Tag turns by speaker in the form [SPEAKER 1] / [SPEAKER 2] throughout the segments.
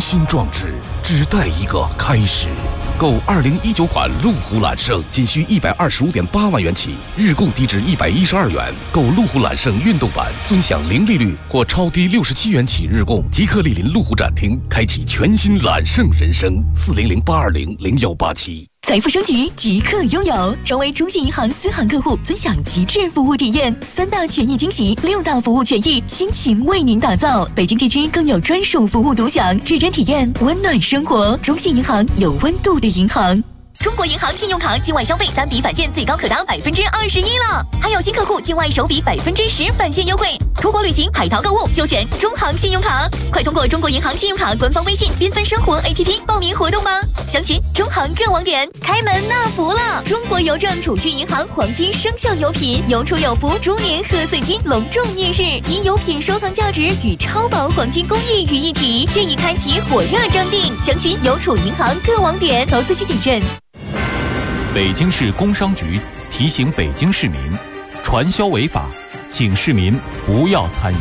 [SPEAKER 1] 新壮志，只待一个开始。购2019款路虎揽胜仅需125.8万元起，日供低至112元。购路虎揽胜运动版，尊享零利率或超低67元起日供。即刻莅临路虎展厅，开启全新揽胜人生。400-820-0187。
[SPEAKER 2] 财富升级，即刻拥有！成为中信银行私行客户，尊享极致服务体验，3大权益惊喜，6大服务权益，倾情为您打造。北京地区更有专属服务独享，指针体验，温暖生活。中信银行，有温度的银行。中国银行信用卡境外消费单笔返现最高可达21%了，还有新客户境外首笔10%返现优惠。出国旅行、海淘购物就选中行信用卡，快通过中国银行信用卡官方微信缤纷生活 APP 报名活动吧。详询中行各网点。开门纳福了！中国邮政储蓄银行黄金生肖邮品有储有福猪年贺岁金隆重面世，集邮品收藏价值与超薄黄金工艺于一体，现已开启火热征订。详询邮储银行各网点。投资需谨慎。
[SPEAKER 3] 北京市工商局提醒北京市民，传销违法，请市民不要参与。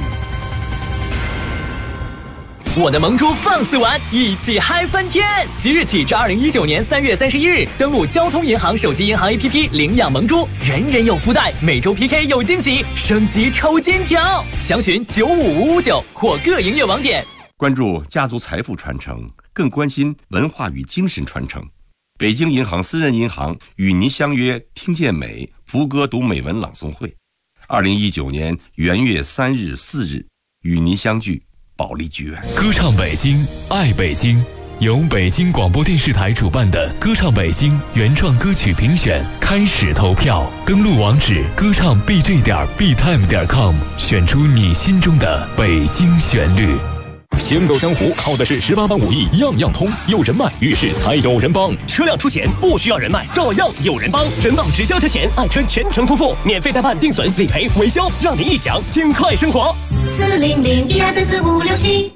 [SPEAKER 4] 我的萌猪放肆玩，一起嗨翻天！即日起至2019年3月31日，登录交通银行手机银行 APP 领养萌猪，人人有福袋，每周 PK 有惊喜，升级抽金条。详询95559或各营业网点。
[SPEAKER 5] 关注家族财富传承，更关心文化与精神传承。北京银行私人银行与您相约听见美福歌读美文朗诵会，2019年元月3日、4日与您相聚保利剧院。
[SPEAKER 1] 歌唱北京，爱北京，由北京广播电视台主办的歌唱北京原创歌曲评选开始投票，登录网址歌唱 bj.btime.com， 选出你心中的北京旋律。
[SPEAKER 6] 行走江湖靠的是18般武艺，样样通。有人脉，遇事才有人帮。
[SPEAKER 7] 车辆出险不需要人脉，照样有人帮。人保直销车险，爱车全程托付，免费代办、定损、理赔、维修，让您一享轻快生活。
[SPEAKER 8] 400-1234567。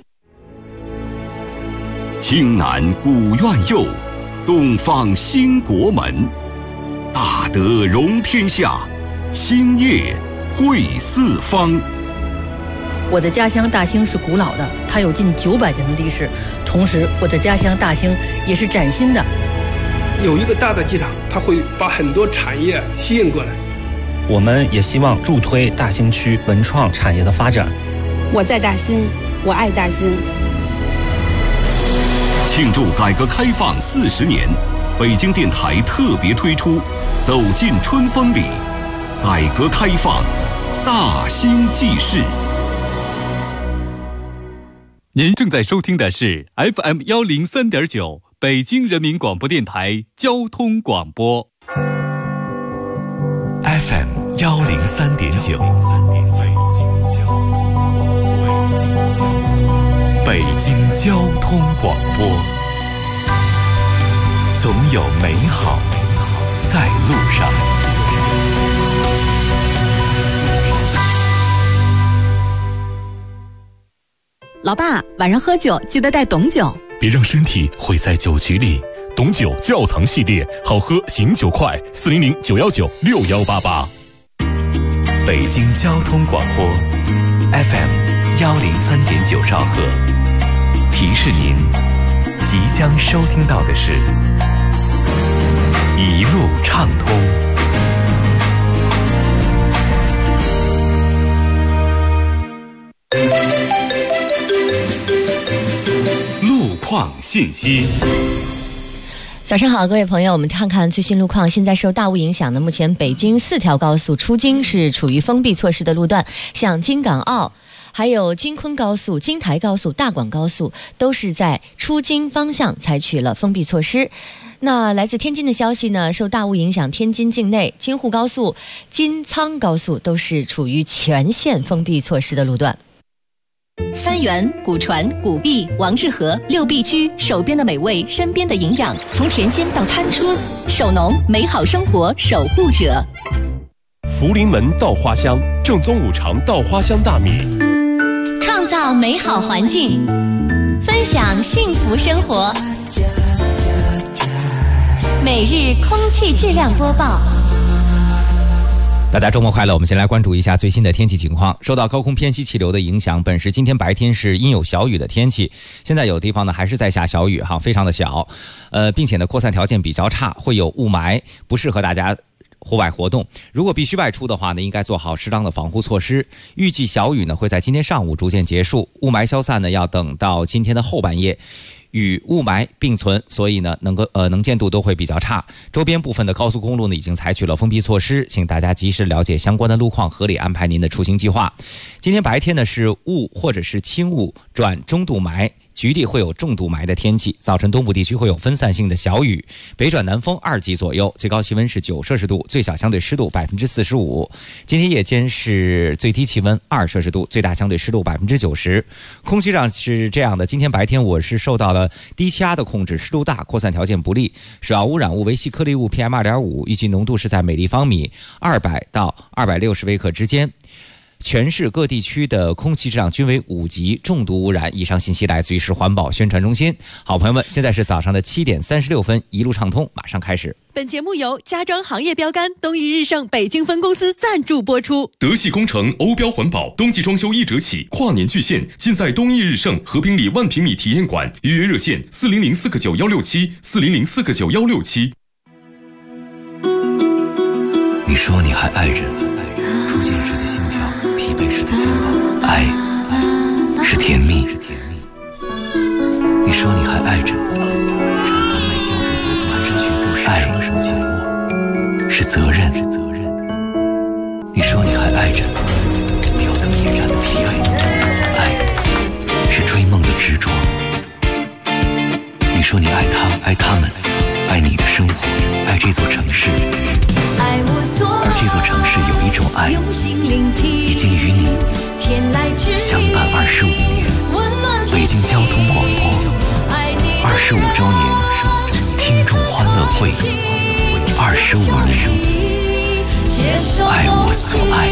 [SPEAKER 9] 青南古院右，东方兴国门。大德容天下，兴业惠四方。
[SPEAKER 10] 我的家乡大兴是古老的，它有近900年的历史。同时，我的家乡大兴也是崭新的。
[SPEAKER 11] 有一个大的机场，它会把很多产业吸引过来。
[SPEAKER 12] 我们也希望助推大兴区文创产业的发展。
[SPEAKER 13] 我在大兴，我爱大兴。
[SPEAKER 9] 庆祝改革开放40年，北京电台特别推出《走进春风里》，改革开放，大兴记事。
[SPEAKER 3] 您正在收听的是 FM103.9 北京人民广播电台交通广播。
[SPEAKER 1] FM103.9 北京交通广播，总有美好在路上。
[SPEAKER 14] 老爸，晚上喝酒记得带董酒，
[SPEAKER 1] 别让身体毁在酒局里。
[SPEAKER 6] 董酒窖藏系列，好喝醒酒快，400-919-6188。
[SPEAKER 1] 北京交通广播 FM103.9兆赫，提示您即将收听到的是一路畅通。路况信息。
[SPEAKER 15] 早上好，各位朋友，我们看看最新路况。现在受大雾影响呢，目前北京4条高速出京是处于封闭措施的路段，像京港澳、还有京昆高速、京台高速、大广高速都是在出京方向采取了封闭措施。那来自天津的消息呢，受大雾影响，天津境内京沪高速、京苍高速都是处于全线封闭措施的路段。
[SPEAKER 2] 三元、古传、古币、王致和6必居，手边的美味，身边的营养，从甜心到餐桌，手农美好生活守护者。
[SPEAKER 7] 福临门稻花香，正宗五常稻花香大米，
[SPEAKER 8] 创造美好环境，分享幸福生活。每日空气质量播报。
[SPEAKER 16] 大家周末快乐！我们先来关注一下最新的天气情况。受到高空偏西气流的影响，本市今天白天是阴有小雨的天气。现在有地方呢还是在下小雨哈，非常的小，并且呢扩散条件比较差，会有雾霾，不适合大家户外活动。如果必须外出的话呢，应该做好适当的防护措施。预计小雨呢会在今天上午逐渐结束，雾霾消散呢要等到今天的后半夜。与雾霾并存，所以呢能见度都会比较差。周边部分的高速公路呢已经采取了封闭措施，请大家及时了解相关的路况，合理安排您的出行计划。今天白天呢是雾或者是轻雾转中度霾，局地会有重度霾的天气，早晨东部地区会有分散性的小雨，北转南风2级左右，最高气温是9摄氏度，最小相对湿度45%。今天夜间是最低气温2摄氏度，最大相对湿度90%。空气上是这样的，今天白天我是受到了低气压的控制，湿度大，扩散条件不利，首要污染物为细颗粒物 PM2.5， 预计浓度是在每立方米200到260微克之间。全市各地区的空气质量均为5级重度污染。以上信息来自于市环保宣传中心。好朋友们，现在是早上的7点36分，一路畅通马上开始。
[SPEAKER 17] 本节目由家装行业标杆东义日盛北京分公司赞助播出。
[SPEAKER 6] 德系工程欧标环保，冬季装修1折起，跨年巨献，尽在东义日盛和平里1平米体验馆。预约热线4004916740049167。
[SPEAKER 18] 你说你还爱着，初见时的心跳，疲惫时的肩膀，爱是甜蜜。你说你还爱着，产房外胶质薄度蹒跚学步时双手紧握，是责任。你说你还爱着，吊灯夜战的疲惫，爱是追梦的执着。你说你爱他，爱他们，爱你的生活，爱这座城市。而这座城市有一种爱，已经与你相伴25年。北京交通广播25周年听众欢乐会，25年，爱我所爱。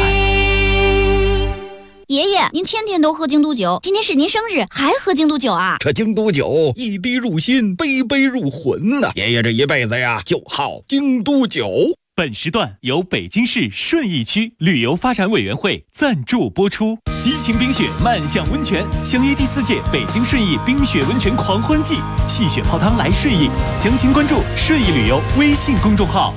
[SPEAKER 19] 爷爷，您天天都喝京都酒，今天是您生日，还喝京都酒啊？
[SPEAKER 20] 这京都酒一滴入心，杯杯入魂呐！爷爷这一辈子呀，就好京都酒。
[SPEAKER 3] 本时段由北京市顺义区旅游发展委员会赞助播出。激情冰雪，漫享温泉，相约第4届北京顺义冰雪温泉狂欢季，戏雪泡汤来顺义。详情关注顺义旅游微信公众号。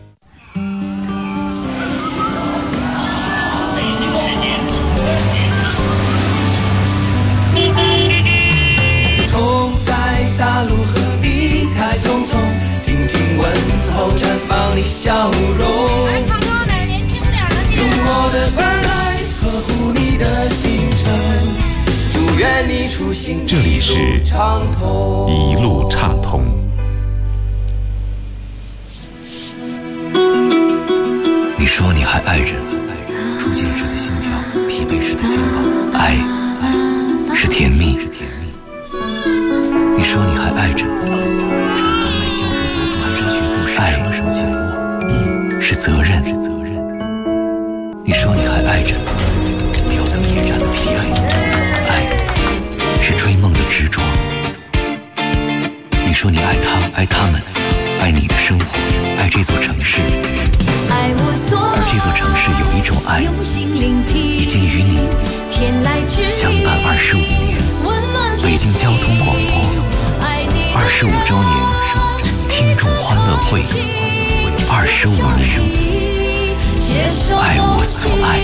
[SPEAKER 21] 同在大陆何必太匆匆，听听问候绽放你笑容。来，胖哥的年轻点的用我的耳来呵护你的行程，祝愿你出行
[SPEAKER 1] 这里是一路畅通。
[SPEAKER 18] 你说你还爱着，初见时的心跳，疲惫时的肩膀，爱是甜蜜。你说你还爱着，产房外胶质薄度蹒跚学步时双手紧握，是责任。你说你还爱着，吊灯夜战的疲惫，爱是追梦的执着。你说你爱他，爱他们，爱你的生活，爱这座城市。而这座城市有一种爱，已经与你相伴25年。北京交通广播25周年听众欢乐会，25年，爱我所爱。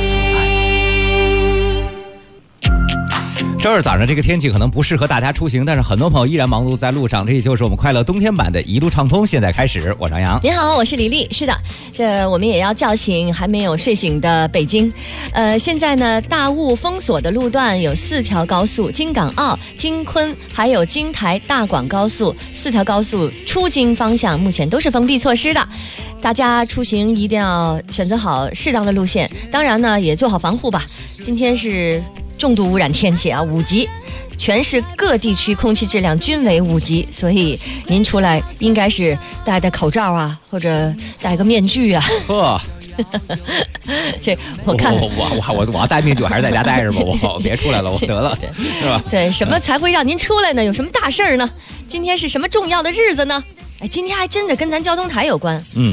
[SPEAKER 16] 周日早上这个天气可能不适合大家出行，但是很多朋友依然忙碌在路上，这也就是我们快乐冬天版的一路畅通。现在开始，我是杨洋。
[SPEAKER 15] 你好，我是李丽。是的，这我们也要叫醒还没有睡醒的北京。现在呢，大雾封锁的路段有4条高速，京港澳、京昆还有京台大广高速4条高速出京方向目前都是封闭措施的。大家出行一定要选择好适当的路线，当然呢也做好防护吧。今天是重度污染天气啊，5级，全市各地区空气质量均为5级，所以您出来应该是戴口罩啊，或者戴个面具啊。这我看
[SPEAKER 16] 我要戴面具还是在家戴着吧，我别出来了，我得了，是吧？
[SPEAKER 15] 对，什么才会让您出来呢？有什么大事儿呢？今天是什么重要的日子呢？哎，今天还真的跟咱交通台有关。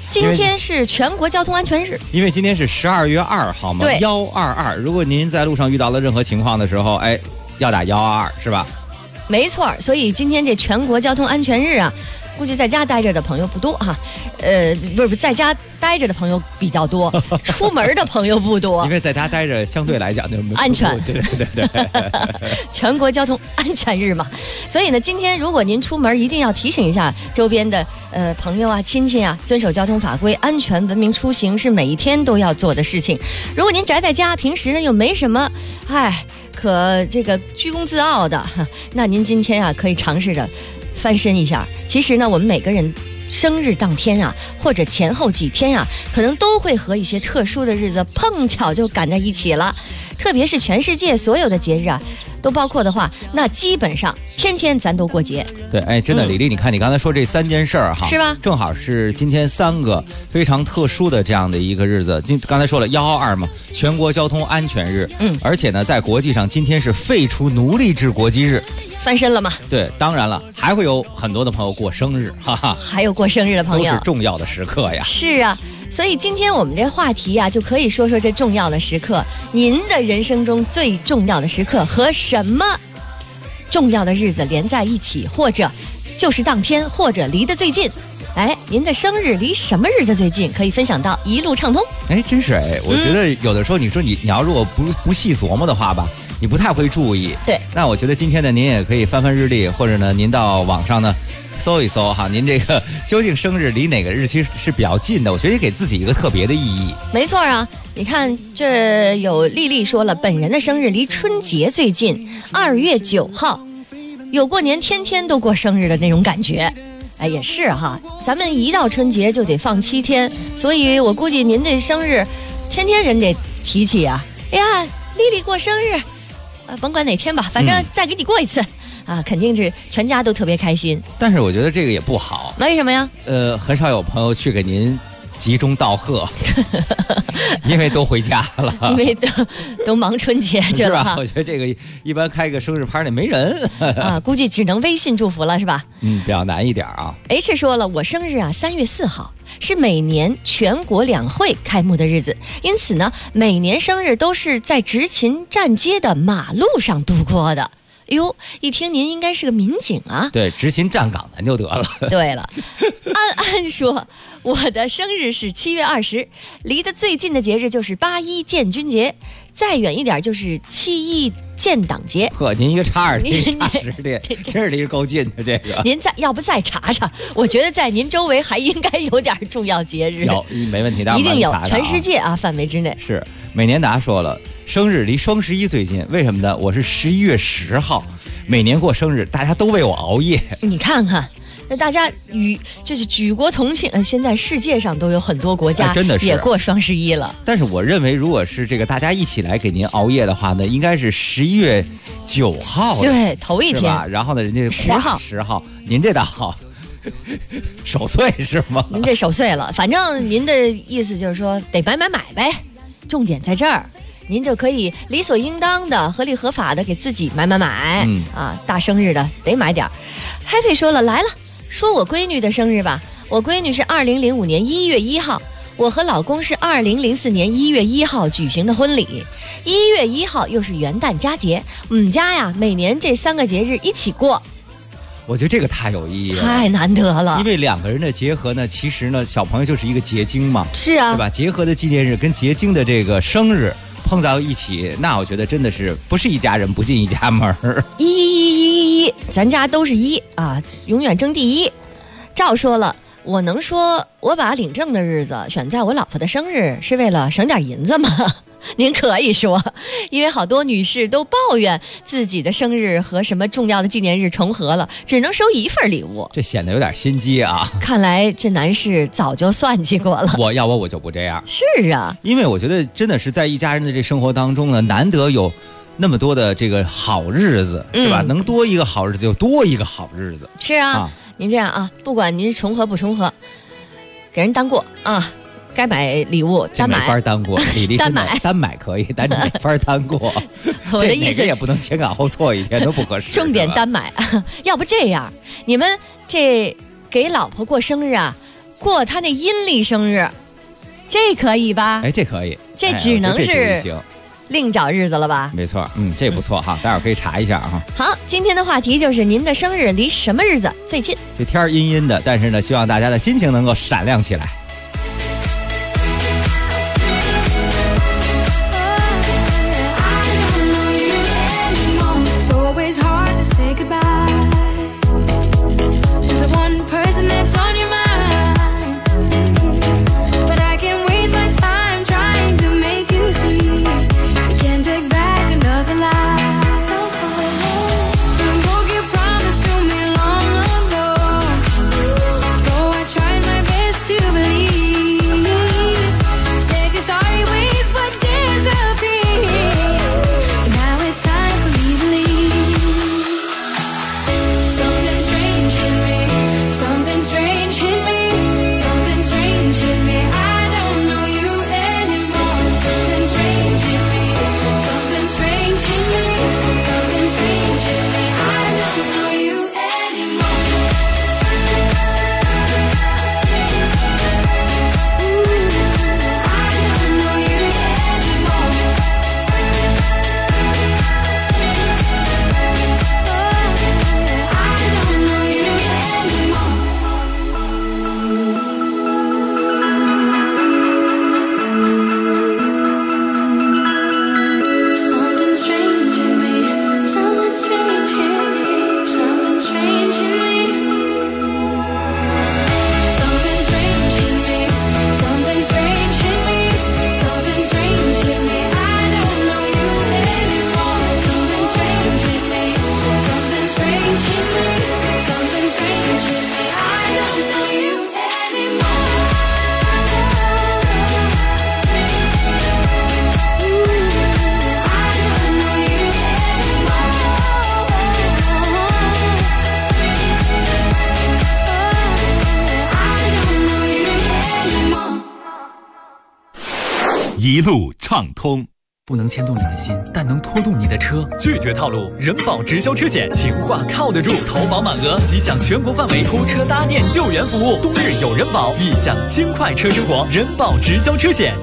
[SPEAKER 15] 今天是全国交通安全日，
[SPEAKER 16] 因为今天是12月2号嘛，
[SPEAKER 15] 对
[SPEAKER 16] 122。如果您在路上遇到了任何情况的时候，哎，要打122是吧？
[SPEAKER 15] 没错，所以今天这全国交通安全日啊，估计在家待着的朋友不多哈，不是在家待着的朋友比较多，出门的朋友不多，
[SPEAKER 16] 因为在家待着相对来讲就
[SPEAKER 15] 安全，
[SPEAKER 16] 对，
[SPEAKER 15] 全国交通安全日嘛，所以呢，今天如果您出门，一定要提醒一下周边的朋友啊、亲戚啊，遵守交通法规，安全文明出行是每一天都要做的事情。如果您宅在家，平时呢又没什么，可这个居功自傲的，那您今天啊可以尝试着翻身一下。其实呢，我们每个人生日当天啊，或者前后几天啊，可能都会和一些特殊的日子碰巧就赶在一起了。特别是全世界所有的节日啊，都包括的话，那基本上天天咱都过节。
[SPEAKER 16] 对，哎，真的，李丽，你看你刚才说这3件事儿哈，
[SPEAKER 15] 是吧？
[SPEAKER 16] 正好是今天3个非常特殊的这样的一个日子。刚才说了122嘛，全国交通安全日，而且呢，在国际上今天是废除奴隶制国际日。
[SPEAKER 15] 翻身了吗？
[SPEAKER 16] 对，当然了，还会有很多的朋友过生日，哈哈，
[SPEAKER 15] 还有过生日的朋友，
[SPEAKER 16] 都是重要的时刻呀。
[SPEAKER 15] 是啊，所以今天我们这话题啊，就可以说说这重要的时刻，您的人生中最重要的时刻和什么重要的日子连在一起，或者就是当天，或者离得最近。哎，您的生日离什么日子最近？可以分享到一路畅通。
[SPEAKER 16] 哎，真是哎，我觉得有的时候你说你要如果不细琢磨的话吧，你不太会注意。
[SPEAKER 15] 对，
[SPEAKER 16] 那我觉得今天呢，您也可以翻翻日历，或者呢，您到网上呢搜一搜哈，您这个究竟生日离哪个日期是比较近的？我觉得也给自己一个特别的意义。
[SPEAKER 15] 没错啊，你看这有丽丽说了，本人的生日离春节最近，2月9号，有过年天天都过生日的那种感觉。哎，也是哈，咱们一到春节就得放7天，所以我估计您这生日，天天人得提起啊。哎呀，丽丽过生日，甭管哪天吧，反正再给你过一次。肯定是全家都特别开心。
[SPEAKER 16] 但是我觉得这个也不好。
[SPEAKER 15] 为什么呀？
[SPEAKER 16] 很少有朋友去给您集中道贺，因为都回家了，
[SPEAKER 15] 因为都忙春节去了。
[SPEAKER 16] 是吧？我觉得这个一般开个生日 party 没人
[SPEAKER 15] 估计只能微信祝福了，是吧？
[SPEAKER 16] 比较难一点啊。
[SPEAKER 15] H 说了，我生日啊3月4号，是每年全国两会开幕的日子，因此呢，每年生日都是在执勤站街的马路上度过的。哎呦，一听您应该是个民警啊。
[SPEAKER 16] 对，执勤站岗咱就得了。
[SPEAKER 15] 对了，安安说我的生日是7月20，离得最近的节日就是8·1建军节，再远一点就是7·1建党节。
[SPEAKER 16] 呵，您一个差2天差10天，真是离着够近的这个。
[SPEAKER 15] 您要不再查查，我觉得在您周围还应该有点重要节日。
[SPEAKER 16] 有，没问题的，
[SPEAKER 15] 一定有，
[SPEAKER 16] 查查
[SPEAKER 15] 全世界范围之内。
[SPEAKER 16] 是，美年达说了，生日离双11最近，为什么呢？我是11月10号，每年过生日，大家都为我熬夜。
[SPEAKER 15] 你看看。那大家就是举国同庆，现在世界上都有很多国家
[SPEAKER 16] 真的是
[SPEAKER 15] 也过双11了。
[SPEAKER 16] 但是我认为，如果是这个大家一起来给您熬夜的话呢，应该是11月9号，
[SPEAKER 15] 对，头一天。
[SPEAKER 16] 然后呢，人家10号，您这倒好，守岁是吗？
[SPEAKER 15] 您这守岁了，反正您的意思就是说得买呗，重点在这儿。您就可以理所应当的、合理合法的给自己买，大生日的得买点儿。Happy 说了，来了，说我闺女的生日吧。我闺女是2005年1月1号，我和老公是2004年1月1号举行的婚礼。1月1号又是元旦佳节，我们家呀每年这3个节日一起过。
[SPEAKER 16] 我觉得这个太有意义了，
[SPEAKER 15] 太难得了。
[SPEAKER 16] 因为2个人的结合呢，其实呢，小朋友就是一个结晶嘛。
[SPEAKER 15] 是啊，
[SPEAKER 16] 对吧？结合的纪念日跟结晶的这个生日碰在一起，那我觉得真的是不是一家人不进一家门儿。
[SPEAKER 15] 1，咱家都是1啊，永远争第一。照说了，我能说我把领证的日子选在我老婆的生日是为了省点银子吗？您可以说，因为好多女士都抱怨自己的生日和什么重要的纪念日重合了，只能收1份礼物，
[SPEAKER 16] 这显得有点心机啊。
[SPEAKER 15] 看来这男士早就算计过了。
[SPEAKER 16] 我就不这样。
[SPEAKER 15] 是啊，
[SPEAKER 16] 因为我觉得真的是在一家人的这生活当中呢，难得有那么多的这个好日子，是吧？能多一个好日子就多一个好日子。
[SPEAKER 15] 是啊，您这样啊，不管您重合不重合，给人单过啊。该买礼物单买，
[SPEAKER 16] 没法单过。单买可以，但是没法单过。
[SPEAKER 15] 我的意思
[SPEAKER 16] 也不能前赶后错1天都不合适。
[SPEAKER 15] 重点单买，要不这样，你们这给老婆过生日啊， 过他那阴历生日，这可以吧？
[SPEAKER 16] 哎，这可以，
[SPEAKER 15] 这只能是
[SPEAKER 16] 行。
[SPEAKER 15] 另找日子了吧？
[SPEAKER 16] 没错，这不错哈，待会儿可以查一下哈。
[SPEAKER 15] 好，今天的话题就是您的生日离什么日子最近？
[SPEAKER 16] 这天阴阴的，但是呢，希望大家的心情能够闪亮起来。
[SPEAKER 3] 一路畅通，
[SPEAKER 4] 不能牵动你的心，但能拖动你的车。
[SPEAKER 3] 拒绝套路，人保直销车险，情话靠得住，投保满额即享全国范围拖车搭电救援服务。冬日有人保，异享轻快车生活。人保直销车险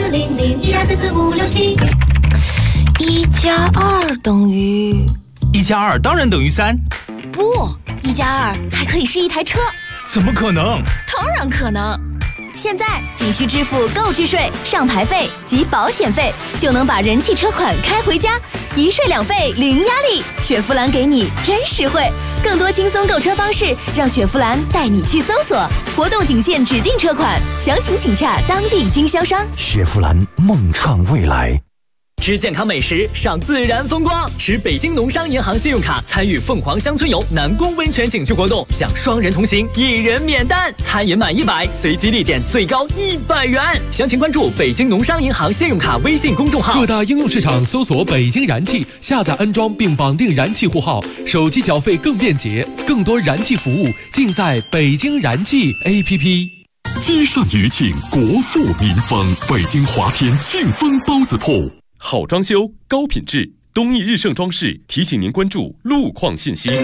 [SPEAKER 2] 40012444567。1+2等于
[SPEAKER 3] 1+2当然等于3。
[SPEAKER 2] 不，1+2还可以是一台车。
[SPEAKER 3] 怎么可能？
[SPEAKER 2] 当然可能。现在仅需支付购置税、上牌费及保险费，就能把人气车款开回家，一税两费零压力。雪佛兰给你真实惠，更多轻松购车方式，让雪佛兰带你去搜索。活动仅限指定车款，详情请洽当地经销商。
[SPEAKER 18] 雪佛兰梦创未来。
[SPEAKER 7] 吃健康美食，赏自然风光，持北京农商银行信用卡参与凤凰乡村游南宫温泉景区活动，享双人同行，1人免单，餐饮满100，随机立减最高100元。详情关注北京农商银行信用卡微信公众号。
[SPEAKER 22] 各大应用市场搜索北京燃气，下载安装并绑定燃气户号，手机缴费更便捷，更多燃气服务尽在北京燃气 APP。
[SPEAKER 6] 积善余庆，国富民丰。北京华天庆丰包子铺。好装修，高品质，东义日盛装饰提醒您关注路况信息。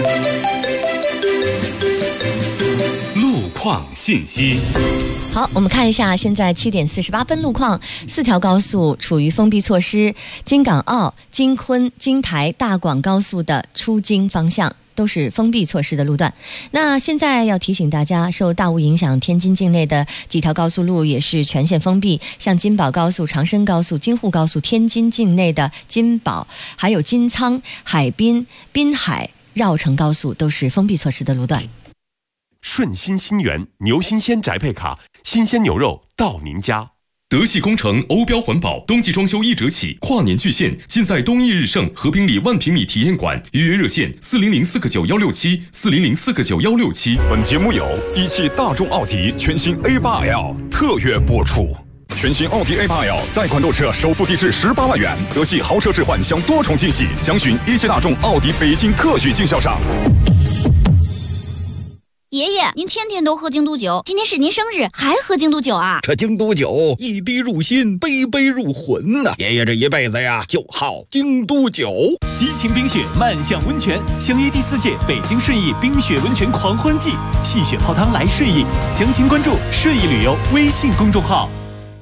[SPEAKER 3] 路况信息。
[SPEAKER 15] 好，我们看一下现在7点48分路况，4条高速处于封闭措施，京港澳、京昆、京台、大广高速的出京方向都是封闭措施的路段。那现在要提醒大家，受大雾影响，天津境内的几条高速路也是全线封闭，像京宝高速、长深高速、京沪高速，天津境内的金宝，还有金仓、海滨、滨海、绕城高速都是封闭措施的路段。
[SPEAKER 6] 顺心新源牛新鲜宅配卡，新鲜牛肉到您家。德系工程欧标环保，冬季装修1折起，跨年巨献，尽在东义日盛和平里万平米体验馆。预约热线40049167，40049167。
[SPEAKER 23] 本节目由一汽大众奥迪全新 A8L 特约播出。全新奥迪 A8L 贷款购车，首付低至18万元，德系豪车置换享多重惊喜，详询一汽大众奥迪北京特许经销商。
[SPEAKER 19] 爷爷，您天天都喝京都酒，今天是您生日，还喝京都酒啊？
[SPEAKER 20] 这京都酒一滴入心，杯杯入魂呐！爷爷这一辈子呀，就好京都酒。
[SPEAKER 3] 激情冰雪，慢享温泉，相约第4届北京顺义冰雪温泉狂欢季，戏雪泡汤来顺义，详情关注顺义旅游微信公众号。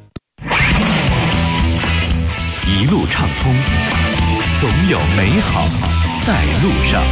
[SPEAKER 18] 一路畅通，总有美好在路上。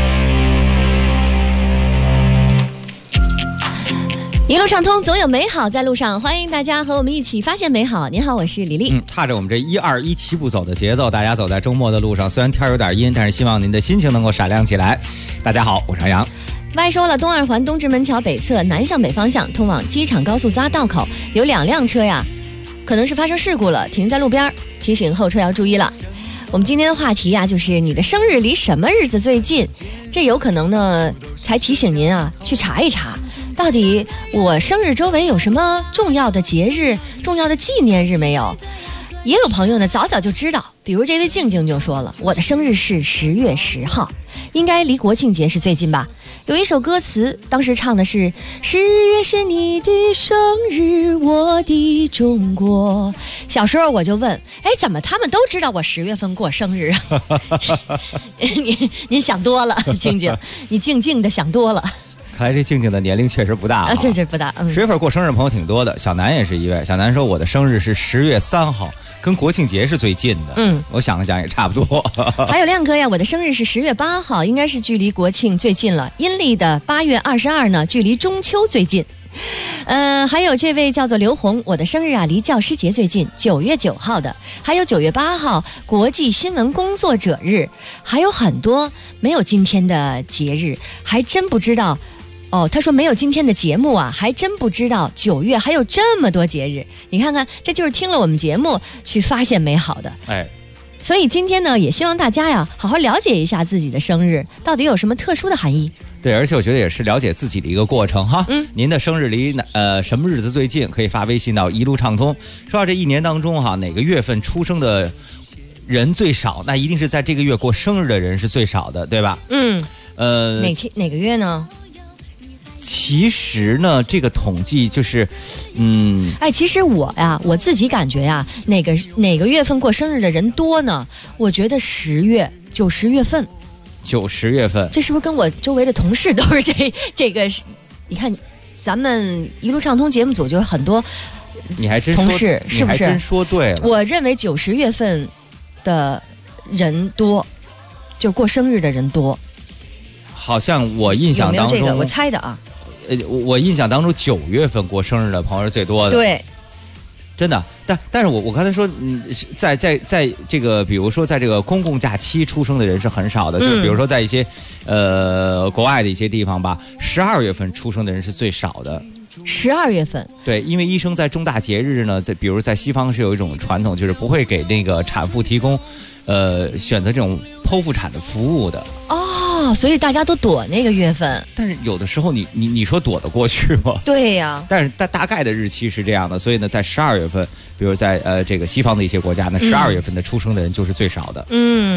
[SPEAKER 15] 一路畅通，总有美好在路上。欢迎大家和我们一起发现美好。您好，我是李丽。
[SPEAKER 16] 踏着我们这1、2、1齐步走的节奏，大家走在周末的路上，虽然天有点阴，但是希望您的心情能够闪亮起来。大家好，我是杨洋。
[SPEAKER 15] 外说了，东二环东直门桥北侧南向北方向通往机场高速匝道口有2辆车呀，可能是发生事故了，停在路边，提醒后车要注意了。我们今天的话题呀，就是你的生日离什么日子最近？这有可能呢，才提醒您啊，去查一查。到底我生日周围有什么重要的节日、重要的纪念日没有？也有朋友呢早早就知道，比如这位静静就说了，我的生日是10月10号，应该离国庆节是最近吧。有一首歌词当时唱的是10月是你的生日，我的中国。小时候我就问，怎么他们都知道我10月份过生日啊？您想多了，静静，你静静的想多了。
[SPEAKER 16] 看来这静静的年龄确实不大啊，
[SPEAKER 15] 这不大。
[SPEAKER 16] 10月份过生日朋友挺多的，小南也是一位。小南说我的生日是10月3号，跟国庆节是最近的。我想了想也差不多。
[SPEAKER 15] 还有亮哥呀，我的生日是10月8号，应该是距离国庆最近了。阴历的8月22呢，距离中秋最近。还有这位叫做刘红，我的生日啊离教师节最近，9月9号的。还有9月8号国际新闻工作者日，还有很多没有今天的节日，还真不知道。他说没有今天的节目啊，还真不知道9月还有这么多节日。你看看，这就是听了我们节目去发现美好的。所以今天呢，也希望大家呀，好好了解一下自己的生日到底有什么特殊的含义。
[SPEAKER 16] 对，而且我觉得也是了解自己的一个过程哈。您的生日离什么日子最近？可以发微信到一路畅通。说到这一年当中哈，哪个月份出生的人最少？那一定是在这个月过生日的人是最少的，对吧？
[SPEAKER 15] 哪个月呢？
[SPEAKER 16] 其实呢，这个统计就是，
[SPEAKER 15] 其实我自己感觉呀，哪个月份过生日的人多呢？我觉得10月，9、10月份。
[SPEAKER 16] 9、10月份，
[SPEAKER 15] 这是不是跟我周围的同事都是这个？你看，咱们一路畅通节目组就有很多，
[SPEAKER 16] 你还真
[SPEAKER 15] 同事是不是？
[SPEAKER 16] 你还真说对了。
[SPEAKER 15] 我认为9、10月份的人多，就过生日的人多。
[SPEAKER 16] 好像我印象当中，
[SPEAKER 15] 有没有这个？我猜的啊。
[SPEAKER 16] 我印象当中9月份过生日的朋友是最多的。
[SPEAKER 15] 对，
[SPEAKER 16] 真的。但是我刚才说，在这个，比如说在这个公共假期出生的人是很少的，就是比如说在一些国外的一些地方吧，12月份出生的人是最少的。
[SPEAKER 15] 12月份，
[SPEAKER 16] 对，因为医生在重大节日呢，比如在西方是有一种传统，就是不会给那个产妇提供选择这种剖腹产的服务的。
[SPEAKER 15] 所以大家都躲那个月份。
[SPEAKER 16] 但是有的时候你说躲得过去吗？
[SPEAKER 15] 对呀。
[SPEAKER 16] 但是大概的日期是这样的，所以呢，在12月份，比如在这个西方的一些国家呢，12月份的出生的人就是最少的。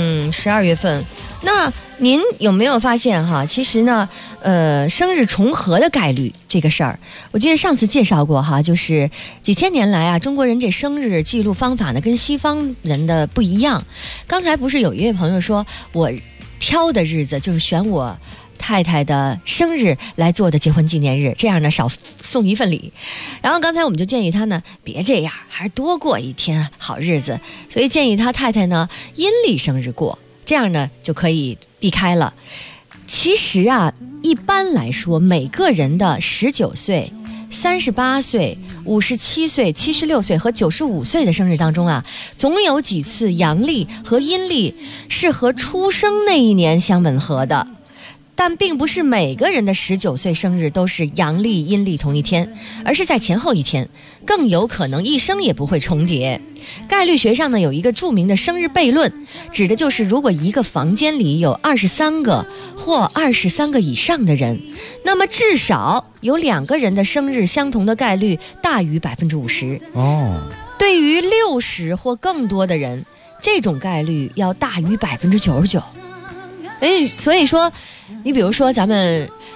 [SPEAKER 15] 12月份。那您有没有发现哈？其实呢，生日重合的概率这个事儿，我记得上次介绍过哈，就是几千年来啊，中国人这生日记录方法呢跟西方人的不一样。刚才不是有一位朋友说，我挑的日子就是选我太太的生日来做的结婚纪念日，这样呢少送一份礼。然后刚才我们就建议他呢，别这样，还是多过一天好日子。所以建议他太太呢阴历生日过，这样呢就可以避开了。其实啊，一般来说，每个人的19岁、38岁、57岁、76岁和95岁的生日当中啊，总有几次阳历和阴历是和出生那一年相吻合的。但并不是每个人的19岁生日都是阳历阴历同一天，而是在前后一天，更有可能一生也不会重叠。概率学上呢有一个著名的生日悖论，指的就是如果一个房间里有23个或23个以上的人，那么至少有2个人的生日相同的概率大于50%。对于60或更多的人，这种概率要大于99%。所以说，你比如说咱们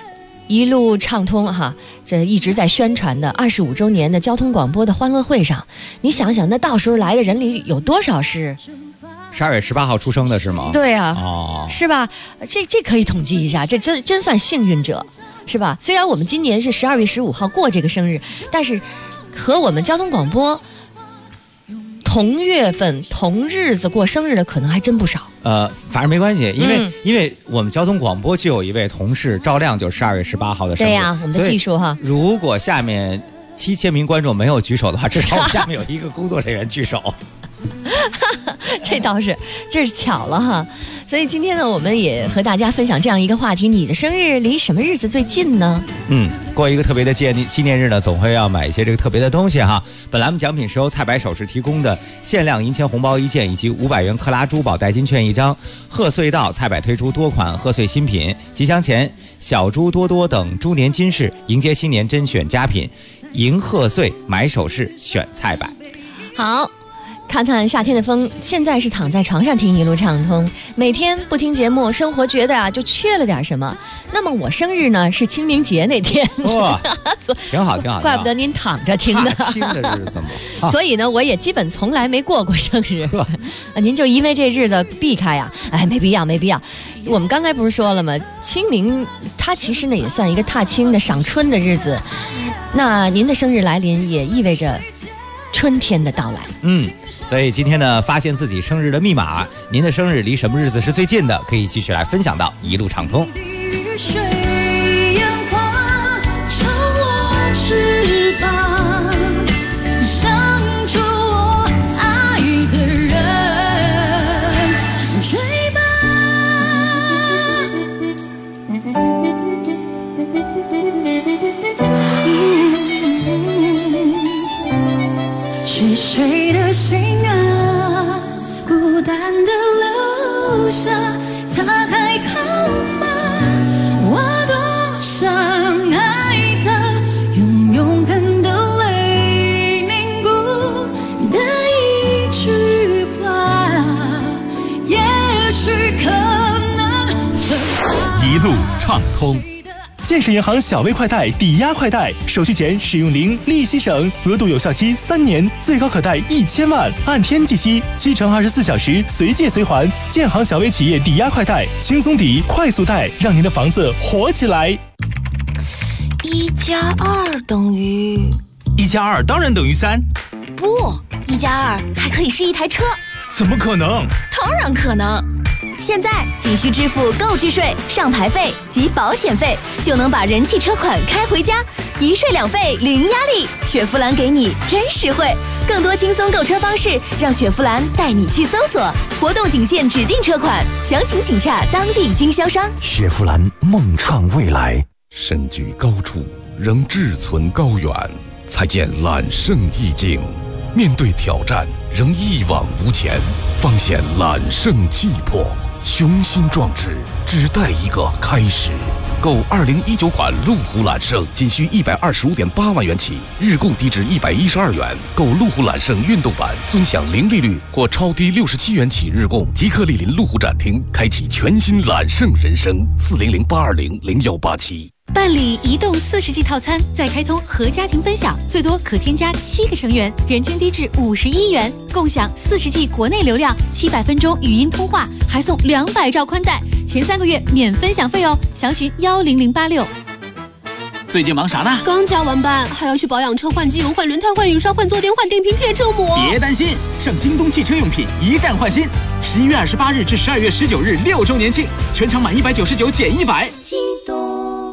[SPEAKER 15] 一路畅通哈，这一直在宣传的25周年的交通广播的欢乐会上，你想想，那到时候来的人里有多少是
[SPEAKER 16] 12月18号出生的是吗？
[SPEAKER 15] 对啊，
[SPEAKER 16] 哦，
[SPEAKER 15] 是吧？这可以统计一下，这真算幸运者，是吧？虽然我们今年是12月15号过这个生日，但是和我们交通广播同月份同日子过生日的可能还真不少。
[SPEAKER 16] 反正没关系，因为我们交通广播就有一位同事照亮就是12月18号的生日。
[SPEAKER 15] 对呀，我们的技术哈。
[SPEAKER 16] 如果下面7000名观众没有举手的话，至少我们下面有一个工作人员举手。
[SPEAKER 15] 这倒是，这是巧了哈。所以今天呢，我们也和大家分享这样一个话题：你的生日离什么日子最近呢？
[SPEAKER 16] 过一个特别的纪念日呢，总会要买一些这个特别的东西哈。本栏目奖品是由菜百首饰提供的限量银钱红包1件以及500元克拉珠宝代金券1张。贺岁到，菜百推出多款贺岁新品，吉祥前小猪多多等猪年金饰，迎接新年甄选佳品，迎贺岁买首饰选菜百。
[SPEAKER 15] 好。看看夏天的风，现在是躺在床上听一路畅通，每天不听节目，生活觉得就缺了点什么。那么我生日呢是清明节那天，
[SPEAKER 16] 哇，挺好，
[SPEAKER 15] 怪不得您躺着听的，
[SPEAKER 16] 清的日子嘛。
[SPEAKER 15] 所以呢，我也基本从来没过过生日。您就因为这日子避开呀？哎，没必要。我们刚才不是说了吗？清明它其实呢也算一个踏青的赏春的日子。那您的生日来临也意味着春天的到来。
[SPEAKER 16] 所以今天呢，发现自己生日的密码，您的生日离什么日子是最近的，可以继续来分享到一路畅通。
[SPEAKER 21] 是谁的心啊，孤单的留下，他还好吗？我多想爱他，用永恒的泪凝固的一句话，也许可能
[SPEAKER 3] 一路畅通。建设银行小微快贷抵押快贷，手续前使用零，利息省，额度有效期3年，最高可贷1000万，按天计息，7乘24小时，随借随还。建行小微企业抵押快贷，轻松抵，快速贷，让您的房子活起来。
[SPEAKER 19] 1+2等于
[SPEAKER 3] 1+2当然等于3。
[SPEAKER 19] 不，1+2还可以是一台车。
[SPEAKER 3] 怎么可能？
[SPEAKER 19] 当然可能。现在仅需支付购置税、上牌费及保险费，就能把人气车款开回家，一税两费零压力。雪佛兰给你真实惠，更多轻松购车方式，让雪佛兰带你去搜索。活动仅限指定车款，详情请洽当地经销商。
[SPEAKER 1] 雪佛兰梦创未来，身居高处仍志存高远，才见揽胜意境。面对挑战仍一往无前，方显揽胜气魄。雄心壮志只待一个开始。购2019款路虎揽胜仅需125.8万元起，日供低至112元。购路虎揽胜运动版尊享零利率或超低67元起日供，即刻莅临路虎展厅，开启全新揽胜人生。400-820-0187。
[SPEAKER 17] 办理移动40G 套餐，再开通和家庭分享，最多可添加7个成员，人均低至51元，共享40G 国内流量，700分钟语音通话，还送200兆宽带，前3个月免分享费哦。详询10086。
[SPEAKER 3] 最近忙啥呢？
[SPEAKER 5] 刚加完班，还要去保养车、换机油、换轮胎、换雨刷、换坐垫、换电瓶、贴车膜。
[SPEAKER 3] 别担心，上京东汽车用品一站换新，11月28日至12月19日6周年庆，全场满199减100。
[SPEAKER 5] 京东。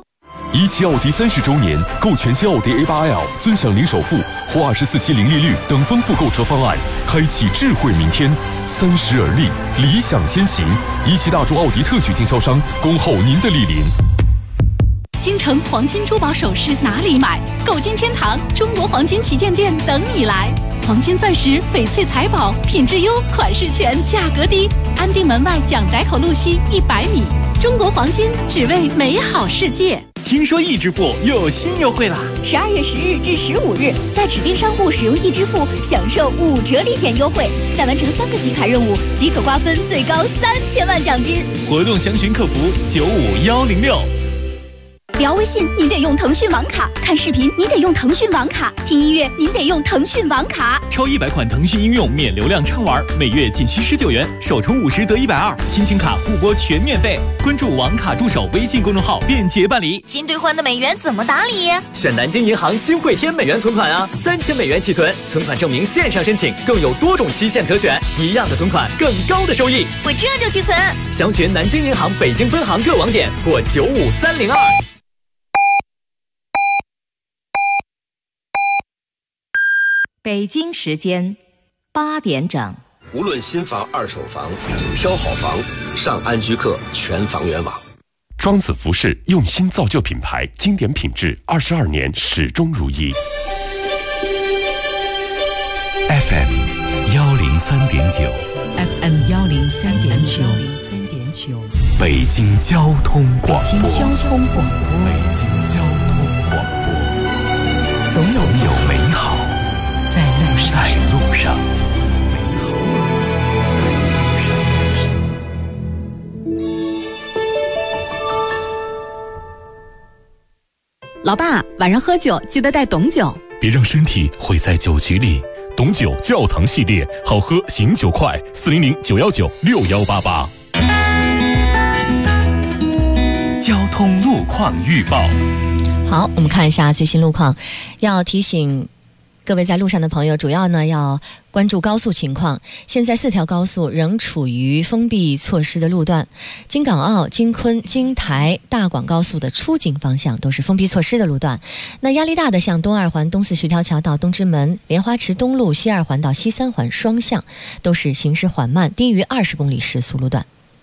[SPEAKER 6] 17奥迪30周年，购全新奥迪 A8L 尊享零首付或24期零利率等丰富购车方案，开启智慧明天。30而立，理想先行。17大众奥迪特许经销商，恭候您的莅临。
[SPEAKER 17] 京城黄金珠宝首饰哪里买？购金天堂中国黄金旗舰店等你来。黄金钻石、翡翠财宝，品质优，款式全，价格低。安定门外蒋宅口路西100米。中国黄金，只为美好世界。
[SPEAKER 3] 听说易支付又有新优惠啦
[SPEAKER 19] ！12月10日至15日，在指定商户使用易支付，享受5折立减优惠，再完成3个集卡任务即可瓜分最高3000万奖金。
[SPEAKER 3] 活动详询客服95106。
[SPEAKER 17] 聊微信您得用腾讯网卡，看视频您得用腾讯网卡，听音乐您得用腾讯网卡。
[SPEAKER 3] 超100款腾讯应用免流量畅玩，每月仅需19元，首充50得120，亲情卡互拨全免费。关注网卡助手微信公众号，便捷办理。
[SPEAKER 2] 新兑换的美元怎么打理？
[SPEAKER 7] 选南京银行新汇添美元存款啊，3000美元起存，存款证明线上申请，更有多种期限可选，一样的存款更高的收益。
[SPEAKER 2] 我这就去存。
[SPEAKER 7] 详询南京银行北京分行各网点或95302。
[SPEAKER 10] 北京时间8点整。
[SPEAKER 11] 无论新房、二手房，挑好房，上安居客全房源网。
[SPEAKER 6] 庄子服饰用心造就品牌，经典品质，22年始终如一。
[SPEAKER 18] FM 103.9
[SPEAKER 10] FM 103.9
[SPEAKER 18] 北京交通广播。
[SPEAKER 10] 北京交通广播。
[SPEAKER 18] 北京交通广播。总有美好在路上。
[SPEAKER 14] 老爸，晚上喝酒记得带董酒，
[SPEAKER 23] 别让身体毁在酒局里。董酒窖藏系列，好喝醒酒快，400-919-6188。
[SPEAKER 18] 交通路况预报。
[SPEAKER 15] 好，我们看一下最新路况。要提醒各位在路上的朋友，主要呢要关注高速情况。现在4条高速仍处于封闭措施的路段，京港澳、京昆、京台、大广高速的出京方向都是封闭措施的路段。那压力大的像东2环东4徐条桥到东直门、莲花池东路西2环到西3环双向都是行驶缓慢，低于20公里时速路段。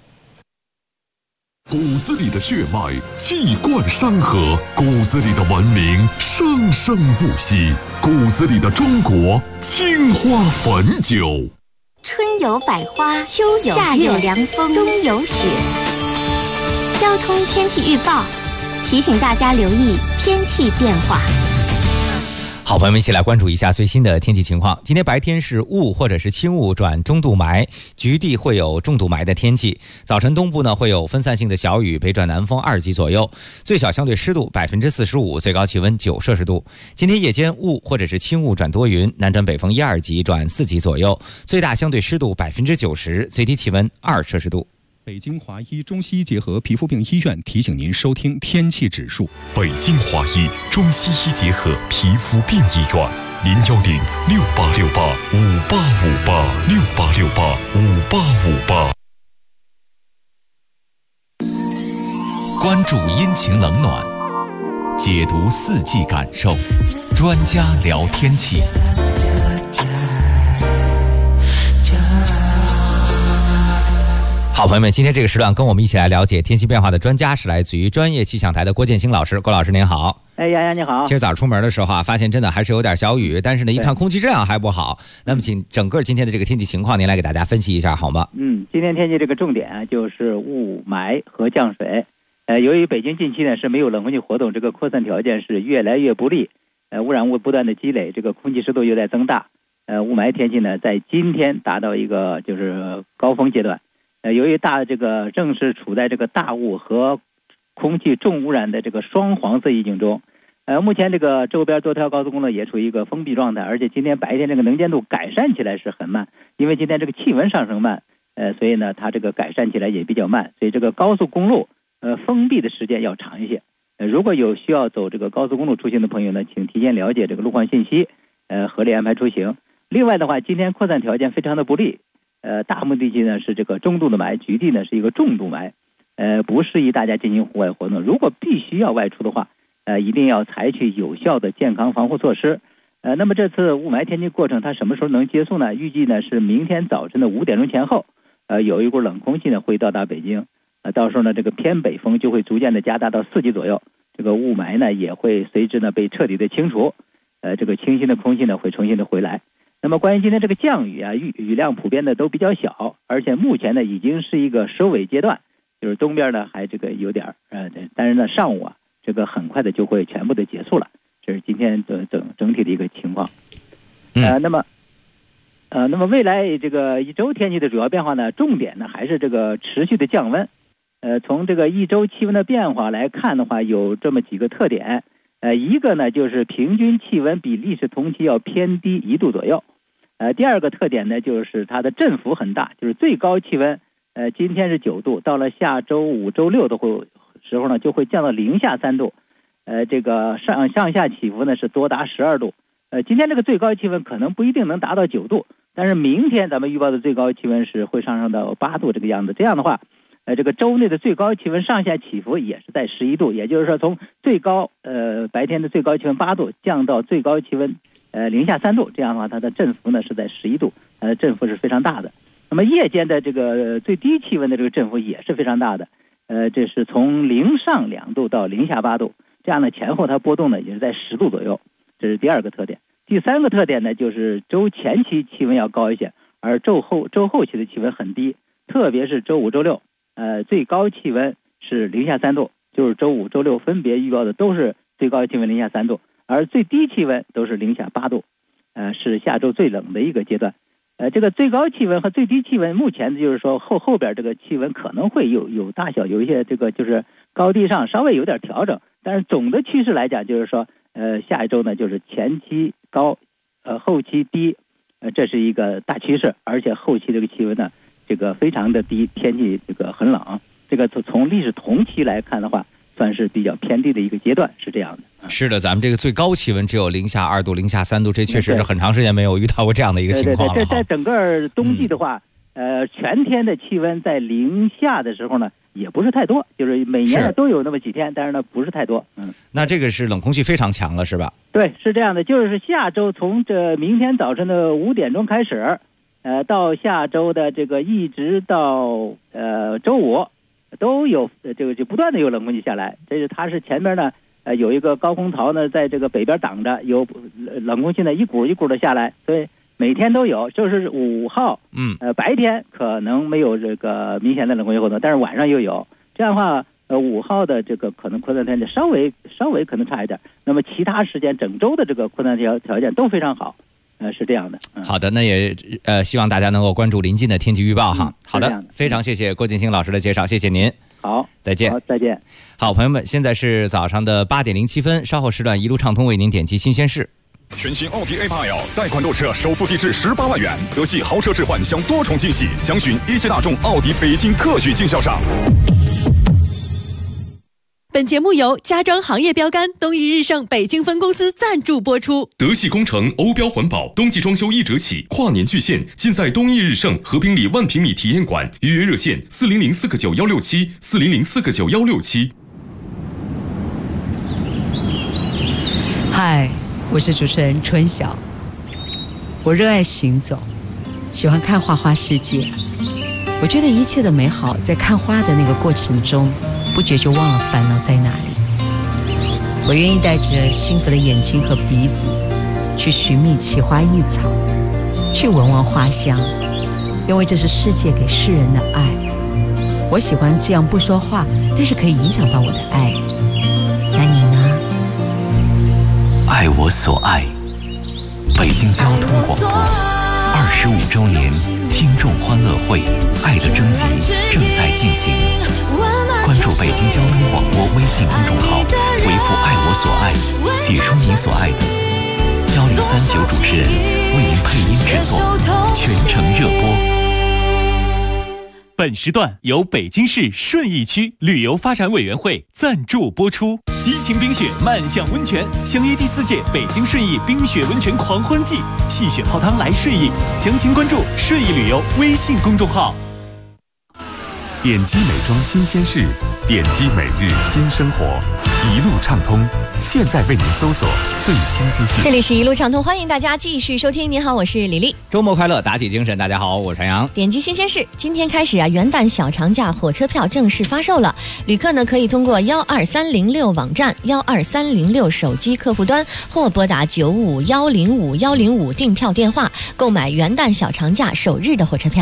[SPEAKER 23] 骨子里的血脉气贯山河，骨子里的文明生生不息，骨子里的中国青花汾酒。
[SPEAKER 12] 春有百花，秋有夏有凉风，冬有雪。交通天气预报提醒大家留意天气变化。
[SPEAKER 16] 好，朋友们，一起来关注一下最新的天气情况。今天白天是雾或者是轻雾转中度霾，局地会有重度霾的天气。早晨东部呢会有分散性的小雨，北转南风2级左右，最小相对湿度45%，最高气温9摄氏度。今天夜间雾或者是轻雾转多云，南转北风1、2级转4级左右，最大相对湿度90%，最低气温2摄氏度。
[SPEAKER 24] 北京华医中西医结合皮肤病医院提醒您收听天气指数。
[SPEAKER 23] 北京华医中西医结合皮肤病医院，010-6868-5858，6868-5858。
[SPEAKER 18] 关注阴晴冷暖，解读四季感受，专家聊天气。
[SPEAKER 16] 好，朋友们，今天这个时段跟我们一起来了解天气变化的专家是来自于专业气象台的郭建清老师。郭老师您好。
[SPEAKER 25] 哎，丫丫你好。
[SPEAKER 16] 今儿早上出门的时候啊，发现真的还是有点小雨，但是呢一看空气质量还不好。那么请整个今天的这个天气情况您来给大家分析一下好吗？
[SPEAKER 25] 今天天气这个重点就是雾霾和降水。由于北京近期呢是没有冷空气活动，这个扩散条件是越来越不利，污染物不断的积累，这个空气湿度又在增大，雾霾天气呢在今天达到一个就是高峰阶段。由于正是处在这个大雾和空气重污染的这个双黄色预警中，目前这个周边多条高速公路也处于一个封闭状态，而且今天白天这个能见度改善起来是很慢，因为今天这个气温上升慢，所以呢它这个改善起来也比较慢，所以这个高速公路封闭的时间要长一些。如果有需要走这个高速公路出行的朋友呢，请提前了解这个路况信息，合理安排出行。另外的话，今天扩散条件非常的不利。大部分地区呢是这个中度的霾，局地呢是一个重度霾，不适宜大家进行户外活动。如果必须要外出的话，一定要采取有效的健康防护措施。那么这次雾霾天气过程它什么时候能结束呢？预计呢是明天早晨的5点钟前后，有一股冷空气呢会到达北京，到时候呢这个偏北风就会逐渐的加大到4级左右，这个雾霾呢也会随之呢被彻底的清除，这个清新的空气呢会重新的回来。那么关于今天这个降雨啊，雨量普遍的都比较小，而且目前呢已经是一个收尾阶段，就是东边呢还这个有点但是呢上午啊这个很快的就会全部的结束了，这是今天的整体的一个情况。那么未来这个一周天气的主要变化呢，重点呢还是这个持续的降温。 从这个一周气温的变化来看的话，有这么几个特点。一个呢就是平均气温比历史同期要偏低1度左右。第二个特点呢就是它的振幅很大，就是最高气温今天是9度，到了下周5、周6的时候呢就会降到零下3度。这个上下起伏呢是多达12度。今天这个最高气温可能不一定能达到9度，但是明天咱们预报的最高气温是会上升到8度这个样子。这样的话，这个周内的最高气温上下起伏也是在11度，也就是说从最高白天的最高气温8度降到最高气温零下3度，这样的话它的振幅呢是在11度，振幅是非常大的。那么夜间的这个最低气温的这个振幅也是非常大的，这是从零上2度到零下8度，这样的前后它波动呢也是在10度左右，这是第二个特点。第三个特点呢就是周前期气温要高一些，而周后期的气温很低，特别是周5、周6，最高气温是零下3度，就是周5、周6分别预报的都是最高气温零下3度，而最低气温都是零下8度，是下周最冷的一个阶段。这个最高气温和最低气温目前就是说后边这个气温可能会有大小有一些这个就是高低上稍微有点调整，但是总的趋势来讲就是说下一周呢就是前期高后期低，这是一个大趋势，而且后期这个气温呢这个非常的低，天气这个很冷，这个从历史同期来看的话算是比较偏低的一个阶段，是这样的。
[SPEAKER 16] 是的，咱们这个最高气温只有零下2度、零下3度，这确实是很长时间没有遇到过这样的一个情况了。
[SPEAKER 25] 对，在整个冬季的话，全天的气温在零下的时候呢，也不是太多，就是每年都有那么几天，但是呢不是太多。
[SPEAKER 16] 那这个是冷空气非常强了，是吧？
[SPEAKER 25] 对，是这样的，就是下周从这明天早晨的5点钟开始，到下周的这个一直到周5。都有这个就不断的有冷空气下来，这是它是前边呢有一个高空槽呢在这个北边挡着，有冷空气呢一股一股的下来，所以每天都有。就是5号白天可能没有这个明显的冷空气活动，但是晚上又有。这样的话5号的这个可能扩散条件稍微可能差一点，那么其他时间整周的这个扩散条件都非常好。是这样的。
[SPEAKER 16] 好的，那也希望大家能够关注临近的天气预报哈。好的，非常谢谢郭景星老师的介绍，谢谢您。
[SPEAKER 25] 好，
[SPEAKER 16] 再见。
[SPEAKER 25] 好，再见。
[SPEAKER 16] 好，朋友们，现在是早上的8点07分，稍后时段一路畅通为您点击新鲜事。
[SPEAKER 23] 全新奥迪 A8L 贷款购车首付低至18万元，德系豪车置换享多重惊喜，详询一汽大众奥迪北京特许经销商。
[SPEAKER 2] 本节目由家装行业标杆东益日盛北京分公司赞助播出。
[SPEAKER 6] 德系工程欧标环保，冬季装修1折起，跨年巨献，尽在东益日盛和平里1万平米体验馆，预约热线4004916740049167。
[SPEAKER 4] 嗨，我是主持人春晓。我热爱行走，喜欢看花花世界。我觉得一切的美好在看花的那个过程中，不觉就忘了烦恼在哪里。我愿意带着幸福的眼睛和鼻子，去寻觅奇花异草，去闻闻花香，因为这是世界给世人的爱。我喜欢这样不说话，但是可以影响到我的爱。那你呢？
[SPEAKER 18] 爱我所爱，北京交通广播25周年听众欢乐会爱的征集正在进行。关注北京交通广播微信公众号，回复爱我所爱，写出你所爱的，1039主持人为您配音制作，全程热播。
[SPEAKER 3] 本时段由北京市顺义区旅游发展委员会赞助播出。激情冰雪漫享温泉，相约第4届北京顺义冰雪温泉狂欢季，戏雪泡汤来顺义，详情关注顺义旅游微信公众号。
[SPEAKER 6] 点击美妆新鲜事，点击每日新生活，一路畅通。现在为您搜索最新资讯。
[SPEAKER 15] 这里是一路畅通，欢迎大家继续收听。您好，我是李丽。
[SPEAKER 16] 周末快乐，打起精神。大家好，我是陈阳。
[SPEAKER 15] 点击新鲜事，今天开始元旦小长假火车票正式发售了。旅客呢可以通过12306网站、12306手机客户端或拨打95105-105订票电话，购买元旦小长假首日的火车票。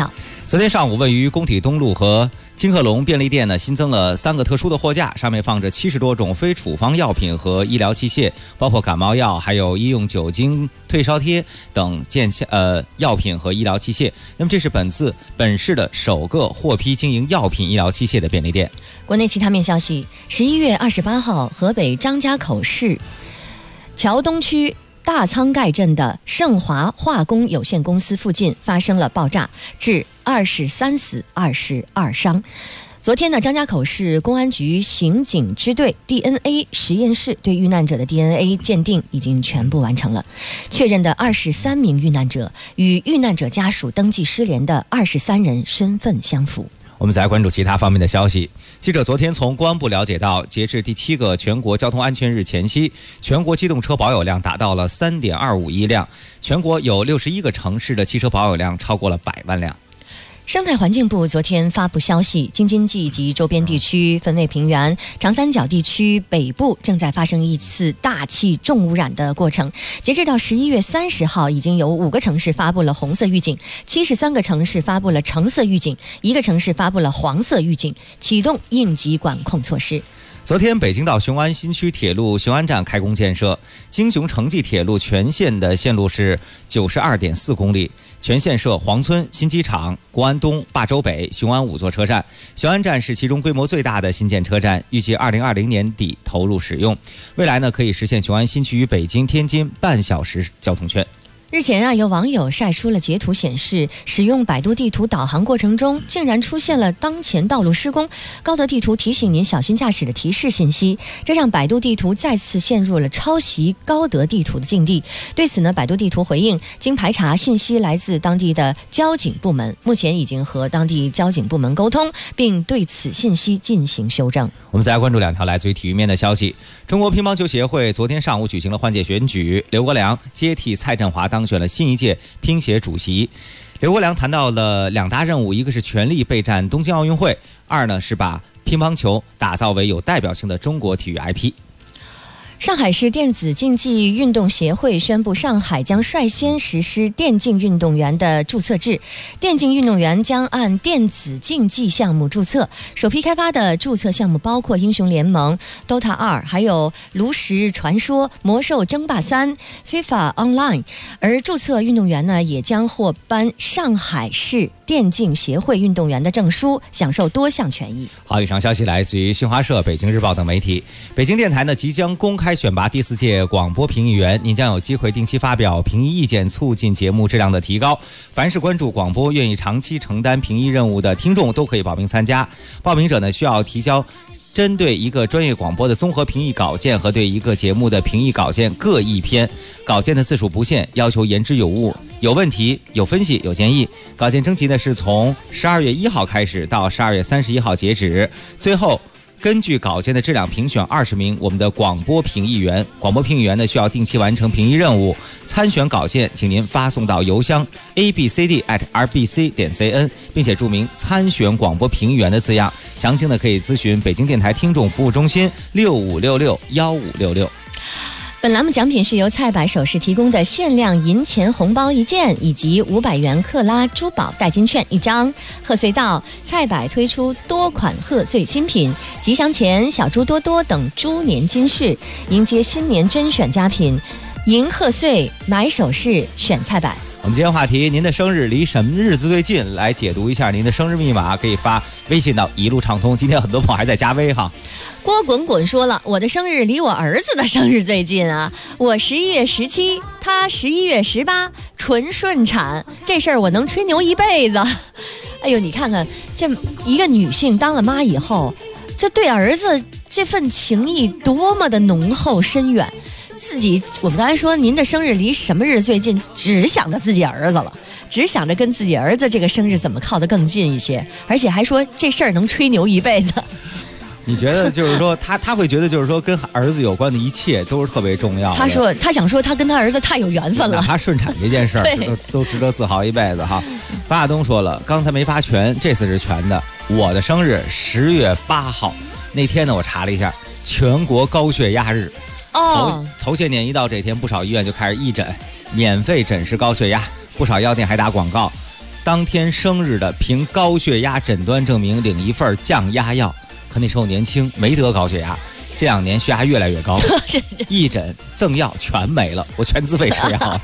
[SPEAKER 16] 昨天上午，位于工体东路和金客隆便利店呢，新增了3个特殊的货架，上面放着70多种非处方药品和医疗器械，包括感冒药、还有医用酒精退烧贴等药品和医疗器械。那么这是本市的首个获批经营药品医疗器械的便利店。
[SPEAKER 15] 国内其他面消息，11月28号，河北张家口市桥东区大仓盖镇的盛华化工有限公司附近发生了爆炸，致23死22伤。昨天呢，张家口市公安局刑警支队 DNA 实验室对遇难者的 DNA 鉴定已经全部完成了，确认的23名遇难者与遇难者家属登记失联的23人身份相符。
[SPEAKER 16] 我们再来关注其他方面的消息。记者昨天从公安部了解到，截至第7个全国交通安全日前夕，全国机动车保有量达到了 3.25 亿辆，全国有61个城市的汽车保有量超过了100万辆。
[SPEAKER 15] 生态环境部昨天发布消息，京津冀及周边地区、汾渭平原、长三角地区北部正在发生一次大气重污染的过程。截至到11月30号，已经有5个城市发布了红色预警，73个城市发布了橙色预警，1个城市发布了黄色预警，启动应急管控措施。
[SPEAKER 16] 昨天，北京到雄安新区铁路雄安站开工建设，京雄城际铁路全线的线路是 92.4 公里，全线设黄村、新机场、国安东、霸州北、雄安5座车站。雄安站是其中规模最大的新建车站，预计2020年底投入使用。未来呢，可以实现雄安新区与北京、天津半小时交通圈。
[SPEAKER 15] 日前啊，有网友晒出了截图，显示使用百度地图导航过程中，竟然出现了当前道路施工，高德地图提醒您小心驾驶的提示信息，这让百度地图再次陷入了抄袭高德地图的境地。对此呢，百度地图回应，经排查，信息来自当地的交警部门，目前已经和当地交警部门沟通，并对此信息进行修正。
[SPEAKER 16] 我们再来关注2条来自于体育面的消息。中国乒乓球协会昨天上午举行了换届选举，刘国梁接替蔡振华当选了新一届乒协主席。刘国梁谈到了2大任务，一个是全力备战东京奥运会，2呢是把乒乓球打造为有代表性的中国体育 IP。
[SPEAKER 15] 上海市电子竞技运动协会宣布，上海将率先实施电竞运动员的注册制，电竞运动员将按电子竞技项目注册。首批开发的注册项目包括英雄联盟、Dota 2，还有炉石传说、魔兽争霸3、FIFA Online。而注册运动员呢，也将获颁上海市电竞协会运动员的证书，享受多项权益。
[SPEAKER 16] 好，以上消息来自于新华社、北京日报等媒体。北京电台呢，即将公开选拔第4届广播评议员，您将有机会定期发表评议意见，促进节目质量的提高。凡是关注广播、愿意长期承担评议任务的听众都可以报名参加。报名者呢，需要提交针对一个专业广播的综合评议稿件和对一个节目的评议稿件各1篇，稿件的字数不限，要求言之有物，有问题、有分析、有建议。稿件征集呢是从12月1号开始到12月31号截止，最后根据稿件的质量评选20名我们的广播评议员。广播评议员呢需要定期完成评议任务。参选稿件请您发送到邮箱 abcd@rbc.cn， 并且注明参选广播评议员的字样。详情呢可以咨询北京电台听众服务中心65661566。
[SPEAKER 15] 本栏目奖品是由蔡百首饰提供的限量银钱红包1件，以及500元克拉珠宝代金券1张。贺岁到，蔡百推出多款贺岁新品，吉祥钱、小猪多多等猪年金饰，迎接新年甄选佳品，迎贺岁买首饰选蔡百。
[SPEAKER 16] 我们今天话题，您的生日离什么日子最近？来解读一下您的生日密码，可以发微信到一路畅通。今天很多朋友还在加微哈。
[SPEAKER 15] 郭滚滚说了，我的生日离我儿子的生日最近啊，我11月17，他11月18，纯顺产，这事儿我能吹牛一辈子。哎呦，你看看这一个女性当了妈以后，这对儿子这份情谊多么的浓厚深远。自己，我们刚才说您的生日离什么日最近，只想着自己儿子了，只想着跟自己儿子这个生日怎么靠得更近一些，而且还说这事儿能吹牛一辈子。
[SPEAKER 16] 你觉得就是说他会觉得就是说跟儿子有关的一切都是特别重要的。
[SPEAKER 15] 他想说他跟他儿子太有缘分了，
[SPEAKER 16] 哪怕顺产这件事儿都值得自豪一辈子哈。巴亚东说了，刚才没发全，这次是全的。我的生日10月8号那天呢，我查了一下，全国高血压日。头些年一到这天，不少医院就开始义诊，免费诊视高血压，不少药店还打广告。 当天生日的凭高血压诊断证明领一份降压药，可那时候年轻没得高血压，这2年血压越来越高，一诊赠药全没了，我全自费吃药。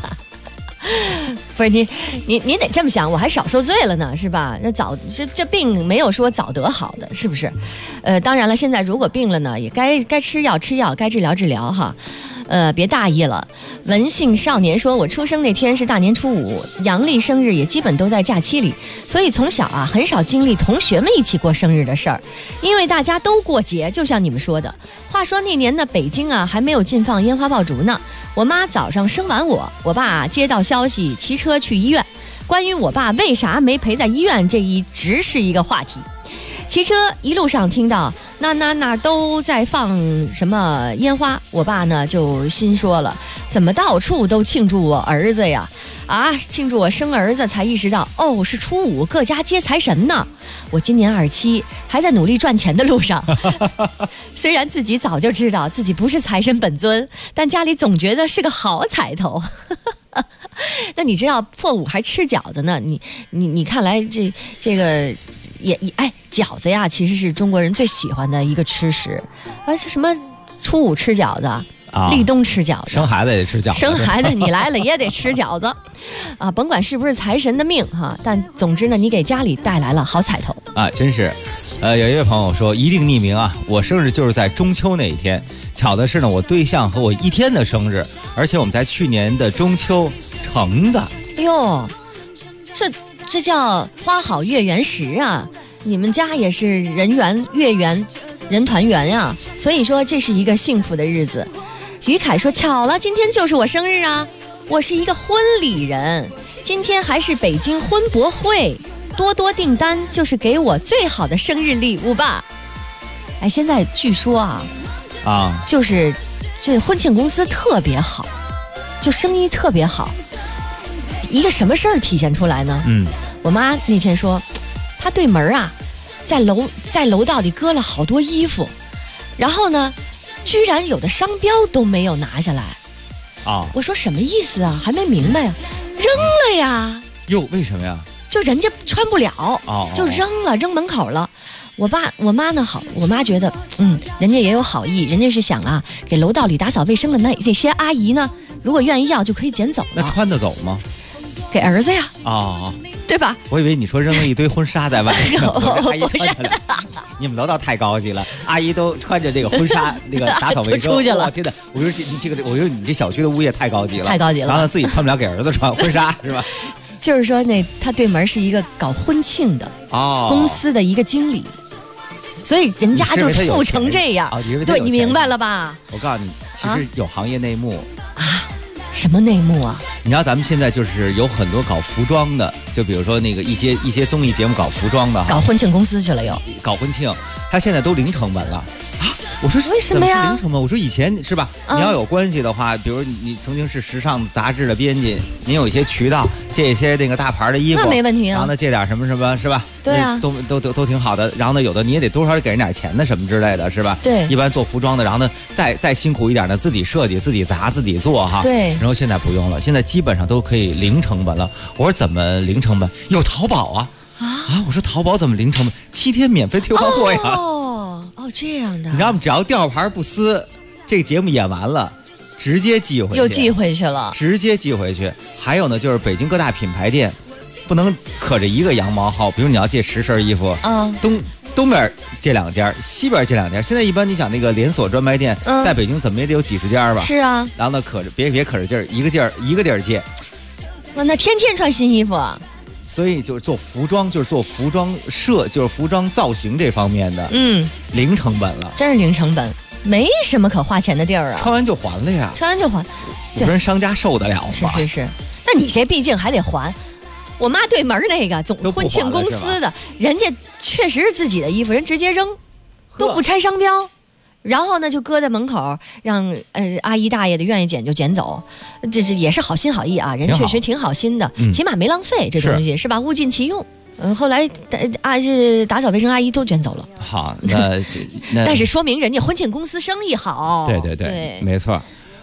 [SPEAKER 15] 不是你得这么想，我还少受罪了呢，是吧？这病没有说早得好的，是不是？当然了，现在如果病了呢，也该吃药吃药，该治疗治疗哈。别大意了。文姓少年说，我出生那天是大年初5，阳历生日也基本都在假期里，所以从小啊很少经历同学们一起过生日的事儿，因为大家都过节，就像你们说的。话说那年呢，北京啊还没有禁放烟花爆竹呢，我妈早上生完我爸接到消息骑车去医院。关于我爸为啥没陪在医院，这一直是一个话题。骑车一路上听到那都在放什么烟花，我爸呢就心说了，怎么到处都庆祝我儿子呀？啊，庆祝我生儿子，才意识到哦，是初5各家接财神呢。我今年27，还在努力赚钱的路上。虽然自己早就知道自己不是财神本尊，但家里总觉得是个好彩头。那你知道破5还吃饺子呢？你看来这个也饺子呀，其实是中国人最喜欢的一个吃食啊。是什么初5吃饺子？立冬吃饺子，
[SPEAKER 16] 生孩子也得吃饺子，
[SPEAKER 15] 生孩子你来了也得吃饺子，啊，甭管是不是财神的命哈，但总之呢，你给家里带来了好彩头
[SPEAKER 16] 啊，真是。有一位朋友说，一定匿名啊，我生日就是在中秋那一天，巧的是呢，我对象和我一天的生日，而且我们在去年的中秋成的。
[SPEAKER 15] 哎呦，这叫花好月圆时啊，你们家也是人圆月圆人团圆呀，所以说这是一个幸福的日子。于凯说，巧了，今天就是我生日啊，我是一个婚礼人，今天还是北京婚博会，多多订单就是给我最好的生日礼物吧。哎，现在据说啊，就是这婚庆公司特别好，就生意特别好。一个什么事儿体现出来呢？我妈那天说，她对门啊，在楼道里搁了好多衣服，然后呢，居然有的商标都没有拿下来。我说什么意思啊？还没明白啊，扔了呀。
[SPEAKER 16] 哟，为什么呀？
[SPEAKER 15] 就人家穿不了，就扔了，扔门口了。我妈呢好，我妈觉得人家也有好意，人家是想啊，给楼道里打扫卫生的那些阿姨呢，如果愿意要就可以捡走了。
[SPEAKER 16] 那穿得走吗？
[SPEAKER 15] 给儿子呀。对吧？
[SPEAKER 16] 我以为你说扔了一堆婚纱在外面，阿姨穿着来。你们楼道太高级了，阿姨都穿着这个婚纱，那个打扫卫生
[SPEAKER 15] 出去了。
[SPEAKER 16] 真的，我说我说你这小区的物业太高级了，
[SPEAKER 15] 太高级了。
[SPEAKER 16] 然后自己穿不了，给儿子穿婚纱是吧？
[SPEAKER 15] 就是说他对门是一个搞婚庆的公司的一个经理，所以人家就富成这样。对，你明白了吧？
[SPEAKER 16] 我告诉你，其实有行业内幕
[SPEAKER 15] 啊。什么内幕啊？
[SPEAKER 16] 你知道咱们现在就是有很多搞服装的，就比如说那个一些综艺节目搞服装的，
[SPEAKER 15] 搞婚庆公司去了又。
[SPEAKER 16] 搞婚庆，他现在都零成本了啊！我说
[SPEAKER 15] 为什么呀？
[SPEAKER 16] 怎么是零成本？我说以前是吧？你要有关系的话，比如你曾经是时尚杂志的编辑，您有一些渠道借一些那个大牌的衣服，
[SPEAKER 15] 那没问题啊。
[SPEAKER 16] 然后呢借点什么是吧？
[SPEAKER 15] 对啊，
[SPEAKER 16] 都挺好的。然后呢有的你也得多少给人点钱的什么之类的，是吧？
[SPEAKER 15] 对，
[SPEAKER 16] 一般做服装的，然后呢再辛苦一点呢，自己设计、自己砸、自己做哈。
[SPEAKER 15] 对。
[SPEAKER 16] 然后现在不用了，现在基本上都可以零成本了。我说怎么零成本？有淘宝啊！我说淘宝怎么零成本？7天免费退换货呀！
[SPEAKER 15] 这样的。
[SPEAKER 16] 你知道吗？只要吊牌不撕，这个节目演完了，直接寄回去。
[SPEAKER 15] 又寄回去了。
[SPEAKER 16] 直接寄回去。还有呢，就是北京各大品牌店，不能可着一个羊毛薅。比如你要借10身衣服，东边借2家，西边借2家。现在一般你想那个连锁专卖店，在北京怎么也得有几十家吧？
[SPEAKER 15] 是啊。
[SPEAKER 16] 然后呢，别可着劲儿，一个地儿借。
[SPEAKER 15] 那天天穿新衣服啊。
[SPEAKER 16] 所以就是做服装，就是做服装就是服装造型这方面的，零成本了，
[SPEAKER 15] 真是零成本，没什么可花钱的地儿啊。
[SPEAKER 16] 穿完就还了呀，
[SPEAKER 15] 穿完就还，
[SPEAKER 16] 我说商家受得了吗？
[SPEAKER 15] 是，那你这毕竟还得还。我妈对门那个总婚庆公司的，人家确实是自己的衣服，人直接扔，都不拆商标。然后呢，就搁在门口，让阿姨大爷的愿意捡就捡走，这也是好心好意啊，人确实挺好心的，起码没浪费这东西，是吧？物尽其用。后来打扫卫生阿姨都卷走了。
[SPEAKER 16] 好，那
[SPEAKER 15] 但是说明人家婚庆公司生意好。
[SPEAKER 16] 对，没错。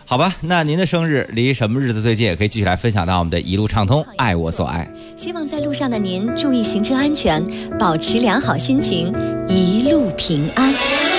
[SPEAKER 16] 好吧，那您的生日离什么日子最近，也可以继续来分享到我们的一路畅通，爱我所爱。
[SPEAKER 2] 希望在路上的您注意行车安全，保持良好心情，一路平安。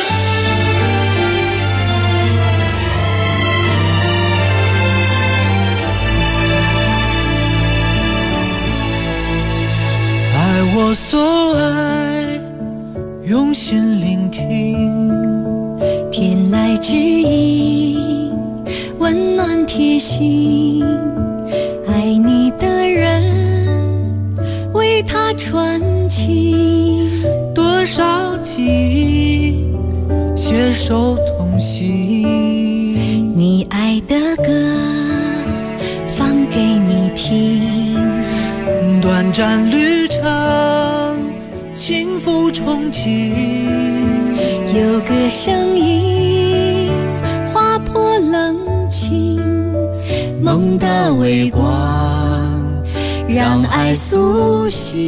[SPEAKER 21] 爱我所爱，用心聆听，
[SPEAKER 8] 天籁之音，温暖贴心。爱你的人，为他传情，
[SPEAKER 21] 多少记忆携手同行。
[SPEAKER 8] 你爱的歌，放给你听。
[SPEAKER 21] 短暂旅程，幸福憧憬。
[SPEAKER 8] 有个声音划破冷清，梦的微光让爱苏醒。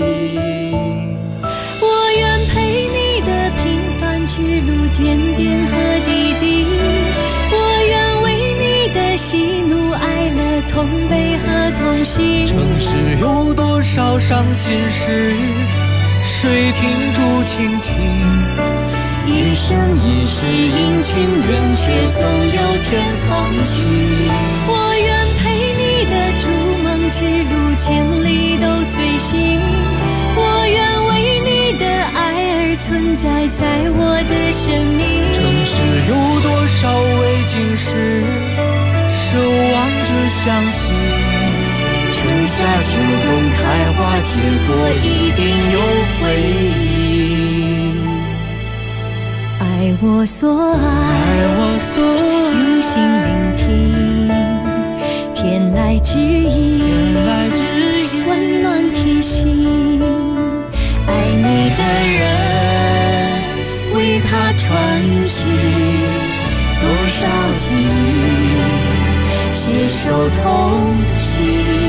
[SPEAKER 8] 我愿陪你的平凡之路，点点和滴滴。我愿为你的喜怒哀乐同悲和同行。
[SPEAKER 21] 城市有多少伤心事，谁停住倾听？
[SPEAKER 8] 一生一世阴晴圆缺，总有天放晴。我愿陪你的逐梦之路，千里都随行。我愿为你的爱而存在，在我的生命。
[SPEAKER 21] 城市有多少未经事，守望着相信。
[SPEAKER 8] 春夏秋冬开花结果，一定有回应。爱我所爱，用心聆听，天籁之音，温暖贴心。爱你的人，为他传情，多少记忆携手同行。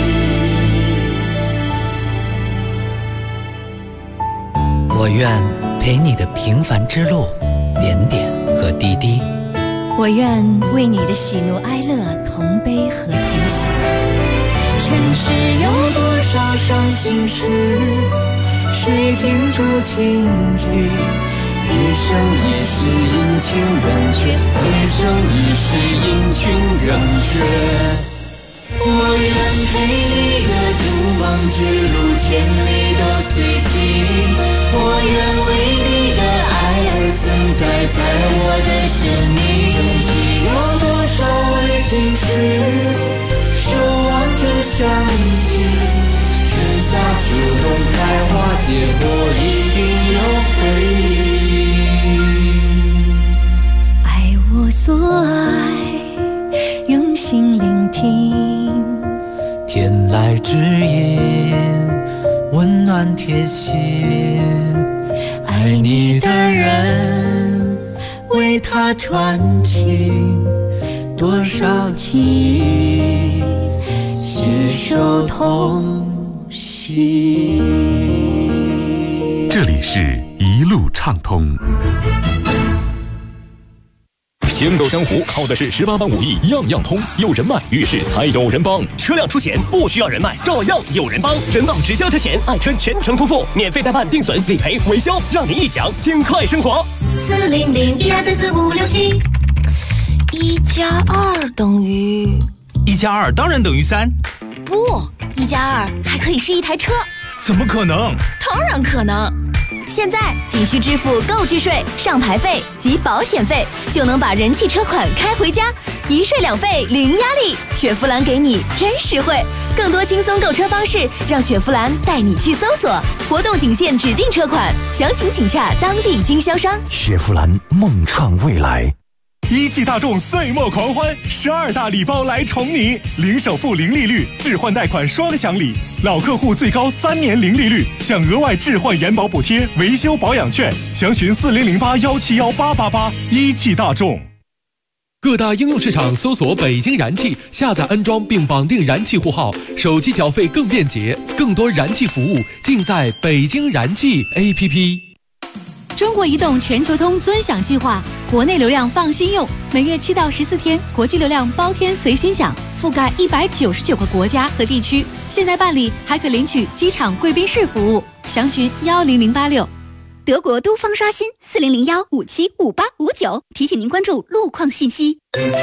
[SPEAKER 21] 我愿陪你的平凡之路，点点和滴滴。
[SPEAKER 8] 我愿为你的喜怒哀乐同悲和同喜。尘世有多少伤心事，谁停住倾听？一生一世阴晴圆缺，一生一世阴晴圆缺。我愿陪你的逐梦之路，千里都随行。我愿为你的爱而存在，在我的生命。城市有多少未经事，守望着相信。春夏秋冬开花结果，一定有回应。爱我所爱，用心聆听，
[SPEAKER 21] 天籁之音，温暖贴心。爱你的人，为他传情，多少记忆携手同行。
[SPEAKER 1] 这里是一路畅通。
[SPEAKER 6] 行走江湖靠的是18般武艺，样样通。有人脉，遇事才有人帮。
[SPEAKER 7] 车辆出险不需要人脉，照样有人帮。人保直销车险，爱车全程托付，免费代办、定损、理赔、维修，让你一享尽快生活。
[SPEAKER 17] 40012344567。1+2等于
[SPEAKER 3] 1+2当然等于3。
[SPEAKER 19] 不，1+2还可以是一台车。
[SPEAKER 3] 怎么可能？
[SPEAKER 19] 当然可能。现在仅需支付购置税、上牌费及保险费，就能把人气车款开回家，一税两费零压力。雪佛兰给你真实惠，更多轻松购车方式，让雪佛兰带你去搜索。活动仅限指定车款，详情请洽当地经销商。
[SPEAKER 1] 雪佛兰梦创未来。
[SPEAKER 3] 一汽大众岁末狂欢，12大礼包来宠你，零首付、零利率，置换贷款双享礼，老客户最高3年零利率，享额外置换延保补贴、维修保养券，详询4008171888。一汽大众。
[SPEAKER 9] 各大应用市场搜索北京燃气，下载安装并绑定燃气户号，手机缴费更便捷，更多燃气服务尽在北京燃气 APP。
[SPEAKER 17] 中国移动全球通尊享计划，国内流量放心用，每月7到14天，国际流量包天随心享，覆盖199个国家和地区。现在办理还可领取机场贵宾室服务，详询10086。
[SPEAKER 5] 德国都方刷新4001575859，提醒您关注路况信息。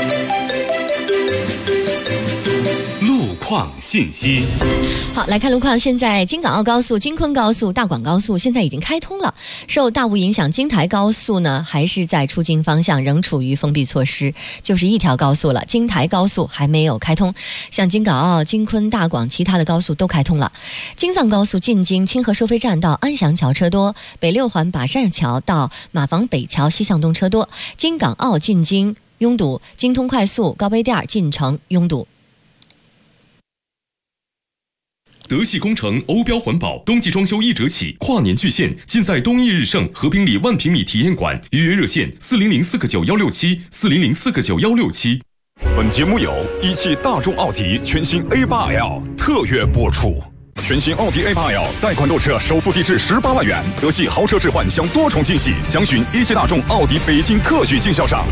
[SPEAKER 1] 路况信息。
[SPEAKER 15] 好，来看路况。现在京港澳高速、京昆高速、大广高速现在已经开通了。受大雾影响，京台高速呢还是在出京方向仍处于封闭措施，就是一条高速了。京台高速还没有开通，像京港澳、京昆、大广其他的高速都开通了。京藏高速进京清河收费站到安祥桥车多，北六环把站桥到马房北桥西向东车多。京港澳进京拥堵，京通快速高碑店进城拥堵。
[SPEAKER 6] 德系工程欧标环保冬季装修1折起，跨年巨献，尽在东益日盛和平里万平米体验馆，预约热线4004916740049167。
[SPEAKER 23] 本节目由一汽大众奥迪全新 A8L 特约播出。全新奥迪 A8L 贷款购车首付低至18万元，德系豪车置换享多重惊喜，详询一汽大众奥迪北京特许经销商。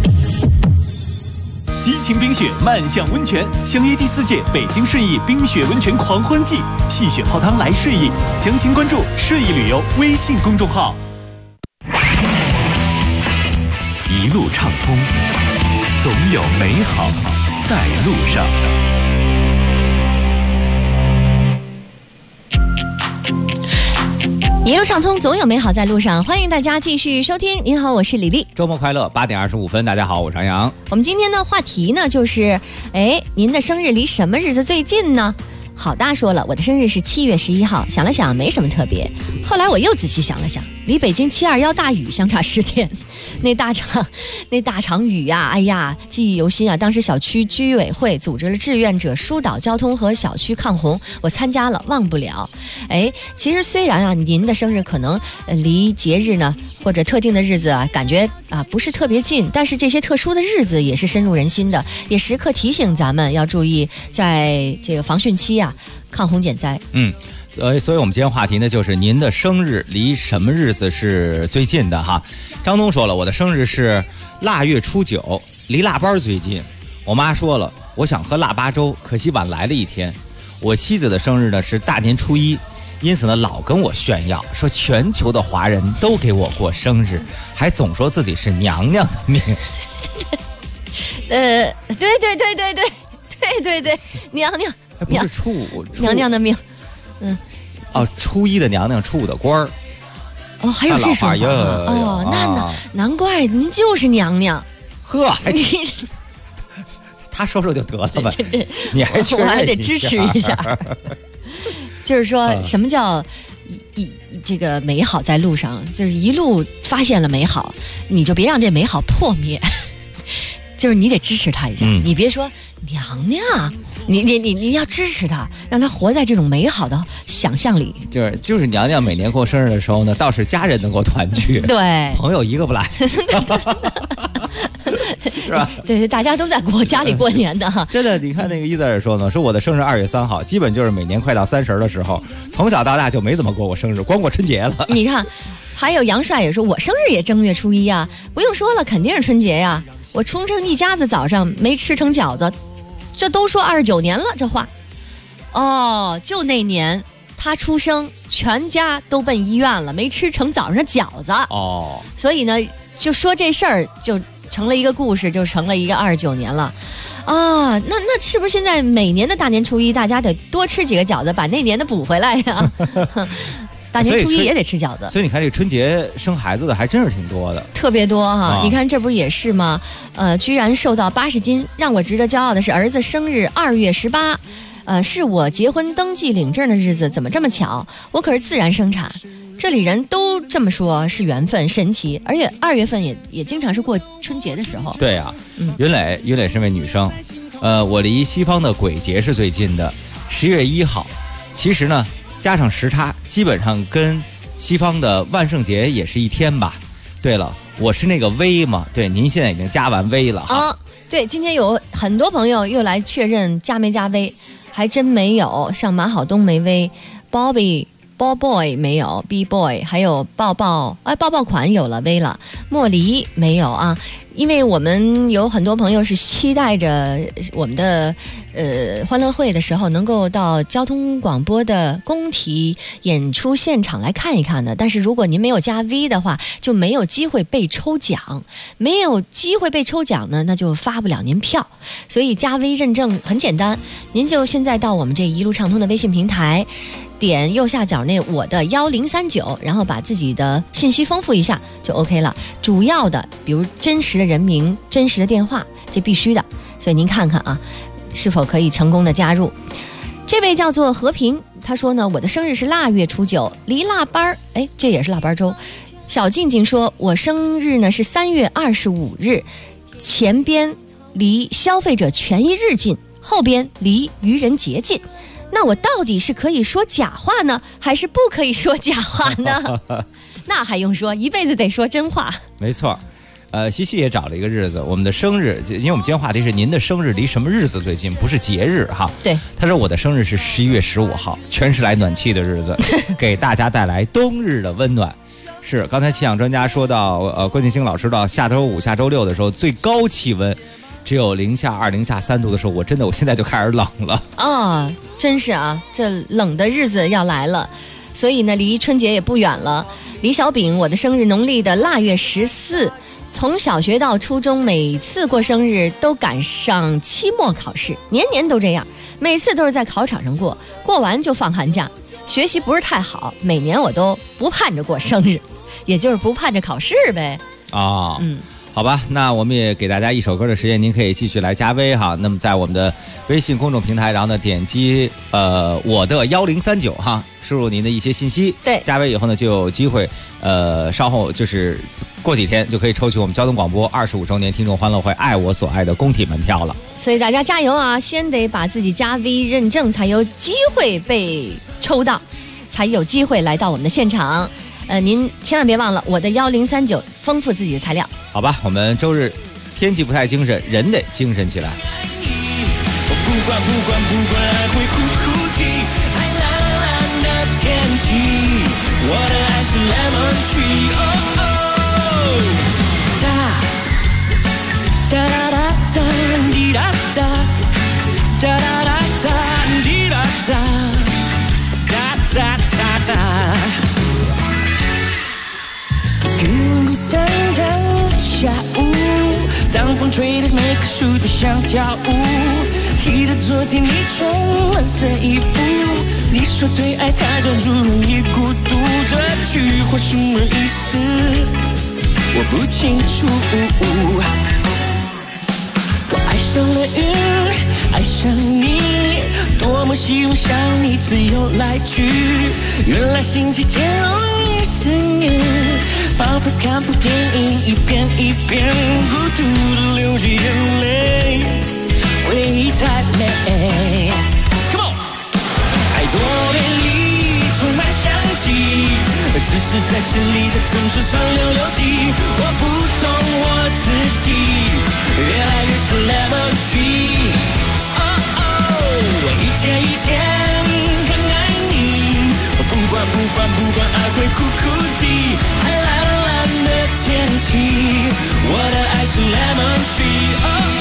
[SPEAKER 3] 激情冰雪，漫享温泉，相约第4届北京顺义冰雪温泉狂欢季，戏雪泡汤来顺义，详情关注顺义旅游微信公众号。
[SPEAKER 18] 一路畅通，总有美好在路上。
[SPEAKER 15] 一路畅通，总有美好在路上。欢迎大家继续收听。您好，我是李丽。
[SPEAKER 16] 周末快乐，8点25分。大家好，我是杨洋。
[SPEAKER 15] 我们今天的话题呢，就是您的生日离什么日子最近呢？好大说了，我的生日是7月11号。想了想，没什么特别。后来我又仔细想了想，离北京721大雨相差10天。那大场雨呀，哎呀，记忆犹新啊！当时小区居委会组织了志愿者疏导交通和小区抗洪，我参加了，忘不了。其实虽然啊，您的生日可能离节日呢或者特定的日子啊，感觉啊不是特别近，但是这些特殊的日子也是深入人心的，也时刻提醒咱们要注意，在这个防汛期啊，抗洪减灾。
[SPEAKER 16] 所以我们今天话题呢，就是您的生日离什么日子是最近的哈？张东说了，我的生日是腊月初9，离腊八最近。我妈说了，我想喝腊八粥，可惜晚来了一天。我妻子的生日呢是大年初1，因此呢老跟我炫耀说全球的华人都给我过生日，还总说自己是娘娘的命。
[SPEAKER 15] 对，娘娘，
[SPEAKER 16] 不是初5，
[SPEAKER 15] 娘娘的命。
[SPEAKER 16] 初1的娘娘，初5的官儿。
[SPEAKER 15] 还有这说法那难怪您就是娘娘。
[SPEAKER 16] 呵，他说就得了吧，你还确认一下，
[SPEAKER 15] 我还得支持一下。就是说什么叫这个美好在路上，就是一路发现了美好，你就别让这美好破灭。就是你得支持他一下，你别说娘娘，你要支持他，让他活在这种美好的想象里。
[SPEAKER 16] 就是娘娘每年过生日的时候呢，倒是家人能够团聚，
[SPEAKER 15] 对，
[SPEAKER 16] 朋友一个不来，是吧？
[SPEAKER 15] 对，大家都在家里过年的哈。
[SPEAKER 16] 真的，你看那个伊泽尔说呢，说我的生日2月3号，基本就是每年快到30的时候，从小到大就没怎么过过生日，光过春节了。
[SPEAKER 15] 你看，还有杨帅也说，我生日也正月初1啊，不用说了，肯定是春节呀。我冲成一家子早上没吃成饺子，这都说29年了这话。就那年他出生，全家都奔医院了，没吃成早上的饺子。所以呢，就说这事儿就成了一个故事，就成了一个29年了。那是不是现在每年的大年初1，大家得多吃几个饺子，把那年的补回来呀？大年初1也得吃饺子，
[SPEAKER 16] 所以你看这个春节生孩子的还真是挺多的，
[SPEAKER 15] 特别多哈。你看这不也是吗？居然瘦到80斤，让我值得骄傲的是儿子生日2月18，是我结婚登记领证的日子，怎么这么巧？我可是自然生产，这里人都这么说，是缘分，神奇。而且2月份也经常是过春节的时候。
[SPEAKER 16] 对啊，云磊是位女生，我离西方的鬼节是最近的，10月1号。其实呢，加上时差，基本上跟西方的万圣节也是一天吧。对了，我是那个V吗？对，您现在已经加完 V 了哈。
[SPEAKER 15] 对，今天有很多朋友又来确认加没加 V， 还真没有。像马好东没 V， Bobby ball boy 没有 ，b boy 还有抱抱款有了 V 了，莫离没有啊。因为我们有很多朋友是期待着我们的欢乐会的时候能够到交通广播的工体演出现场来看一看的，但是如果您没有加 V 的话，就没有机会被抽奖，没有机会被抽奖呢，那就发不了您票。所以加 V 认证很简单，您就现在到我们这一路畅通的微信平台，点右下角那我的1039，然后把自己的信息丰富一下就 OK 了。主要的比如真实的人名、真实的电话，这必须的，所以您看看啊，是否可以成功的加入。这位叫做和平，他说呢，我的生日是腊月初9，离腊八儿，哎，这也是腊八周。小静静说，我生日呢是3月25日，前边离消费者权益日近，后边离愚人节近。那我到底是可以说假话呢，还是不可以说假话呢？那还用说，一辈子得说真话。
[SPEAKER 16] 没错。西西也找了一个日子，我们的生日，因为我们今天话题是您的生日离什么日子最近，不是节日哈。
[SPEAKER 15] 对，
[SPEAKER 16] 他说我的生日是11月15号，全是来暖气的日子，给大家带来冬日的温暖。是，刚才气象专家说到，关敬兴老师到下周5、下周6的时候，最高气温只有零下2、零下3度的时候，我现在就开始冷了。
[SPEAKER 15] 哦，真是啊，这冷的日子要来了，所以呢，离春节也不远了。李小炳，我的生日农历的腊月14。从小学到初中，每次过生日都赶上期末考试，年年都这样，每次都是在考场上过，过完就放寒假。学习不是太好，每年我都不盼着过生日，也就是不盼着考试呗。
[SPEAKER 16] 哦，好吧，那我们也给大家一首歌的时间，您可以继续来加微哈。那么在我们的微信公众平台，然后呢点击我的1039哈，输入您的一些信息，
[SPEAKER 15] 对，
[SPEAKER 16] 加微以后呢就有机会稍后就是过几天就可以抽取我们交通广播25周年听众欢乐会爱我所爱的工体门票了。
[SPEAKER 15] 所以大家加油啊，先得把自己加 V 认证，才有机会被抽到，才有机会来到我们的现场。您千万别忘了我的1039，丰富自己的材料。
[SPEAKER 16] 好吧，我们周日天气不太精神，人得精神起来。
[SPEAKER 21] 不管爱会苦苦的，爱蓝蓝的天气，我的爱是 lemon tree。哒哒哒哒滴哒哒，哒哒哒哒滴哒哒，哒哒哒哒。孤单的下午，当风吹得每棵树都想跳舞，记得昨天你穿蓝色衣服，你说对爱太专注容易孤独，这句话什么意思？我不清楚。我爱上了云，爱上你，多么希望像你自由来去，原来星期天容易思念，仿佛看部电影，一遍一遍孤独的流着眼泪，回忆太美。 Come on， 爱多美丽，充满香气，只是在心里的总是酸溜溜的。我不懂我自己，越来越是 lemon tree。我一天一天更爱你，不管爱会苦苦的，爱蓝蓝的天气，我的爱是 lemon tree。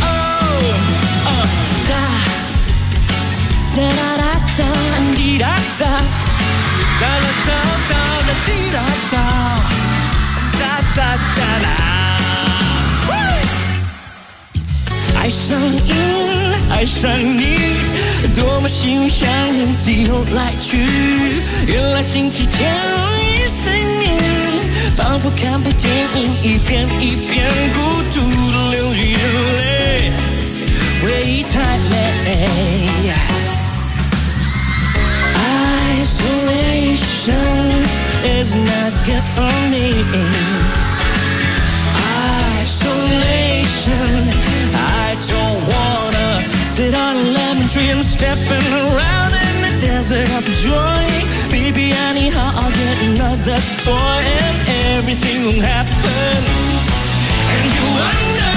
[SPEAKER 21] 哒哒哒哒滴哒哒，哒哒哒哒滴哒哒，哒哒哒哒。爱上瘾，爱上你，多么幸运相遇自由来去，原来星期天容易思念，仿佛看部电影，一遍一遍孤独的流着眼泪，回忆太美。Isolation is not good for me. Isolation, I don't wanna sit on a lemon tree and stepping around in the desert of joy. Baby, anyhow, I'll get another toy and everything will happen. And you wonder.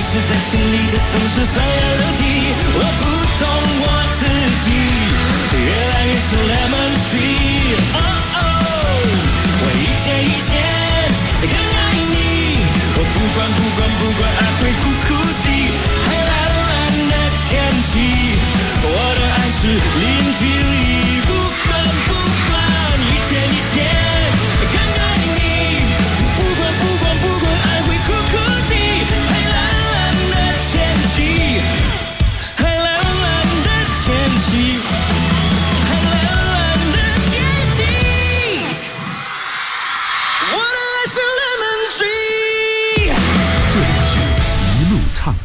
[SPEAKER 21] 是在心里的总是酸又流涕，我不懂我自己，越来越是 lemon tree。我一天一天更爱你，我不管爱会苦苦的，还蓝蓝的天气，我的爱是零距离，不管一天一天更爱你，不管爱会苦苦的，还蓝蓝的天气，还蓝蓝的天气，还蓝蓝的天气，我的爱是 lemon tree。
[SPEAKER 1] 这里是一路畅通。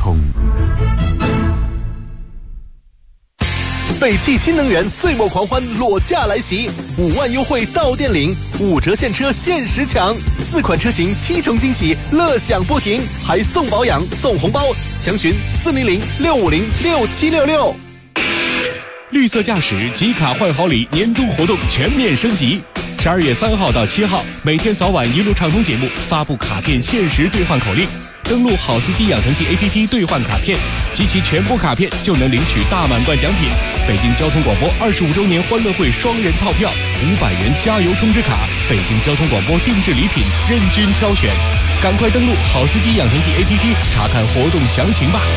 [SPEAKER 10] 北汽新能源岁末狂欢裸驾来袭，5万优惠到店领，5折现车限时抢，4款车型7重惊喜，乐享不停，还送保养送红包，详询400-650-6766。
[SPEAKER 9] 绿色驾驶集卡换好礼年终活动全面升级，12月3号到7号，每天早晚一路畅通节目发布卡片限时兑换口令。登录好司机养成记 APP 兑换卡片，集齐全部卡片就能领取大满贯奖品。北京交通广播25周年欢乐会双人套票，500元加油充值卡，北京交通广播定制礼品任君挑选。赶快登录好司机养成记 APP 查看活动详情吧。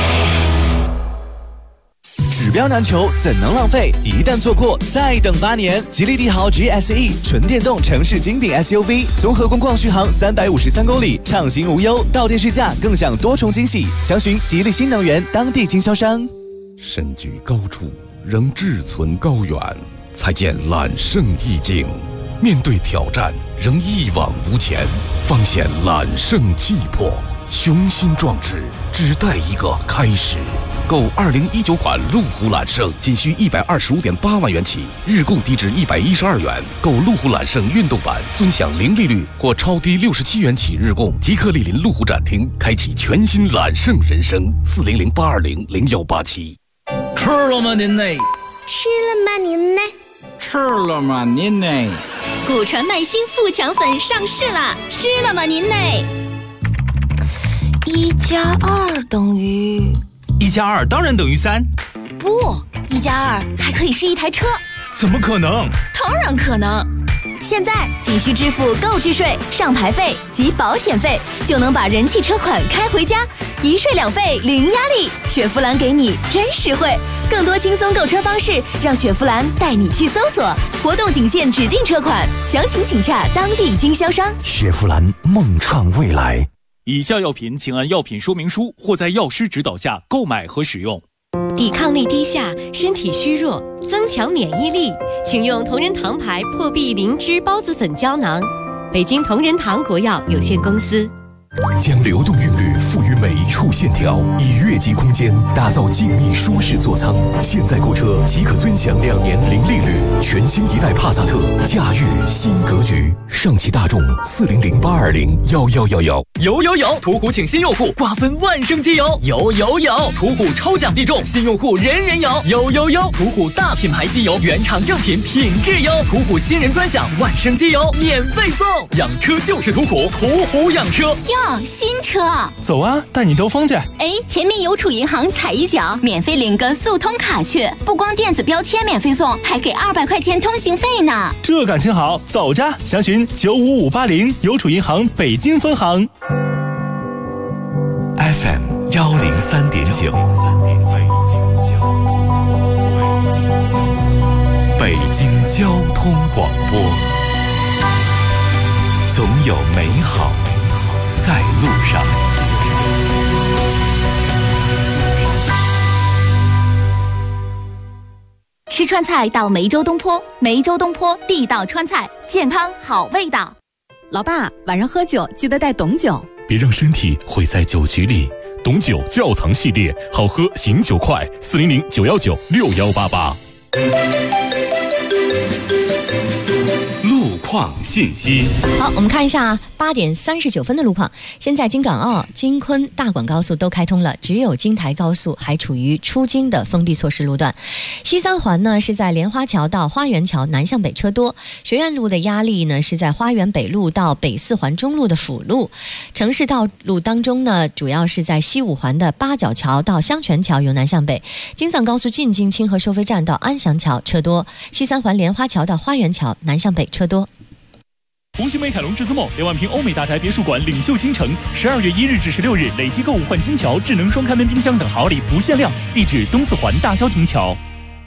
[SPEAKER 11] 指标难求，怎能浪费？一旦错过，再等8年。吉利帝豪 GSE 纯电动城市精品 SUV， 综合工况续航353公里，畅行无忧，到店试驾更享多重惊喜。详询吉利新能源当地经销商。
[SPEAKER 1] 身居高处，仍志存高远，才见揽胜意境；面对挑战，仍一往无前，方显揽胜气魄。雄心壮志，只待一个开始。购2019款路虎揽胜，仅需125.8万元起，日供低至112元。购路虎揽胜运动版，尊享零利率或超低67元起日供。即刻莅临路虎展厅，开启全新揽胜人生。400-820-0187。
[SPEAKER 21] 吃了吗您呢？
[SPEAKER 12] 吃了吗您呢？
[SPEAKER 21] 吃了吗您呢？
[SPEAKER 5] 古传麦新富强粉上市啦！吃了吗您呢
[SPEAKER 12] ？1+2等于
[SPEAKER 21] 1+2当然等于3。
[SPEAKER 12] 不，1+2还可以是一台车。
[SPEAKER 21] 怎么可能？
[SPEAKER 12] 当然可能。现在仅需支付购置税、上牌费及保险费，就能把人气车款开回家，一税两费零压力。雪佛兰给你真实惠，更多轻松购车方式，让雪佛兰带你去搜索。活动仅限指定车款，详情请洽当地经销商。
[SPEAKER 18] 雪佛兰梦创未来。
[SPEAKER 3] 以下药品请按药品说明书或在药师指导下购买和使用。
[SPEAKER 13] 抵抗力低下，身体虚弱，增强免疫力，请用同仁堂牌破壁灵芝孢子粉胶囊。北京同仁堂国药有限公司。
[SPEAKER 1] 将流动韵律赋予每一处线条，以越级空间打造静谧舒适座舱。现在购车即可尊享2年零利率，全新一代帕萨特驾驭新格局。上汽大众400-820-1111。
[SPEAKER 7] 有！途虎请新用户瓜分万圣节有！有！途虎抽奖必中，新用户人人有！有！途虎大品牌机油，原厂正品，品质优。途虎新人专享万圣机油免费送，养车就是途虎，途虎养车。
[SPEAKER 5] 新车，
[SPEAKER 21] 走啊，带你兜风去。
[SPEAKER 5] 哎，前面邮储银行踩一脚，免费领个速通卡去，不光电子标签免费送，还给200块钱通行费呢。
[SPEAKER 21] 这感情好，走着，详询95580邮储银行北京分行。
[SPEAKER 18] FM 103.9，北京交通广播，总有美好在路上。
[SPEAKER 5] 吃川菜到梅州东坡，梅州东坡地道川菜，健康好味道。
[SPEAKER 14] 老爸，晚上喝酒记得带董酒，
[SPEAKER 6] 别让身体毁在酒局里。董酒窖藏系列，好喝醒酒快，400-919-6188。
[SPEAKER 18] 路况
[SPEAKER 1] 况信息。
[SPEAKER 15] 好，我们看一下8点39分的路况。现在京港澳、京昆、大广高速都开通了，只有京台高速还处于出京的封闭措施路段。西三环呢是在莲花桥到花园桥南向北车多，学院路的压力呢是在花园北路到北四环中路的辅路。城市道路当中呢，主要是在西五环的八角桥到香泉桥由南向北，京藏高速进京清河收费站到安祥桥车多，西三环莲花桥到花园桥南向北车多。
[SPEAKER 3] 红星美凯龙至尊梦2万平欧美大宅别墅馆领袖京城，12月1日至16日累计购物换金条、智能双开门冰箱等好礼不限量。地址东四环大郊亭桥。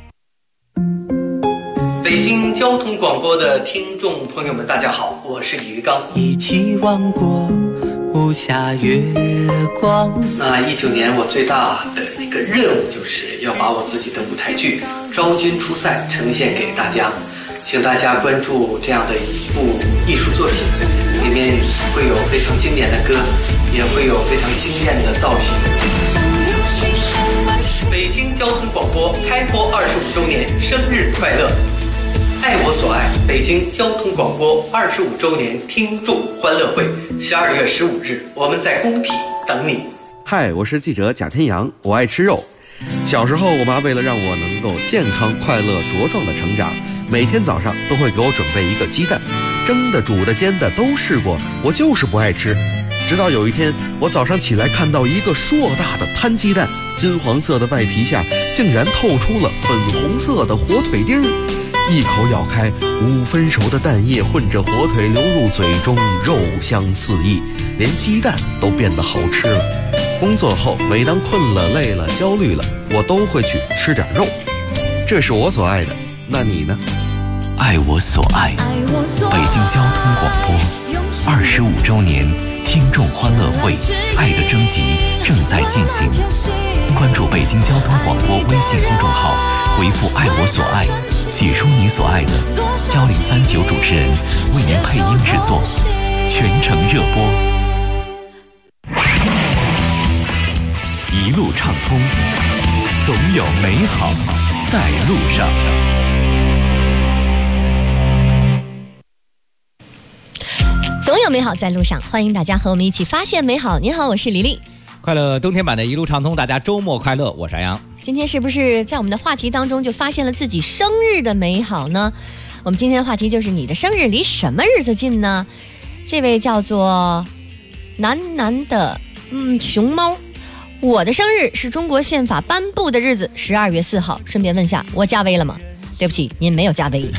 [SPEAKER 4] 北京交通广播的听众朋友们，大家好，我是李玉刚。
[SPEAKER 21] 一起望过无暇月光。
[SPEAKER 4] 那19年我最大的一个任务就是要把我自己的舞台剧《昭君出塞》呈现给大家。请大家关注这样的一部艺术作品，里面会有非常经典的歌，也会有非常惊艳的造型。北京交通广播开播25周年，生日快乐！爱我所爱，北京交通广播25周年听众欢乐会，12月15日，我们在工体等你。
[SPEAKER 20] 嗨，我是记者贾天阳，我爱吃肉。小时候，我妈为了让我能够健康、快乐、茁壮的成长，每天早上都会给我准备一个鸡蛋，蒸的、煮的、煎的都试过，我就是不爱吃。直到有一天，我早上起来看到一个硕大的摊鸡蛋，金黄色的外皮下竟然透出了粉红色的火腿丁儿，一口咬开，5分熟的蛋液混着火腿流入嘴中，肉香四溢，连鸡蛋都变得好吃了。工作后，每当困了、累了、焦虑了，我都会去吃点肉。这是我所爱的，那你呢？
[SPEAKER 18] 爱我所爱，北京交通广播25周年听众欢乐会爱的征集正在进行，关注北京交通广播微信公众号，回复爱我所爱，写出你所爱的，1039主持人为您配音制作，全程热播。一路畅通，总有美好在路上。
[SPEAKER 15] 总有美好在路上，欢迎大家和我们一起发现美好。你好，我是李丽。
[SPEAKER 16] 快乐冬天版的一路畅通，大家周末快乐，我是安阳。
[SPEAKER 15] 今天是不是在我们的话题当中就发现了自己生日的美好呢？我们今天的话题就是你的生日离什么日子近呢？这位叫做南的熊猫，我的生日是中国宪法颁布的日子，12月4号。顺便问下，我加微了吗？对不起，您没有加微。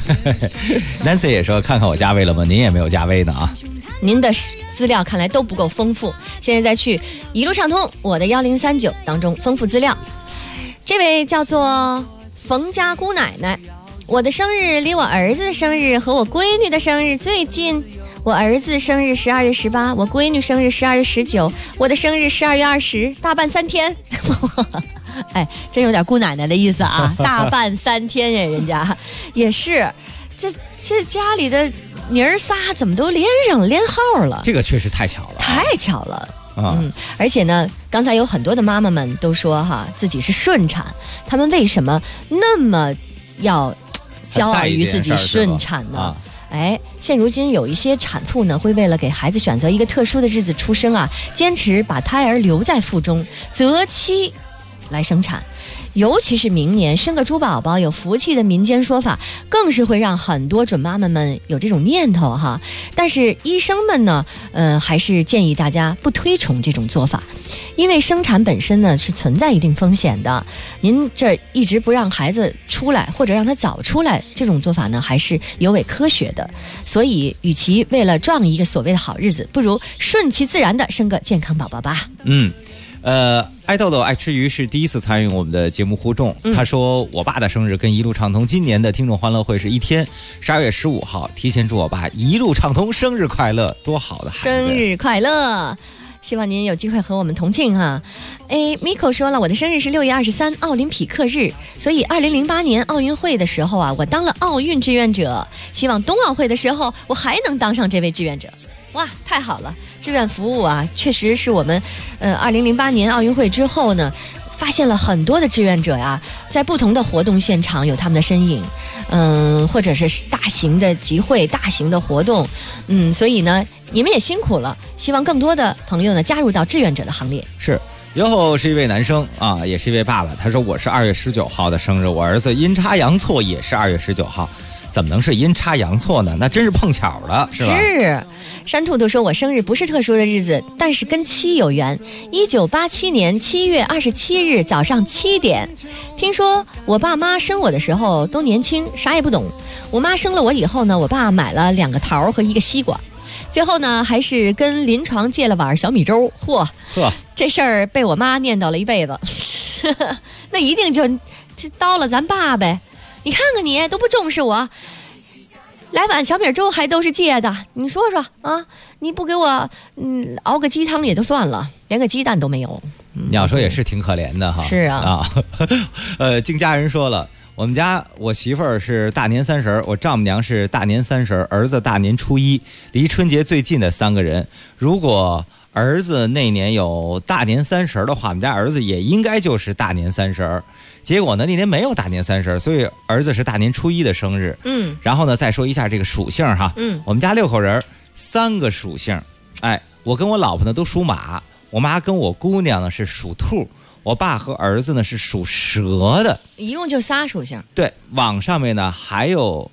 [SPEAKER 16] Nancy 也说看看我加微了吗？您也没有加微呢啊。
[SPEAKER 15] 您的资料看来都不够丰富，现在再去一路畅通我的1039当中丰富资料。这位叫做冯家姑奶奶，我的生日离我儿子的生日和我闺女的生日最近。我儿子生日12月18，我闺女生日12月19，我的生日12月20，大半3天。哎，真有点姑奶奶的意思啊，大半3天呀，人家也是，这家里的妮儿仨怎么都连上连号了？
[SPEAKER 16] 这个确实太巧了，
[SPEAKER 15] 太巧了。而且呢，刚才有很多的妈妈们都说哈，自己是顺产，她们为什么那么要骄傲于自己顺产呢？哎，现如今有一些产妇呢，会为了给孩子选择一个特殊的日子出生啊，坚持把胎儿留在腹中，择期来生产。尤其是明年生个猪宝宝有福气的民间说法，更是会让很多准妈妈们有这种念头哈。但是医生们呢，还是建议大家不推崇这种做法，因为生产本身呢是存在一定风险的。您这一直不让孩子出来，或者让他早出来，这种做法呢还是有违科学的。所以，与其为了撞一个所谓的好日子，不如顺其自然的生个健康宝宝吧。
[SPEAKER 16] 爱豆豆爱吃鱼是第一次参与我们的节目互动，他说我爸的生日跟一路畅通今年的听众欢乐会是一天，12月15号，提前祝我爸一路畅通生日快乐，多好的孩子！
[SPEAKER 15] 生日快乐！希望您有机会和我们同庆哈。Miko 说了，我的生日是6月23，奥林匹克日，所以2008年奥运会的时候啊，我当了奥运志愿者，希望冬奥会的时候我还能当上这位志愿者。哇，太好了！志愿服务啊，确实是我们2008年奥运会之后呢， 发现了很多的志愿者呀，在不同的活动现场有他们的身影，或者是大型的集会、大型的活动，所以呢，你们也辛苦了，希望更多的朋友呢加入到志愿者的行列。
[SPEAKER 16] 是。然后是一位男生啊，也是一位爸爸，他说我是2月19号的生日，我儿子阴差阳错也是2月19号，怎么能是阴差阳错呢？那真是碰巧了，是吧？
[SPEAKER 15] 是。山兔兔说我生日不是特殊的日子，但是跟7有缘。1987年7月27日早上7点，听说我爸妈生我的时候都年轻，啥也不懂。我妈生了我以后呢，我爸买了2个桃和1个西瓜。最后呢，还是跟临床借了碗小米粥。嚯，这事儿被我妈念叨了一辈子。那一定就叨了咱爸呗。你看看你都不重视我，来碗小米粥还都是借的，你说说啊？你不给我熬个鸡汤也就算了，连个鸡蛋都没有。
[SPEAKER 16] 你要说也是挺可怜的哈。
[SPEAKER 15] 是啊。
[SPEAKER 16] 经家人说了。我们家我媳妇儿是大年30，我丈母娘是大年30，儿子大年初1，离春节最近的3个人。如果儿子那年有大年30的话，我们家儿子也应该就是大年30。结果呢，那年没有大年30，所以儿子是大年初1的生日。然后呢，再说一下这个属性哈。我们家6口人，3个属性。哎，我跟我老婆呢都属马，我妈跟我姑娘呢是属兔。我爸和儿子呢是属蛇的，
[SPEAKER 15] 一共就仨属性。
[SPEAKER 16] 对，往上面还有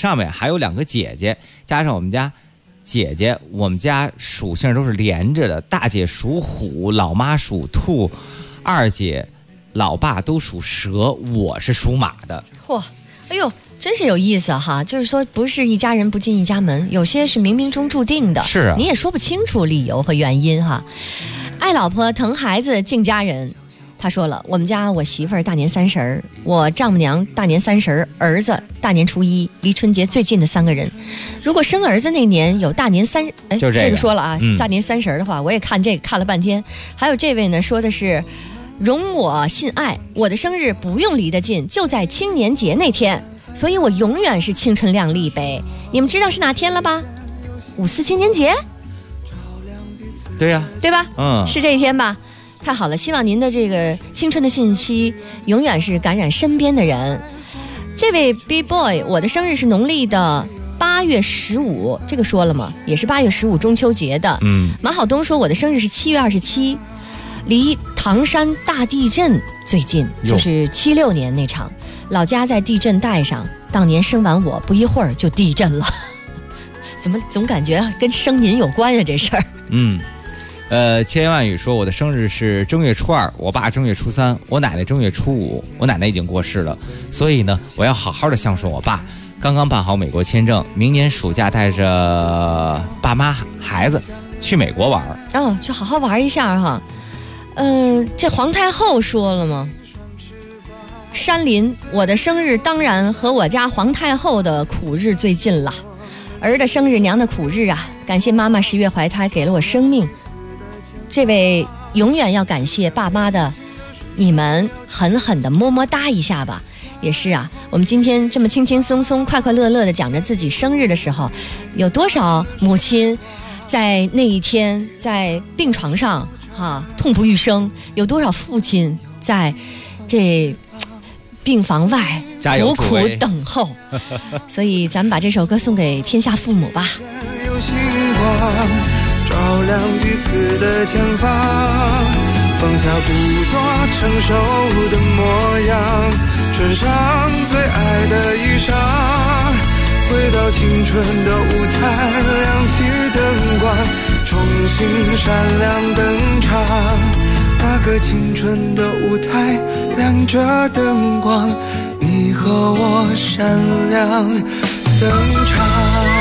[SPEAKER 16] 2个姐姐，加上我们家姐姐，我们家属性都是连着的。大姐属虎，老妈属兔，二姐、老爸都属蛇，我是属马的。
[SPEAKER 15] 嚯，哎呦，真是有意思哈！就是说，不是一家人不进一家门，有些是冥冥中注定的。
[SPEAKER 16] 是啊，
[SPEAKER 15] 你也说不清楚理由和原因哈。爱老婆疼孩子敬家人。他说了，我们家我媳妇儿大年30，我丈母娘大年30，儿子大年初1，离春节最近的3个人。如果生儿子那年有大年30，这个说了啊，大年30的话，我也看这个看了半天。还有这位呢，说的是容我信爱，我的生日不用离得近，就在青年节那天，所以我永远是青春靓丽呗。你们知道是哪天了吧？54青年节。
[SPEAKER 16] 对呀，
[SPEAKER 15] 对吧？是这一天吧？太好了，希望您的这个青春的信息永远是感染身边的人。这位 B boy， 我的生日是农历的8月15，这个说了吗？也是8月15中秋节的。马好东说我的生日是7月27，离唐山大地震最近，就是76年那场，老家在地震带上，当年生完我不一会儿就地震了。怎么总感觉跟生您有关呀这事儿？
[SPEAKER 16] 千言万语说我的生日是正月初2，我爸正月初3，我奶奶正月初5，我奶奶已经过世了，所以呢，我要好好的孝顺我爸。刚刚办好美国签证，明年暑假带着爸妈孩子去美国玩。
[SPEAKER 15] 去好好玩一下哈。这皇太后说了吗？山林，我的生日当然和我家皇太后的苦日最近了。儿的生日，娘的苦日啊！感谢妈妈10月怀胎给了我生命。这位永远要感谢爸妈的你们，狠狠的么么哒一下吧。也是啊，我们今天这么轻轻松松快快乐乐的讲着自己生日的时候，有多少母亲在那一天在病床上痛不欲生，有多少父亲在这病房外苦苦等候。所以咱们把这首歌送给天下父母吧。
[SPEAKER 21] 有星光照亮彼此的前方，放下故作成熟的模样，穿上最爱的衣裳，回到青春的舞台，亮起灯光，重新闪亮登场。那个青春的舞台亮着灯光，你和我闪亮登场。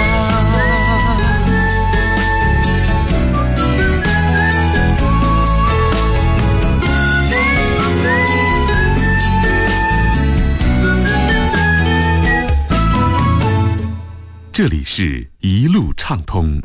[SPEAKER 1] 这里是一路畅通。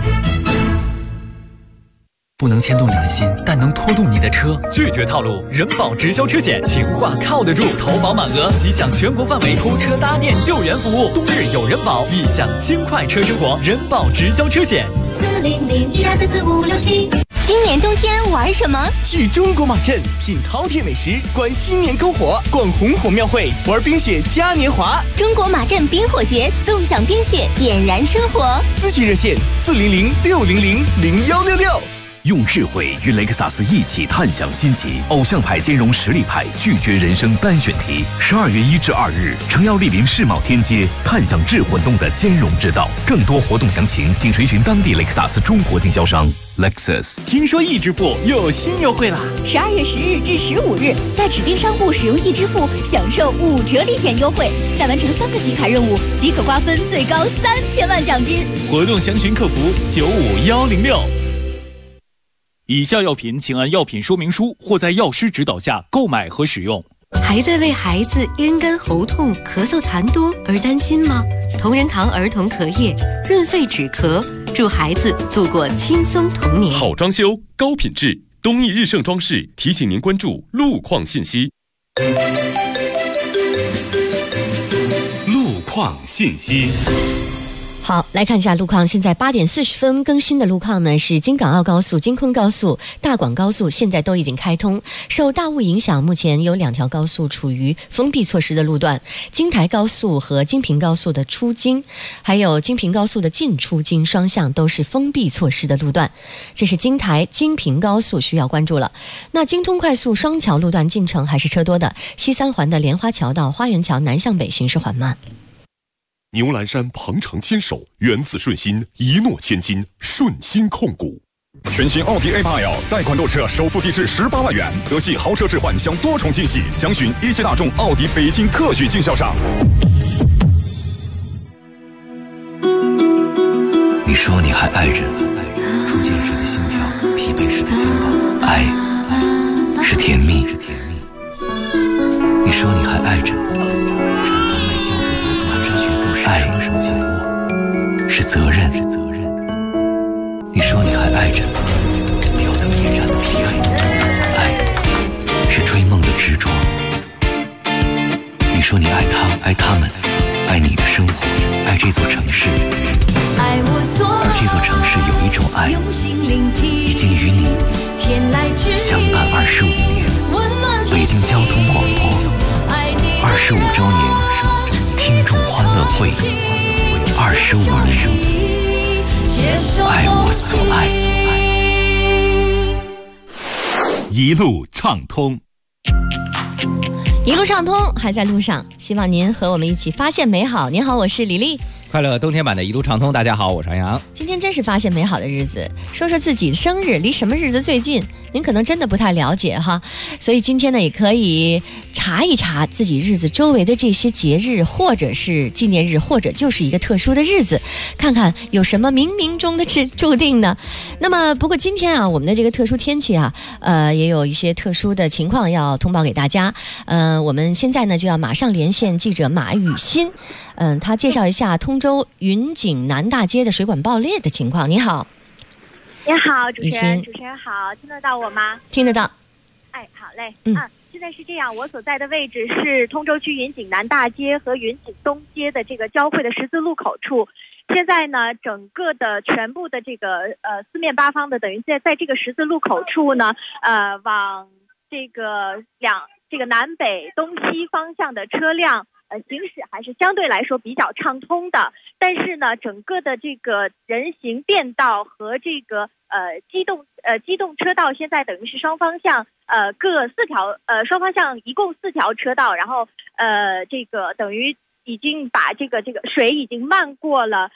[SPEAKER 3] 不能牵动你的心，但能拖动你的车。拒绝套路，人保直销车险，情话靠得住，投保满额即享全国范围偷车搭店救援服务，冬日有人保，一享轻快车生活。人保直销车险。400-1244-567。
[SPEAKER 5] 今年冬天玩什么？
[SPEAKER 2] 去中国马镇品饕餮美食，观新年篝火，逛红火庙会，玩冰雪嘉年华。
[SPEAKER 5] 中国马镇冰火节，纵享冰雪，点燃生活。
[SPEAKER 2] 咨询热线400-600-0166。
[SPEAKER 1] 用智慧与雷克萨斯一起探享新奇，偶像派兼容实力派，拒绝人生单选题。12月1至2日，诚邀莅临世贸天阶，探享智混动的兼容之道。更多活动详情，请垂询当地雷克萨斯中国经销商 Lexus。
[SPEAKER 3] 听说易支付又有新优惠啦
[SPEAKER 12] ！12月10日至15日，在指定商户使用易支付，享受5折立减优惠，再完成3个集卡任务即可瓜分最高3000万奖金。
[SPEAKER 3] 活动详询客服95106。以下药品请按药品说明书或在药师指导下购买和使用。
[SPEAKER 13] 还在为孩子咽干喉痛、咳嗽痰多而担心吗？同仁堂儿童咳液润肺止咳，助孩子度过轻松童年。
[SPEAKER 6] 好装修，高品质，东义日盛装饰提醒您关注路况信息。
[SPEAKER 1] 路况信息。
[SPEAKER 15] 好，来看一下路况。现在8点40分更新的路况呢，是京港澳高速、京昆高速、大广高速现在都已经开通。受大雾影响，目前有2条高速处于封闭措施的路段：京台高速和京平高速的出京，还有京平高速的进出京双向都是封闭措施的路段。这是京台、京平高速需要关注了。那京通快速双桥路段进程还是车多的，西三环的莲花桥到花园桥南向北行驶缓慢。
[SPEAKER 6] 牛栏山鹏程牵手，源自顺心，一诺千金，顺心控股。
[SPEAKER 23] 全新奥迪 A8L 贷款购车首付低至18万元，德系豪车置换享多重惊喜，详询一汽大众奥迪北京特许经销商。
[SPEAKER 18] 你说你还爱着初见时的心跳，疲惫时的心动，爱是甜蜜。你说你还爱着爱是紧握，是责任。你说你还爱着吊灯夜战的疲惫，爱是追梦的执着。你说你爱他，爱他们，爱你的生活，爱这座城市。而这座城市有一种爱，已经与你相伴25年。北京交通广播25周年。听众欢乐会25年，爱我所爱，
[SPEAKER 3] 一路畅通。
[SPEAKER 15] 一路畅通，还在路上，希望您和我们一起发现美好。您好，我是李丽。
[SPEAKER 16] 快乐冬天版的一路畅通，大家好，我是杨洋。
[SPEAKER 15] 今天真是发现美好的日子，说说自己的生日离什么日子最近，您可能真的不太了解哈，所以今天呢也可以查一查自己日子周围的这些节日，或者是纪念日，或者就是一个特殊的日子，看看有什么冥冥中的注定呢。那么不过今天啊，我们的这个特殊天气啊，也有一些特殊的情况要通报给大家。我们现在呢就要马上连线记者马雨欣，他介绍一下通州云锦南大街的水管爆裂的情况。你好。
[SPEAKER 8] 你好，主持人好，听得到我吗？
[SPEAKER 15] 听得到。
[SPEAKER 8] 哎，好嘞。现在是这样，我所在的位置是通州区云锦南大街和云锦东街的这个交汇的十字路口处。现在呢，整个的全部的这个四面八方的，等于在这个十字路口处呢，往这个南北东西方向的车辆行驶还是相对来说比较畅通的，但是呢，整个的这个人行便道和这个机动车道现在等于是双方向各4条双方向一共4条车道，然后这个等于已经把这个水已经漫过了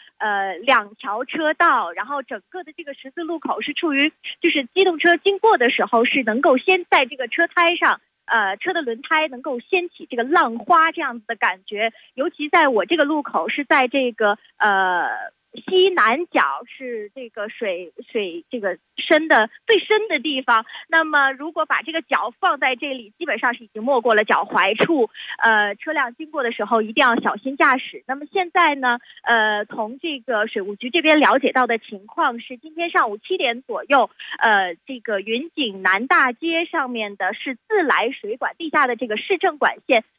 [SPEAKER 8] 2条车道，然后整个的这个十字路口是处于就是机动车经过的时候是能够先在这个车胎上。车的轮胎能够掀起这个浪花这样子的感觉，尤其在我这个路口是在这个西南角，是这个水这个最深的地方。那么如果把这个脚放在这里，基本上是已经没过了脚踝处。车辆经过的时候一定要小心驾驶。那么现在呢，从这个水务局这边了解到的情况是，今天上午7点左右，这个云锦南大街上面的是自来水管地下的这个市政管线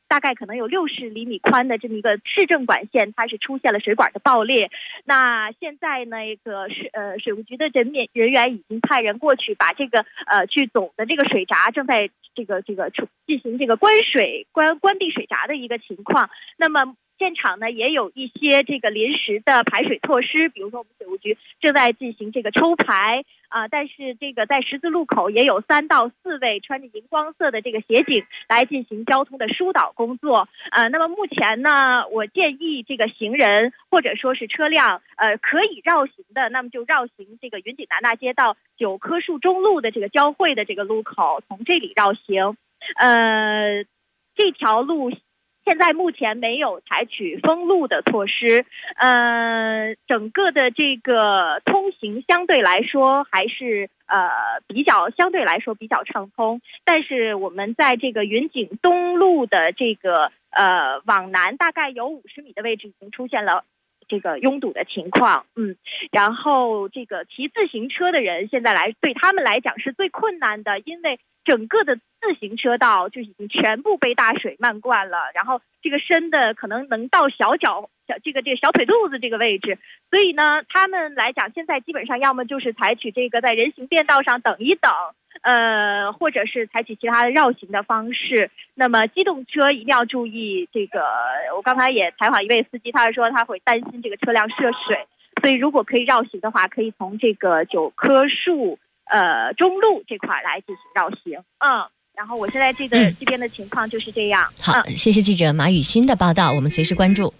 [SPEAKER 8] 大概可能有60厘米宽的这么一个市政管线，它是出现了水管的爆裂。那现在那个水务局的人员已经派人过去，把这个去总的这个水闸正在这个进行这个关闭水闸的一个情况。那么现场呢也有一些这个临时的排水措施，比如说我们水务局正在进行这个抽排但是这个在十字路口也有3到4位穿着荧光色的这个协警来进行交通的疏导工作。那么目前呢，我建议这个行人或者说是车辆可以绕行的，那么就绕行这个云锦南大街到9棵树中路的这个交汇的这个路口，从这里绕行。这条路现在目前没有采取封路的措施，整个的这个通行相对来说还是相对来说比较畅通，但是我们在这个云锦东路的这个往南大概有50米的位置已经出现了这个拥堵的情况，然后这个骑自行车的人现在对他们来讲是最困难的，因为整个的自行车道就已经全部被大水漫灌了，然后这个深的可能能到小腿肚子这个位置，所以呢，他们来讲现在基本上要么就是采取这个在人行便道上等一等，或者是采取其他的绕行的方式。那么机动车一定要注意这个，我刚才也采访一位司机，他是说他会担心这个车辆涉水，所以如果可以绕行的话，可以从这个9棵树中路这块来进行绕行。然后我现在这边的情况就是这样。
[SPEAKER 15] 好，谢谢记者马雨欣的报道，我们随时关注。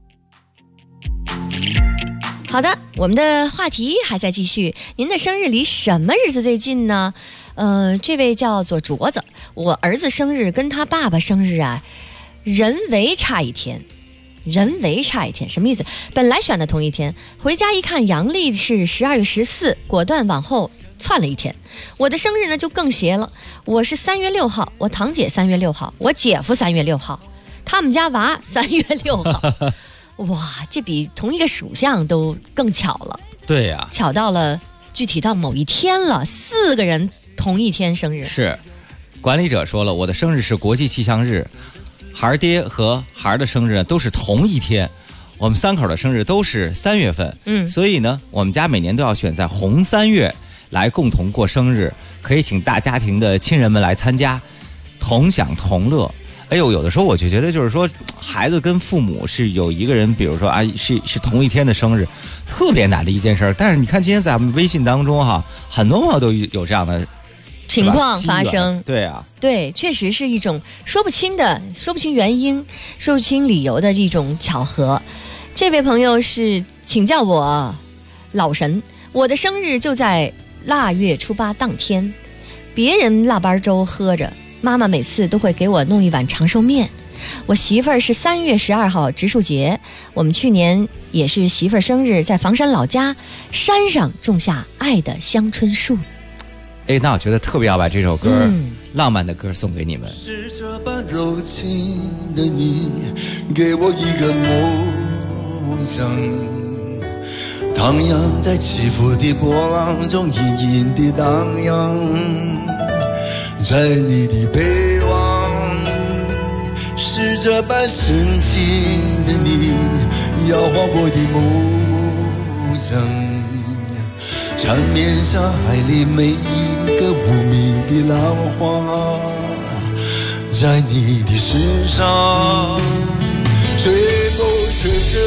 [SPEAKER 15] 好的，我们的话题还在继续。您的生日离什么日子最近呢？这位叫做镯子，我儿子生日跟他爸爸生日人为差一天，什么意思？本来选的同一天，回家一看阳历是12月14，果断往后窜了一天。我的生日呢就更邪了，我是3月6号，我堂姐3月6号，我姐夫3月6号，他们家娃3月6号。哇，这比同一个属相都更巧了。
[SPEAKER 16] 对呀，
[SPEAKER 15] 巧到了具体到某一天了，4个人同一天生日。
[SPEAKER 16] 是，管理者说了，我的生日是国际气象日，孩儿爹和孩儿的生日都是同一天，我们3口的生日都是3月份，所以呢，我们家每年都要选在红3月来共同过生日，可以请大家庭的亲人们来参加，同享同乐。哎呦，有的时候我就觉得，就是说，孩子跟父母是有一个人，比如说是同一天的生日，特别难的一件事。但是你看，今天在我们微信当中很多朋友都有这样的
[SPEAKER 15] 情况发生。
[SPEAKER 16] 对啊，
[SPEAKER 15] 对，确实是一种说不清原因、说不清理由的一种巧合。这位朋友是请教我老神，我的生日就在腊月初8当天，别人腊八粥喝着。妈妈每次都会给我弄一碗长寿面。我媳妇儿是3月12号植树节，我们去年也是媳妇儿生日，在房山老家山上种下爱的香春树。
[SPEAKER 16] 那我觉得特别要把这首歌，浪漫的歌送给你们。
[SPEAKER 21] 是这般柔情的你，给我一个梦想，徜徉在起伏的波浪中，隐隐地荡漾。在你的背望，是这般深情的你，摇晃我的梦想，缠绵上海里每一个无名的浪花，在你的身上睡梦成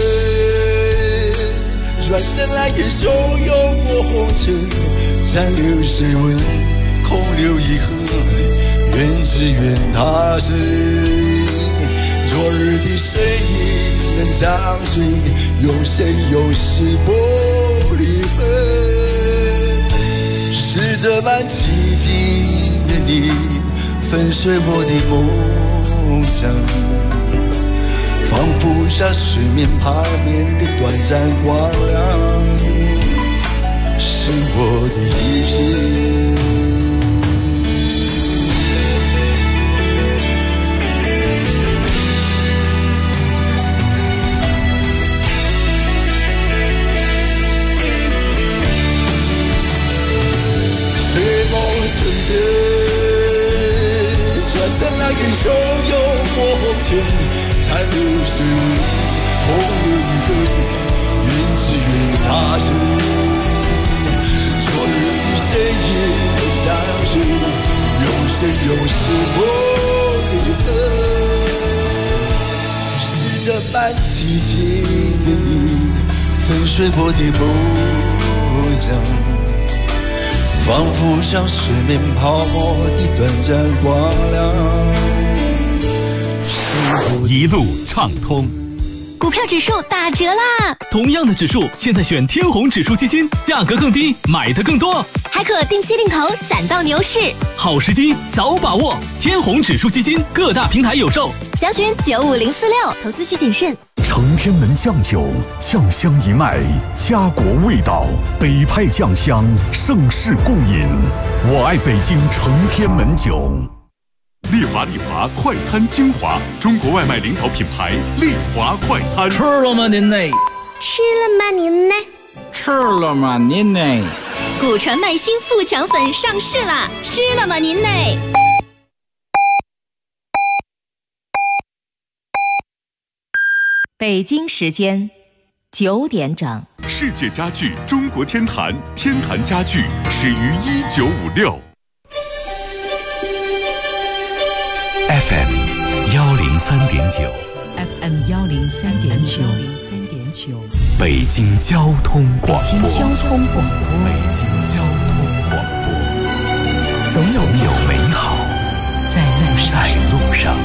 [SPEAKER 21] 真，转身来也汹涌过红尘，山流水纹空留遗恨，愿只愿他生。昨日的身影能相随，永生永世不离分。是这般寂静的你，粉碎我的梦想，仿佛像水面旁边的短暂光亮，是我的一生。转身来给所有我前残留岁月红了一痕，愿只愿他生，所有与谁也都相随，永生永世不离分。是这般凄情的你，粉碎我的模样，仿佛像水面泡沫的短暂光亮。
[SPEAKER 3] 一路畅通。
[SPEAKER 12] 股票指数打折啦！
[SPEAKER 3] 同样的指数，现在选天弘指数基金，价格更低，买的更多，
[SPEAKER 12] 还可定期定投，攒到牛市。
[SPEAKER 3] 好时机，早把握！天弘指数基金各大平台有售，
[SPEAKER 12] 详询95046，投资需谨慎。
[SPEAKER 17] 承天门酱酒，酱香一脉，家国味道，北派酱香，盛世共饮。我爱北京承天门酒。
[SPEAKER 6] 丽华快餐精华，中国外卖领导品牌丽华快餐。
[SPEAKER 19] 吃了吗您呢？
[SPEAKER 12] 吃了吗您呢？
[SPEAKER 19] 吃了吗您呢？
[SPEAKER 12] 古传麦新富强粉上市啦！吃了吗您呢？
[SPEAKER 22] 北京时间9点整。
[SPEAKER 6] 世界家具中国天坛，天坛家具始于1956。
[SPEAKER 18] FM 103.9
[SPEAKER 22] FM 103.9
[SPEAKER 18] 北京交通广播。
[SPEAKER 22] 北京交通广播。
[SPEAKER 18] 北京交通广播。总有美好在路上。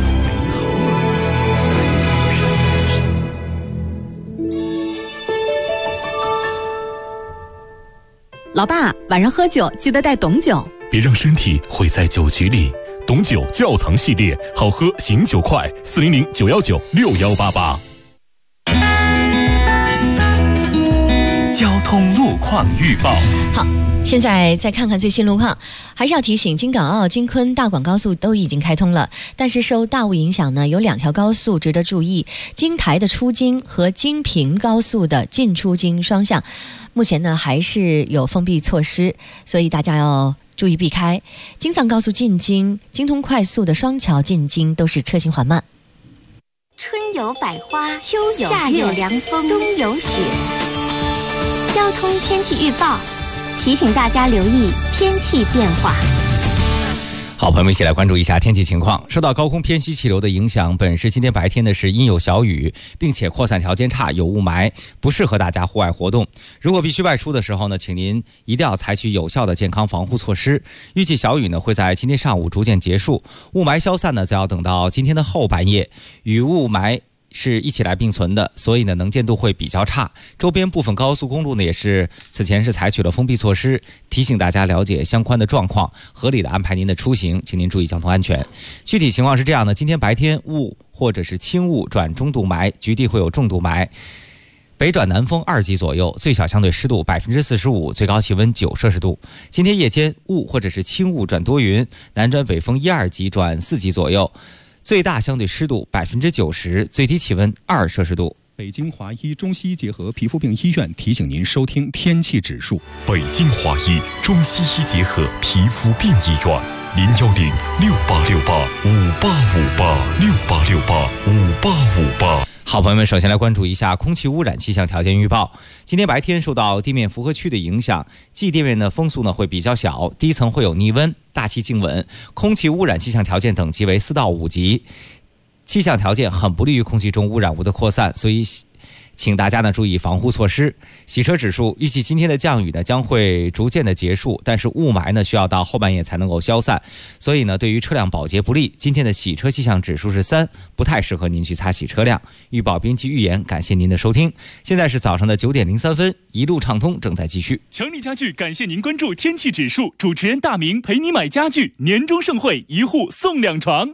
[SPEAKER 14] 老爸，晚上喝酒记得带董酒，
[SPEAKER 6] 别让身体毁在酒局里。董酒窖藏系列，好喝醒酒快，400-919-6188。
[SPEAKER 18] 交通路况预报。
[SPEAKER 15] 好，现在再看看最新路况，还是要提醒，京港澳、京昆、大广高速都已经开通了，但是受大雾影响呢，有2条高速值得注意：京台的出京和京平高速的进出京双向，目前呢还是有封闭措施，所以大家要注意避开。京藏高速进京、京通快速的双桥进京都是车行缓慢。
[SPEAKER 12] 春有百花，秋有夏有凉风，冬有雪。交通天气预报提醒大家留意天气变化。
[SPEAKER 16] 好，朋友们一起来关注一下天气情况。受到高空偏西气流的影响，本市今天白天呢是阴有小雨，并且扩散条件差，有雾霾，不适合大家户外活动。如果必须外出的时候呢，请您一定要采取有效的健康防护措施。预计小雨呢会在今天上午逐渐结束，雾霾消散呢则要等到今天的后半夜。雨雾霾是一起来并存的，所以呢能见度会比较差。周边部分高速公路呢也是此前是采取了封闭措施，提醒大家了解相关的状况，合理的安排您的出行，请您注意交通安全。具体情况是这样的，今天白天雾或者是轻雾转中度霾，局地会有重度霾，北转南风2级左右，最小相对湿度45%，最高气温9摄氏度。今天夜间雾或者是轻雾转多云，南转北风1、2级转4级左右，最大相对湿度90%，最低气温2摄氏度。
[SPEAKER 24] 北京华医中西医结合皮肤病医院提醒您收听天气指数。
[SPEAKER 6] 北京华医中西医结合皮肤病医院，010-6868-5858，6868-5858。
[SPEAKER 16] 好，朋友们，首先来关注一下空气污染气象条件预报。今天白天受到地面符合区的影响，既地面的风速呢会比较小，低层会有逆温，大气静稳，空气污染气象条件等级为4到5级，气象条件很不利于空气中污染物的扩散，所以请大家呢注意防护措施。洗车指数预计今天的降雨呢将会逐渐的结束，但是雾霾呢需要到后半夜才能够消散，所以呢对于车辆保洁不利。今天的洗车气象指数是3，不太适合您去擦洗车辆。预报编辑预言，感谢您的收听。现在是早上的9点03分，一路畅通正在继续。
[SPEAKER 3] 强力家具感谢您关注天气指数，主持人大明陪你买家具，年终盛会1户送2床。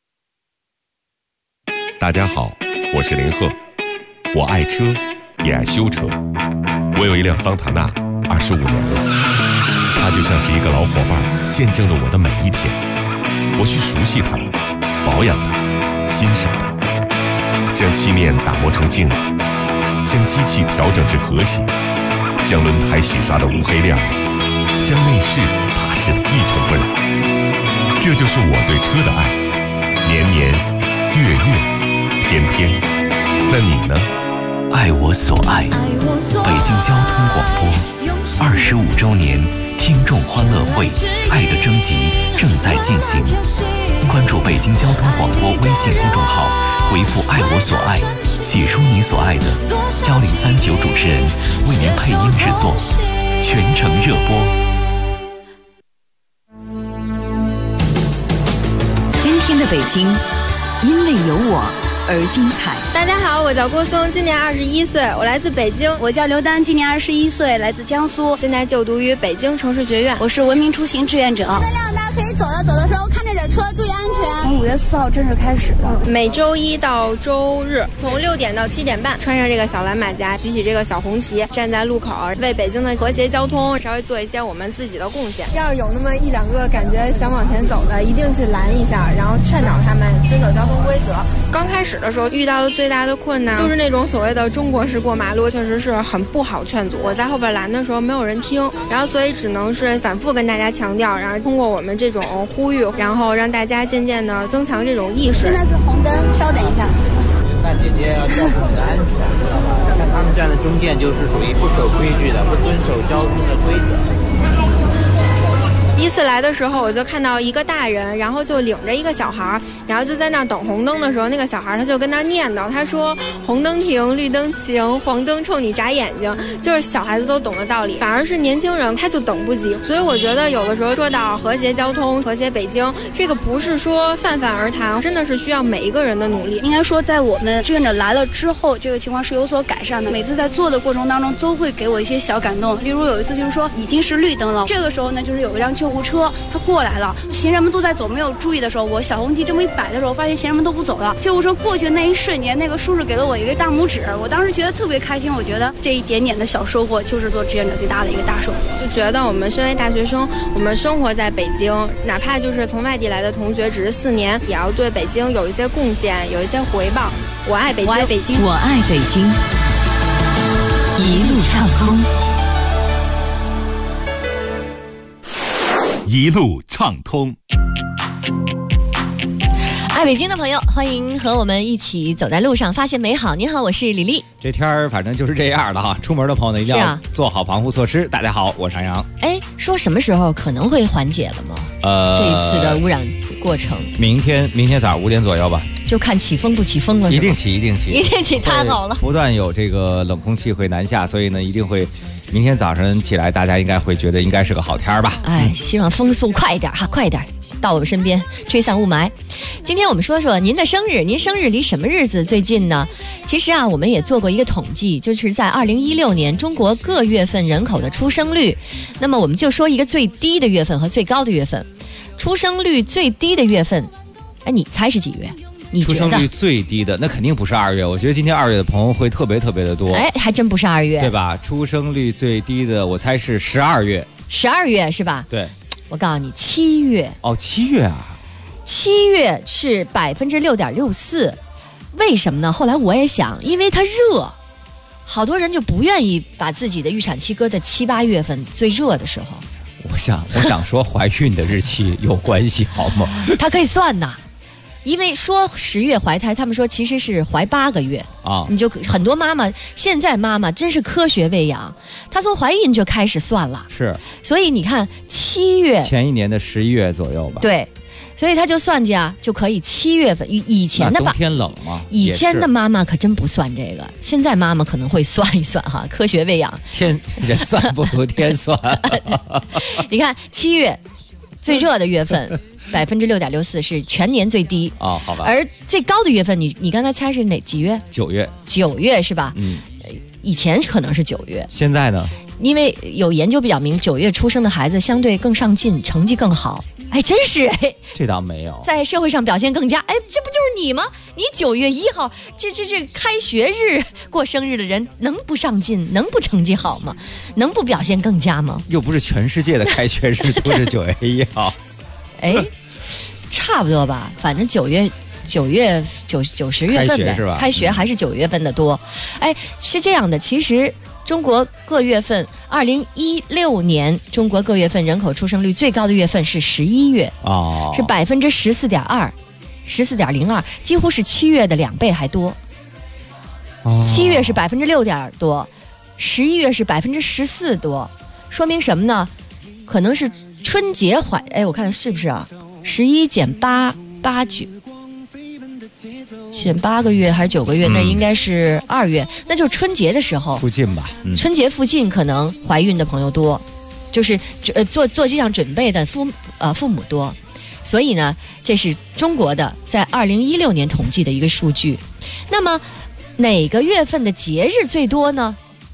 [SPEAKER 6] 大家好，我是林鹤，我爱车，也爱修车。我有一辆桑塔纳，25年了，它就像是一个老伙伴，见证了我的每一天。我去熟悉它，保养它，欣赏它，将漆面打磨成镜子，将机器调整至和谐，将轮胎洗刷得乌黑亮丽，将内饰擦拭得一尘不染。这就是我对车的爱。 年年，月月，天天。那你呢？
[SPEAKER 18] 爱我所爱，北京交通广播25周年听众欢乐会爱的征集正在进行，关注北京交通广播微信公众号，回复爱我所爱，写出你所爱的，1039主持人为您配音制作，全程热播。
[SPEAKER 22] 今天的北京，因为有我而精彩。
[SPEAKER 7] 大家好，我叫郭松，今年21岁，我来自北京。
[SPEAKER 9] 我叫刘丹，今年21岁，来自江苏，
[SPEAKER 7] 现在就读于北京城市学院。
[SPEAKER 9] 我是文明出行志愿者。
[SPEAKER 10] 大家可以走的时候看着点车，注意安全。
[SPEAKER 7] 从5月4号正式开始的，每周一到周日，从6点到7点半，穿上这个小蓝马甲，举起这个小红旗，站在路口，为北京的和谐交通稍微做一些我们自己的贡献。
[SPEAKER 11] 要是有那么1、2个感觉想往前走的，一定去拦一下，然后劝导他们遵守交通规则。
[SPEAKER 7] 刚开始的时候遇到的最大的困难就是那种所谓的中国式过马路，确实是很不好劝阻。我在后边拦的时候没有人听，然后所以只能是反复跟大家强调，然后通过我们这种呼吁，然后让大家渐渐的增强这种意识。
[SPEAKER 10] 现在是红灯，稍等一下。
[SPEAKER 25] 大姐姐要照顾你的安全，知道吧？像他们站的中间就是属于不守规矩的，不遵守交通的规则。
[SPEAKER 7] 第一次来的时候，我就看到一个大人，然后就领着一个小孩，然后就在那等红灯的时候，那个小孩他就跟那念叨，他说红灯停，绿灯行，黄灯冲你眨眼睛，就是小孩子都懂的道理，反而是年轻人他就等不及。所以我觉得有的时候说到和谐交通、和谐北京，这个不是说泛泛而谈，真的是需要每一个人的努力。
[SPEAKER 9] 应该说在我们志愿者来了之后，这个情况是有所改善的。每次在做的过程当中都会给我一些小感动，例如有一次就是说已经是绿灯了，这个时候呢就是有一辆救护车他过来了，行人们都在走，没有注意的时候，我小红旗这么一摆的时候，发现行人们都不走了。救护车过去的那一瞬间，那个叔叔给了我一个大拇指，我当时觉得特别开心。我觉得这一点点的小收获就是做志愿者最大的一个大收获。
[SPEAKER 7] 就觉得我们身为大学生，我们生活在北京，哪怕就是从外地来的同学，只是4年，也要对北京有一些贡献，有一些回报。我爱北京，
[SPEAKER 22] 我爱北京，我爱北京，一路畅通。
[SPEAKER 3] 一路畅通，
[SPEAKER 15] 爱北京的朋友，欢迎和我们一起走在路上，发现美好。你好，我是李丽。
[SPEAKER 16] 这天儿反正就是这样的哈，出门的朋友呢一定要做好防护措施。大家好，我是杨洋。
[SPEAKER 15] 哎，说什么时候可能会缓解了吗？这一次的污染过程，
[SPEAKER 16] 明天早上5点左右吧，
[SPEAKER 15] 就看起风不起风了。
[SPEAKER 16] 一定起，
[SPEAKER 15] 太好了。
[SPEAKER 16] 不断有这个冷空气会南下，所以呢一定会。明天早上起来，大家应该会觉得应该是个好天吧？
[SPEAKER 15] 哎，希望风速快一点哈，快一点到我们身边，吹散雾霾。今天我们说说您的生日，您生日离什么日子最近呢？其实啊，我们也做过一个统计，就是在2016年中国各月份人口的出生率。那么我们就说一个最低的月份和最高的月份。出生率最低的月份，哎，你猜是几月？
[SPEAKER 16] 出生率最低的那肯定不是2月，我觉得今天2月的朋友会特别的多。
[SPEAKER 15] 哎，还真不是2月，
[SPEAKER 16] 对吧？出生率最低的，我猜是12月。
[SPEAKER 15] 12月是吧？
[SPEAKER 16] 对，
[SPEAKER 15] 我告诉你，7月。
[SPEAKER 16] 哦，7月啊
[SPEAKER 15] ，7月是6.64%，为什么呢？后来我也想，因为它热，好多人就不愿意把自己的预产期搁在7、8月份最热的时候。
[SPEAKER 16] 我想说，怀孕的日期有关系好吗？
[SPEAKER 15] 它可以算呐。因为说10月怀胎，他们说其实是怀8个月啊。你就很多妈妈，现在妈妈真是科学喂养，她从怀孕就开始算了。
[SPEAKER 16] 是，
[SPEAKER 15] 所以你看7月
[SPEAKER 16] 前一年的11月左右吧。
[SPEAKER 15] 对，所以他就算计啊，就可以7月份。以前的
[SPEAKER 16] 冬天冷嘛，
[SPEAKER 15] 以前的妈妈可真不算这个，现在妈妈可能会算一算哈，科学喂养。
[SPEAKER 16] 人算不如天算。
[SPEAKER 15] 你看7月最热的月份。6.64%是全年最低
[SPEAKER 16] 哦，好吧。
[SPEAKER 15] 而最高的月份，你刚才猜是几月
[SPEAKER 16] ？9月。
[SPEAKER 15] 9月是吧？以前可能是9月，
[SPEAKER 16] 现在呢？
[SPEAKER 15] 因为有研究表明9月出生的孩子相对更上进，成绩更好。哎，真是哎，
[SPEAKER 16] 这倒没有，
[SPEAKER 15] 在社会上表现更佳。哎，这不就是你吗？你9月1号这开学日过生日的人，能不上进，能不成绩好吗？能不表现更佳吗？
[SPEAKER 16] 又不是全世界的开学日都是9月1号。
[SPEAKER 15] 哎，差不多吧，反正9月10月份呗，开学还是9月份的多。哎，是这样的，其实中国各月份，2016年中国各月份人口出生率最高的月份是11月，是14.2%， 14.02%，几乎是7月的2倍还多。7月是6%多，11月是14%多，说明什么呢？可能是春节我看是不是啊？11减8，减8个月还是9个月？那应该是2月，那就是春节的时候
[SPEAKER 16] 附近吧。
[SPEAKER 15] 春节附近可能怀孕的朋友多，就是做这项准备的父母多，所以呢，这是中国的在2016年统计的一个数据。那么哪个月份的节日最多呢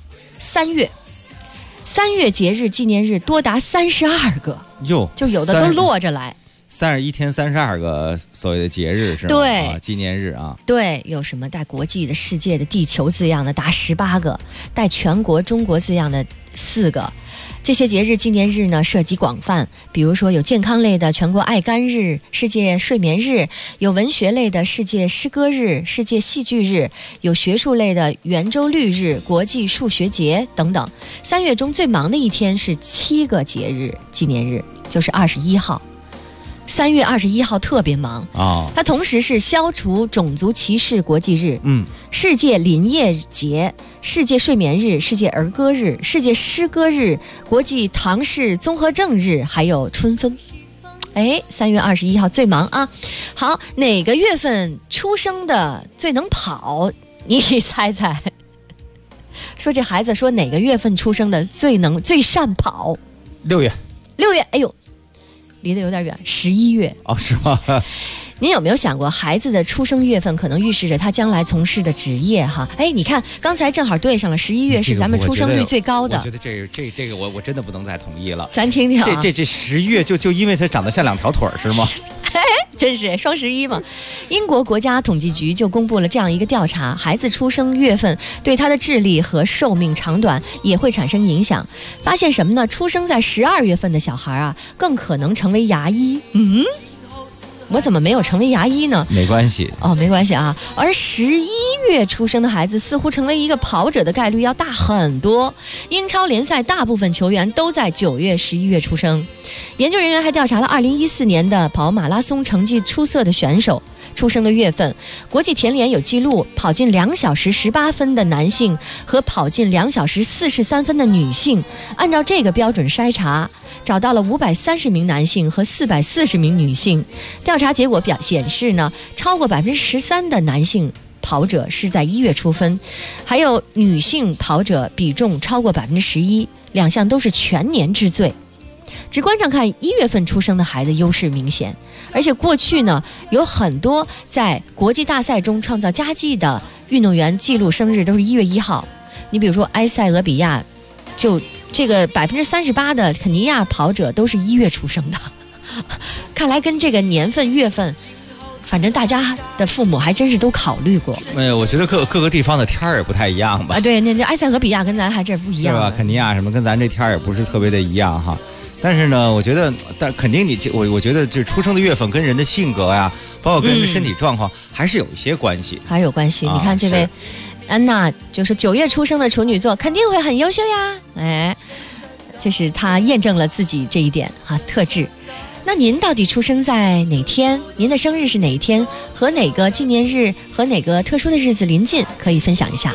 [SPEAKER 15] ？3月节日纪念日多达32个，就有的都落着来。
[SPEAKER 16] 31天32个所谓的节日是吗？
[SPEAKER 15] 对，
[SPEAKER 16] 纪念日啊。
[SPEAKER 15] 对，有什么带国际的、世界的、地球字样的达18个，带全国中国字样的4个。这些节日纪念日呢涉及广泛，比如说有健康类的全国爱肝日、世界睡眠日，有文学类的世界诗歌日、世界戏剧日，有学术类的圆周率日、国际数学节等等。3月中最忙的一天是7个节日纪念日，就是21号。3月21号特别忙它同时是消除种族歧视国际日、世界林业节、世界睡眠日、世界儿歌日、世界诗歌日、国际唐氏综合症日，还有春分。3月21号最忙啊！好，哪个月份出生的最能跑？你猜猜？说这孩子说哪个月份出生的最善跑
[SPEAKER 16] ？6月。
[SPEAKER 15] 哎呦，离得有点远，11月。
[SPEAKER 16] 是吗？
[SPEAKER 15] 您有没有想过，孩子的出生月份可能预示着他将来从事的职业哈？你看刚才正好对上了，11月是咱们出生率最高的。
[SPEAKER 16] 我觉得这个我真的不能再同意了。
[SPEAKER 15] 咱听听
[SPEAKER 16] 这11月就因为它长得像2条腿是吗？
[SPEAKER 15] 真是双11嘛。英国国家统计局就公布了这样一个调查，孩子出生月份对他的智力和寿命长短也会产生影响。发现什么呢？出生在12月份的小孩更可能成为牙医。我怎么没有成为牙医呢？
[SPEAKER 16] 没关系
[SPEAKER 15] 没关系啊。而11月出生的孩子似乎成为一个跑者的概率要大很多。英超联赛大部分球员都在9月、11月出生。研究人员还调查了2014年的跑马拉松成绩出色的选手出生的月份。国际田联有记录，跑进2小时18分的男性和跑进2小时43分的女性，按照这个标准筛查，找到了530名男性和440名女性。调查结果显示呢，超过13%的男性跑者是在1月出分，还有女性跑者比重超过11%，两项都是全年之最。直观上看，1月份出生的孩子优势明显，而且过去呢，有很多在国际大赛中创造佳绩的运动员记录生日都是1月1号。你比如说埃塞俄比亚，就这个38%的肯尼亚跑者都是1月出生的。看来跟这个年份月份，反正大家的父母还真是都考虑过。
[SPEAKER 16] 我觉得各个地方的天儿也不太一样吧。
[SPEAKER 15] 对，那埃塞俄比亚跟咱还这不一样，
[SPEAKER 16] 对吧？肯尼亚什么跟咱这天儿也不是特别的一样哈。但是呢，我觉得，肯定我觉得这出生的月份跟人的性格呀，包括跟人的身体状况，还是有一些关系。
[SPEAKER 15] 还有关系。你看这位安娜，就是9月出生的处女座，肯定会很优秀呀。这是她验证了自己这一点特质。那您到底出生在哪天？您的生日是哪一天？和哪个纪念日和哪个特殊的日子临近？可以分享一下。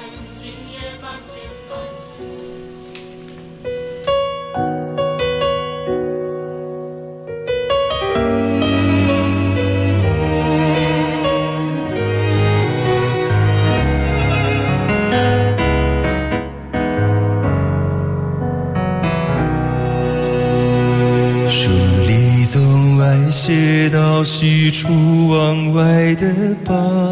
[SPEAKER 21] 写到西出望外的傍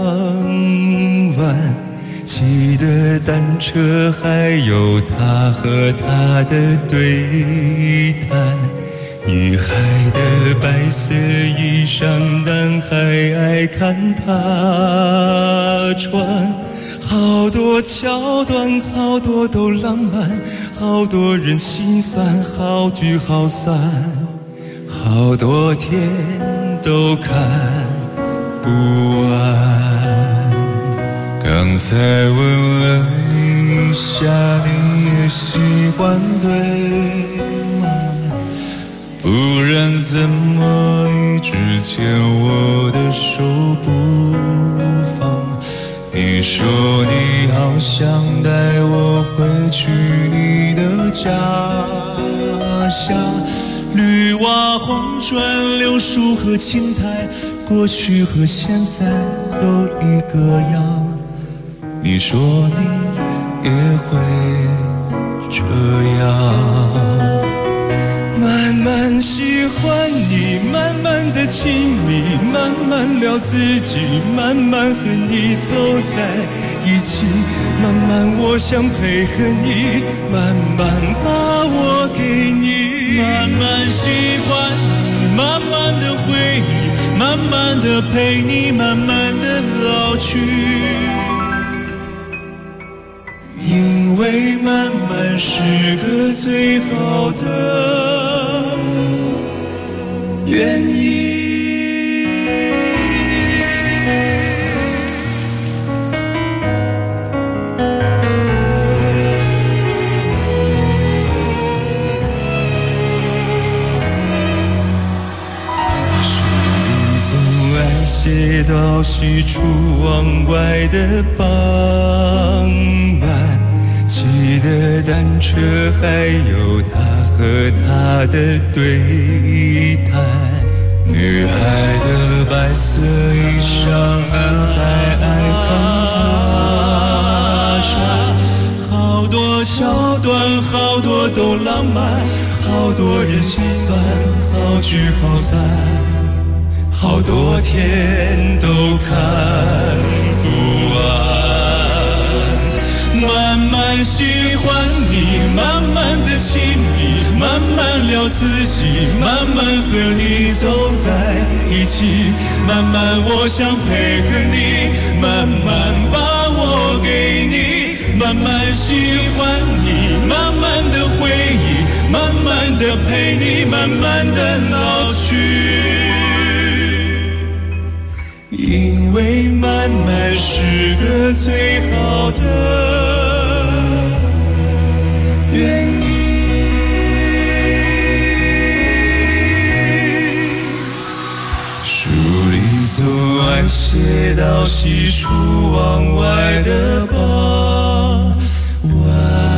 [SPEAKER 21] 晚，骑的单车还有他和他的对谈，女孩的白色衣裳，男孩爱看她穿，好多桥段，好多都浪漫，好多人心酸，好聚好散，好多天都看不完。刚才问了一下，你也喜欢对吗？不然怎么你只牵我的手不放。你说你好想带我回去你的家乡，绿瓦黄砖柳树和青苔，过去和现在都一个样。你说你也会这样，慢慢喜欢你，慢慢的亲密，慢慢聊自己，慢慢和你走在一起，慢慢我想配合你，慢慢把我给你，慢慢喜欢你，慢慢的回忆，慢慢的陪你，慢慢的老去。因为慢慢是个最好的原因。书里总爱写到喜出望外的傍晚，骑的单车，还有他和她的对谈。女孩的白色衣裳，男孩爱放他纱。好多桥段，好多都浪漫，好多人心酸，好聚好散，好多天都看不完。慢慢喜欢你，慢慢的亲密，慢慢聊自己，慢慢和你走在一起，慢慢我想配合你，慢慢把我给你，慢慢喜欢你，慢慢的回忆，慢慢的陪你，慢慢的老去。因为慢慢是个最好的原因。书里总爱写到喜出望外的傍晚。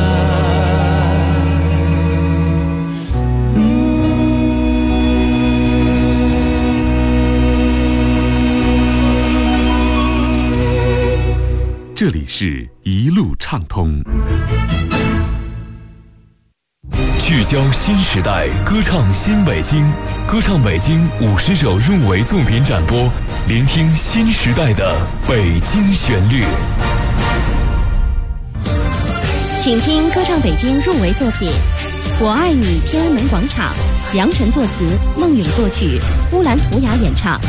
[SPEAKER 1] 这里是一路畅通，
[SPEAKER 6] 聚焦新时代，歌唱新北京，歌唱北京50首入围作品展播，聆听新时代的北京旋律。
[SPEAKER 2] 请听歌唱北京入围作品《我爱你天安门广场》，杨晨作词，孟咏作曲，乌兰图雅演唱。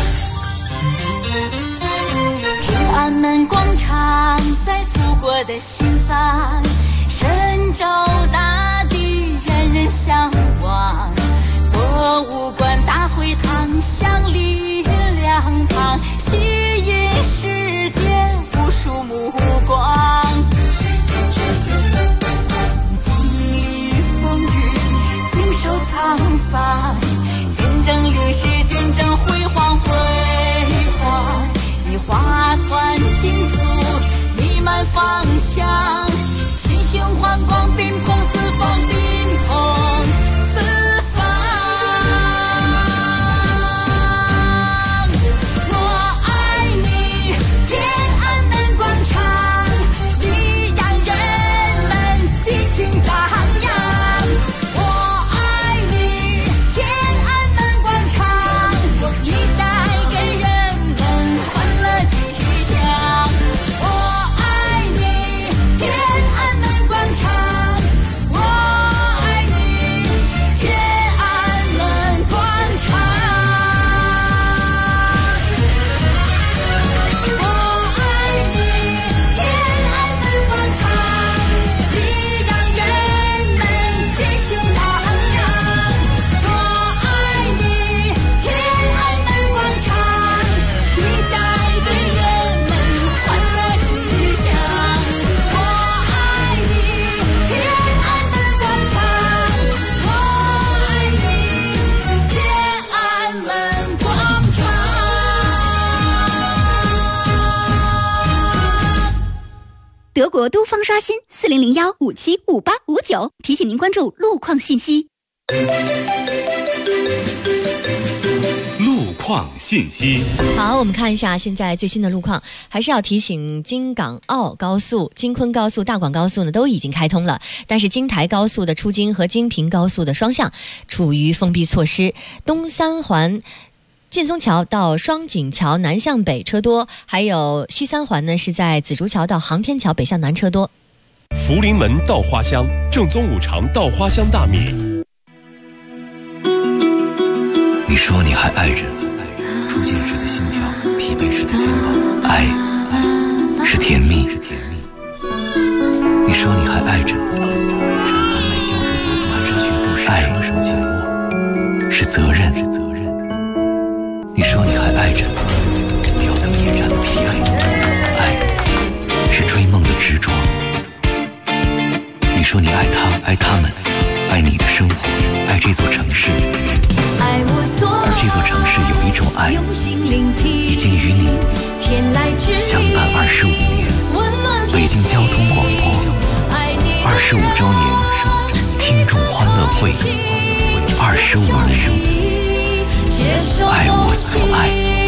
[SPEAKER 4] 天安门广场在祖国的心脏，神州大地人人向往。博物馆大会堂响礼两旁，吸引世界无数目光。你经历风雨，经受沧桑，见证历史，见证辉煌辉煌。你花团锦簇弥漫芳香，心胸宽广，宾朋四方，宾朋四方。
[SPEAKER 22] 德国都方刷新4001575859，提醒您关注路况信息。
[SPEAKER 1] 路况信息。
[SPEAKER 15] 好，我们看一下现在最新的路况，还是要提醒京港澳高速、京昆高速、大广高速呢都已经开通了，但是京台高速的出京和京平高速的双向处于封闭措施。东三环劲松桥到双井桥南向北车多，还有西三环呢是在紫竹桥到航天桥北向南车多。
[SPEAKER 1] 福临门稻花香，正宗五常稻花香大米。
[SPEAKER 18] 你说你还爱着，初见时的心跳，疲惫时的肩膀，爱是甜蜜。你说你还爱着，绽放爱胶着朵朵蹒跚学步时双手紧握，是责任。你说你还爱着，吊灯夜战的疲惫，爱是追梦的执着。你说你爱他，爱他们，爱你的生活，爱这座城市。而这座城市有一种爱，已经与你相伴25年。北京交通广播25周年听众欢乐会，25年，爱我所爱。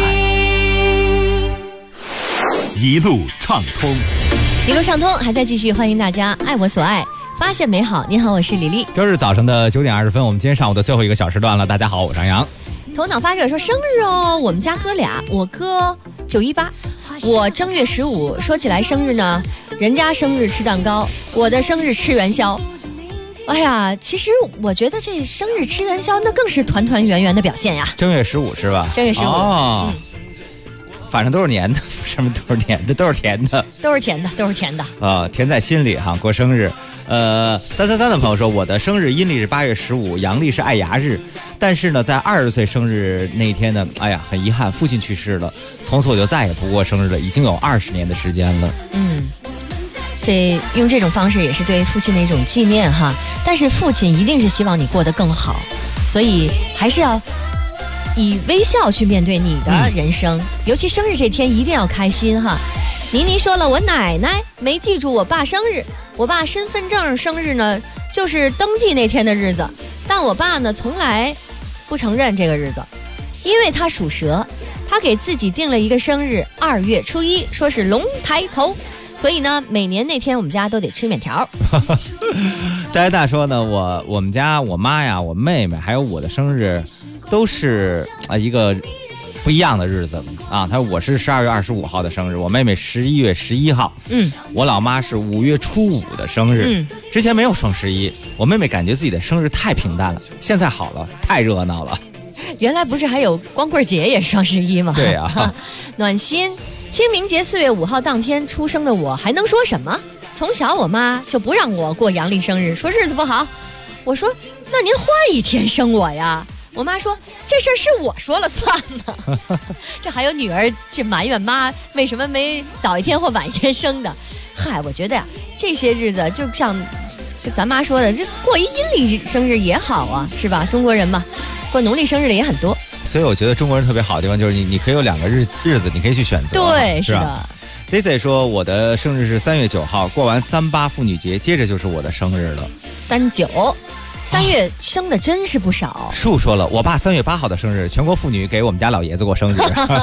[SPEAKER 1] 一路畅通，
[SPEAKER 15] 一路畅通，还在继续，欢迎大家爱我所爱，发现美好。您好，我是李丽。
[SPEAKER 16] 周日早上的9点20分，我们今天上午的最后一个小时段了。大家好，我是张扬。
[SPEAKER 15] 头脑发热说生日哦，我们家哥俩，我哥918，我正月15。说起来生日呢，人家生日吃蛋糕，我的生日吃元宵。哎呀，其实我觉得这生日吃元宵那更是团团圆圆的表现呀。
[SPEAKER 16] 正月15是吧？
[SPEAKER 15] 正月15哦。
[SPEAKER 16] 反正都是年的，什么都是年的，都是甜的，
[SPEAKER 15] 都是甜的，都是甜的
[SPEAKER 16] 啊，甜在心里哈。过生日，333的朋友说，我的生日阴历是8月15，阳历是爱牙日，但是呢，在20岁生日那一天呢，哎呀，很遗憾，父亲去世了，从此我就再也不过生日了，已经有20年的时间了。
[SPEAKER 15] 用这种方式也是对父亲的一种纪念哈。但是父亲一定是希望你过得更好，所以还是要以微笑去面对你的人生，尤其生日这天一定要开心哈。妮妮说了，我奶奶没记住我爸生日，我爸身份证生日呢就是登记那天的日子，但我爸呢从来不承认这个日子，因为他属蛇，他给自己定了一个生日2月初1，说是龙抬头，所以呢每年那天我们家都得吃面条。
[SPEAKER 16] 大说呢，我们家我妈呀，我妹妹还有我的生日都是一个不一样的日子啊。他说我是12月25号的生日，我妹妹11月11号，我老妈是5月初5的生日，之前没有双11，我妹妹感觉自己的生日太平淡了，现在好了，太热闹了。
[SPEAKER 15] 原来不是还有光棍节也是双11吗？
[SPEAKER 16] 对啊。
[SPEAKER 15] 暖心，清明节4月5号当天出生的我还能说什么？从小我妈就不让我过阳历生日，说日子不好。我说那您换一天生我呀。我妈说这事儿是我说了算呢。这还有女儿去埋怨妈为什么没早一天或晚一天生的。嗨，我觉得呀，这些日子就像咱妈说的，这过一阴历生日也好啊，是吧？中国人嘛，过农历生日的也很多。
[SPEAKER 16] 所以我觉得中国人特别好的地方就是你可以有2个日子你可以去选择。
[SPEAKER 15] 对，是
[SPEAKER 16] 的。Daisy 说我的生日是3月9号，过完38妇女节，接着就是我的生日了。
[SPEAKER 15] 3月生的真是不少。
[SPEAKER 16] 树说了，我爸3月8号的生日，全国妇女给我们家老爷子过生日。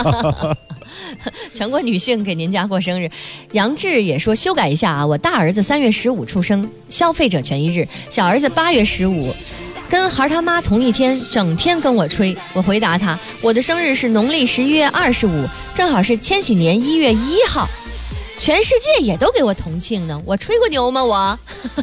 [SPEAKER 15] 全国女性给您家过生日。杨志也说修改一下啊，我大儿子3月15出生，消费者权益日，小儿子8月15，跟孩他妈同一天，整天跟我吹。我回答他，我的生日是农历11月25，正好是千禧年1月1号。全世界也都给我同庆呢，我吹过牛吗我？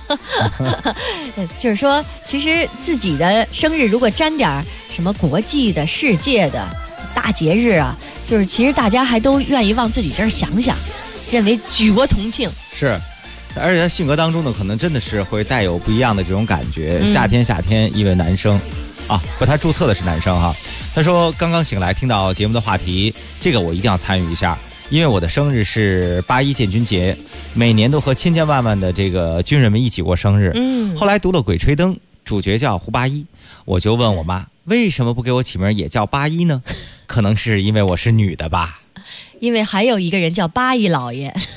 [SPEAKER 15] 就是说，其实自己的生日如果沾点什么国际的、世界的大节日啊，就是其实大家还都愿意往自己这儿想想，认为举国同庆。
[SPEAKER 16] 是，而且他性格当中呢，可能真的是会带有不一样的这种感觉。夏天，一位男生啊，他注册的是男生哈。他说刚刚醒来听到节目的话题，这个我一定要参与一下。因为我的生日是81建军节，每年都和千千万万的这个军人们一起过生日。后来读了《鬼吹灯》，主角叫胡八一，我就问我妈，为什么不给我起名也叫八一呢？可能是因为我是女的吧。
[SPEAKER 15] 因为还有一个人叫八一老爷。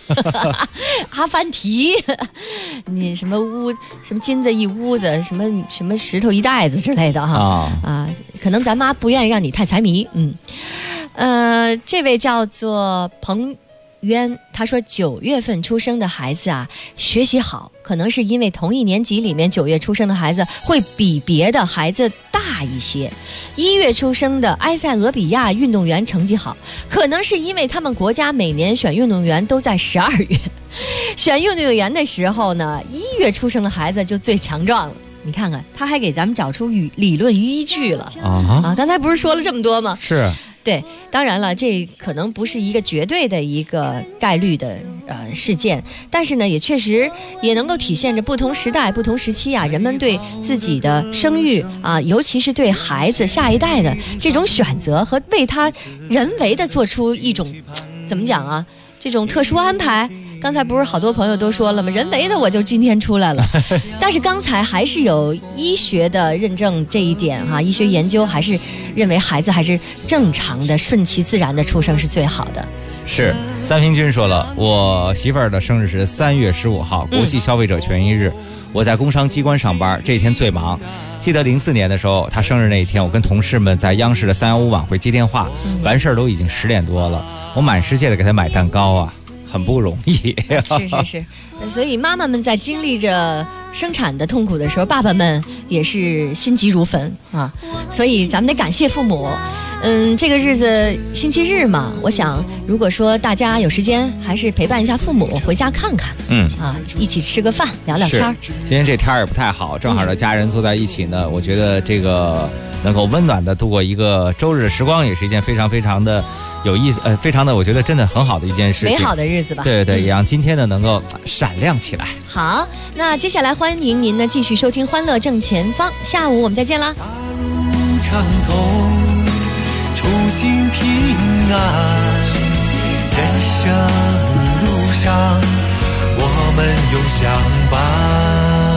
[SPEAKER 15] 阿凡提，你什么金子一屋子，什么石头一袋子之类的哈可能咱妈不愿意让你太财迷。这位叫做彭渊，他说9月份出生的孩子啊，学习好，可能是因为同一年级里面9月出生的孩子会比别的孩子大一些。1月出生的埃塞俄比亚运动员成绩好，可能是因为他们国家每年选运动员都在12月，选运动员的时候呢，1月出生的孩子就最强壮了。你看看，他还给咱们找出理论依据了刚才不是说了这么多吗？
[SPEAKER 16] 是。
[SPEAKER 15] 对，当然了，这可能不是一个绝对的一个概率的事件，但是呢，也确实也能够体现着不同时代、不同时期啊，人们对自己的生育啊，尤其是对孩子下一代的这种选择和为他人为的做出一种怎么讲啊，这种特殊安排。刚才不是好多朋友都说了吗？人为的我就今天出来了，但是刚才还是有医学的认证这一点医学研究还是认为孩子还是正常的、顺其自然的出生是最好的。
[SPEAKER 16] 是，三平君说了，我媳妇儿的生日是3月15号，国际消费者权益日。我在工商机关上班，这一天最忙。记得04年的时候，她生日那一天，我跟同事们在央视的315晚会接电话，完事儿都已经10点多了，我满世界的给她买蛋糕啊。很不容易
[SPEAKER 15] 是，所以妈妈们在经历着生产的痛苦的时候，爸爸们也是心急如焚所以咱们得感谢父母。这个日子星期日嘛，我想如果说大家有时间，还是陪伴一下父母，回家看看一起吃个饭，聊聊天。
[SPEAKER 16] 今天这天也不太好，正好的家人坐在一起呢，我觉得这个能够温暖的度过一个周日的时光，也是一件非常非常的有意思，非常的我觉得真的很好的一件事情，
[SPEAKER 15] 美好的日子吧。
[SPEAKER 16] 对，也让今天呢能够闪亮起来。
[SPEAKER 15] 好，那接下来欢迎您呢继续收听《欢乐正前方》，下午我们再见啦。
[SPEAKER 21] 长通，初心平安，人生路上我们永相伴。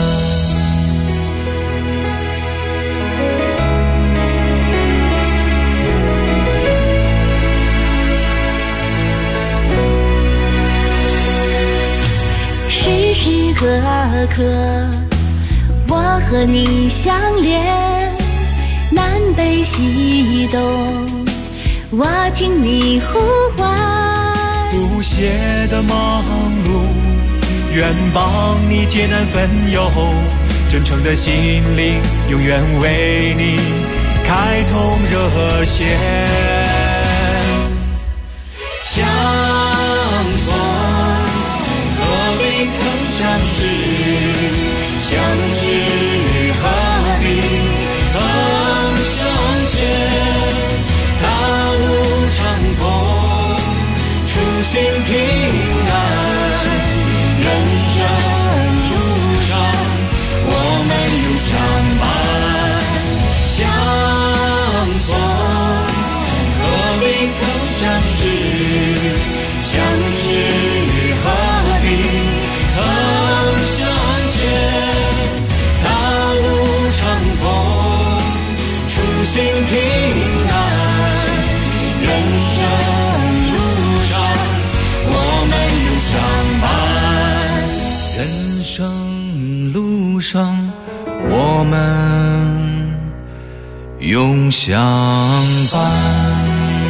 [SPEAKER 22] 时时刻刻我和你相连，南北西东我听你呼唤，
[SPEAKER 21] 不懈的忙碌愿帮你解难分忧，真诚的心灵永远为你开通热线。相逢何必曾相识，相知何必曾相见。大路长通，初心平安，人生路上我们永相伴。相逢何必曾相识，相知何必曾相见。大路长通，初心平安，人生路上我们永相伴。人生路上我们永相伴。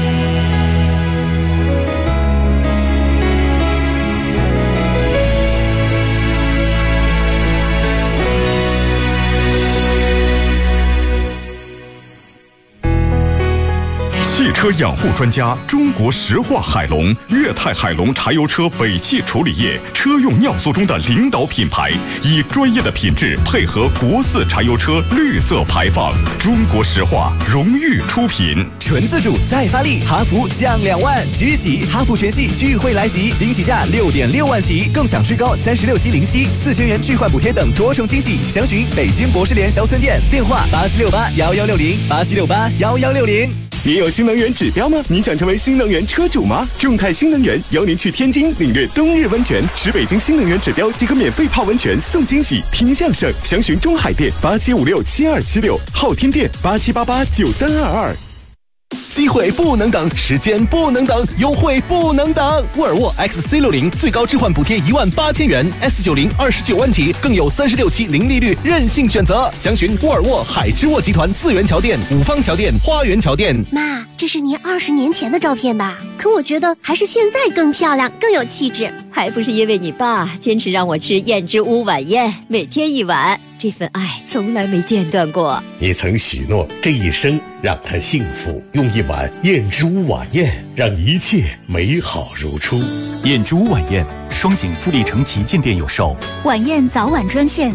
[SPEAKER 17] 汽车养护专家中国石化海龙粤泰海龙柴油车尾气处理液车用尿素中的领导品牌，以专业的品质配合国4柴油车绿色排放。中国石化荣誉出品。
[SPEAKER 5] 纯自主再发力，哈弗降2万，即日起哈弗全系钜惠来袭，惊喜价6.6万起，更享最高36期零息，4000元置换补贴等多重惊喜。详询北京博士联销村店，电话87681160，87681160。
[SPEAKER 8] 你有新能源指标吗？你想成为新能源车主吗？众泰新能源邀您去天津领略冬日温泉，使北京新能源指标即可免费泡温泉送惊喜，听相声。详询中海店87567276，昊天店87889322。
[SPEAKER 5] 机会不能等，时间不能等，优惠不能等。沃尔沃 XC60最高置换补贴18000元 ，S90 29万起，更有36期零利率任性选择。详询沃尔沃海之沃集团4元桥店、五方桥店、花园桥店。
[SPEAKER 13] 妈，这是您20年前的照片吧？可我觉得还是现在更漂亮，更有气质。
[SPEAKER 14] 还不是因为你爸坚持让我吃燕之屋晚宴，每天1碗，这份爱从来没间断过。
[SPEAKER 19] 你曾许诺这一生让他幸福，用1碗燕之屋晚宴让一切美好如初。
[SPEAKER 3] 燕之屋晚宴，双井富力城旗舰店有售。
[SPEAKER 22] 晚宴早晚专线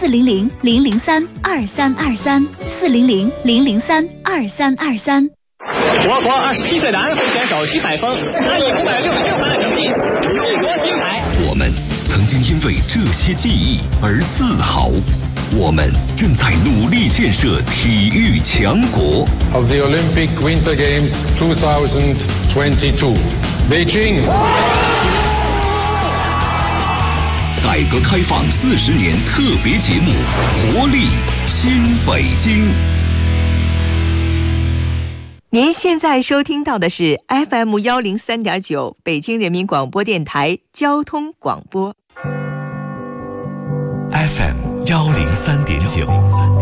[SPEAKER 22] 400-003-2323，400-003-2323。
[SPEAKER 20] 我国27岁的安徽选手徐海峰拿以566分的成绩入夺金牌。
[SPEAKER 1] 我们曾经因为这些记忆而自豪，我们正在努力建设体育强国。
[SPEAKER 23] Of the Olympic Winter Games 2022, Beijing。
[SPEAKER 1] 改革开放40年特别节目《活力新北京》。
[SPEAKER 26] 您现在收听到的是 FM 103.9北京人民广播电台交通广播。
[SPEAKER 1] FM 103.9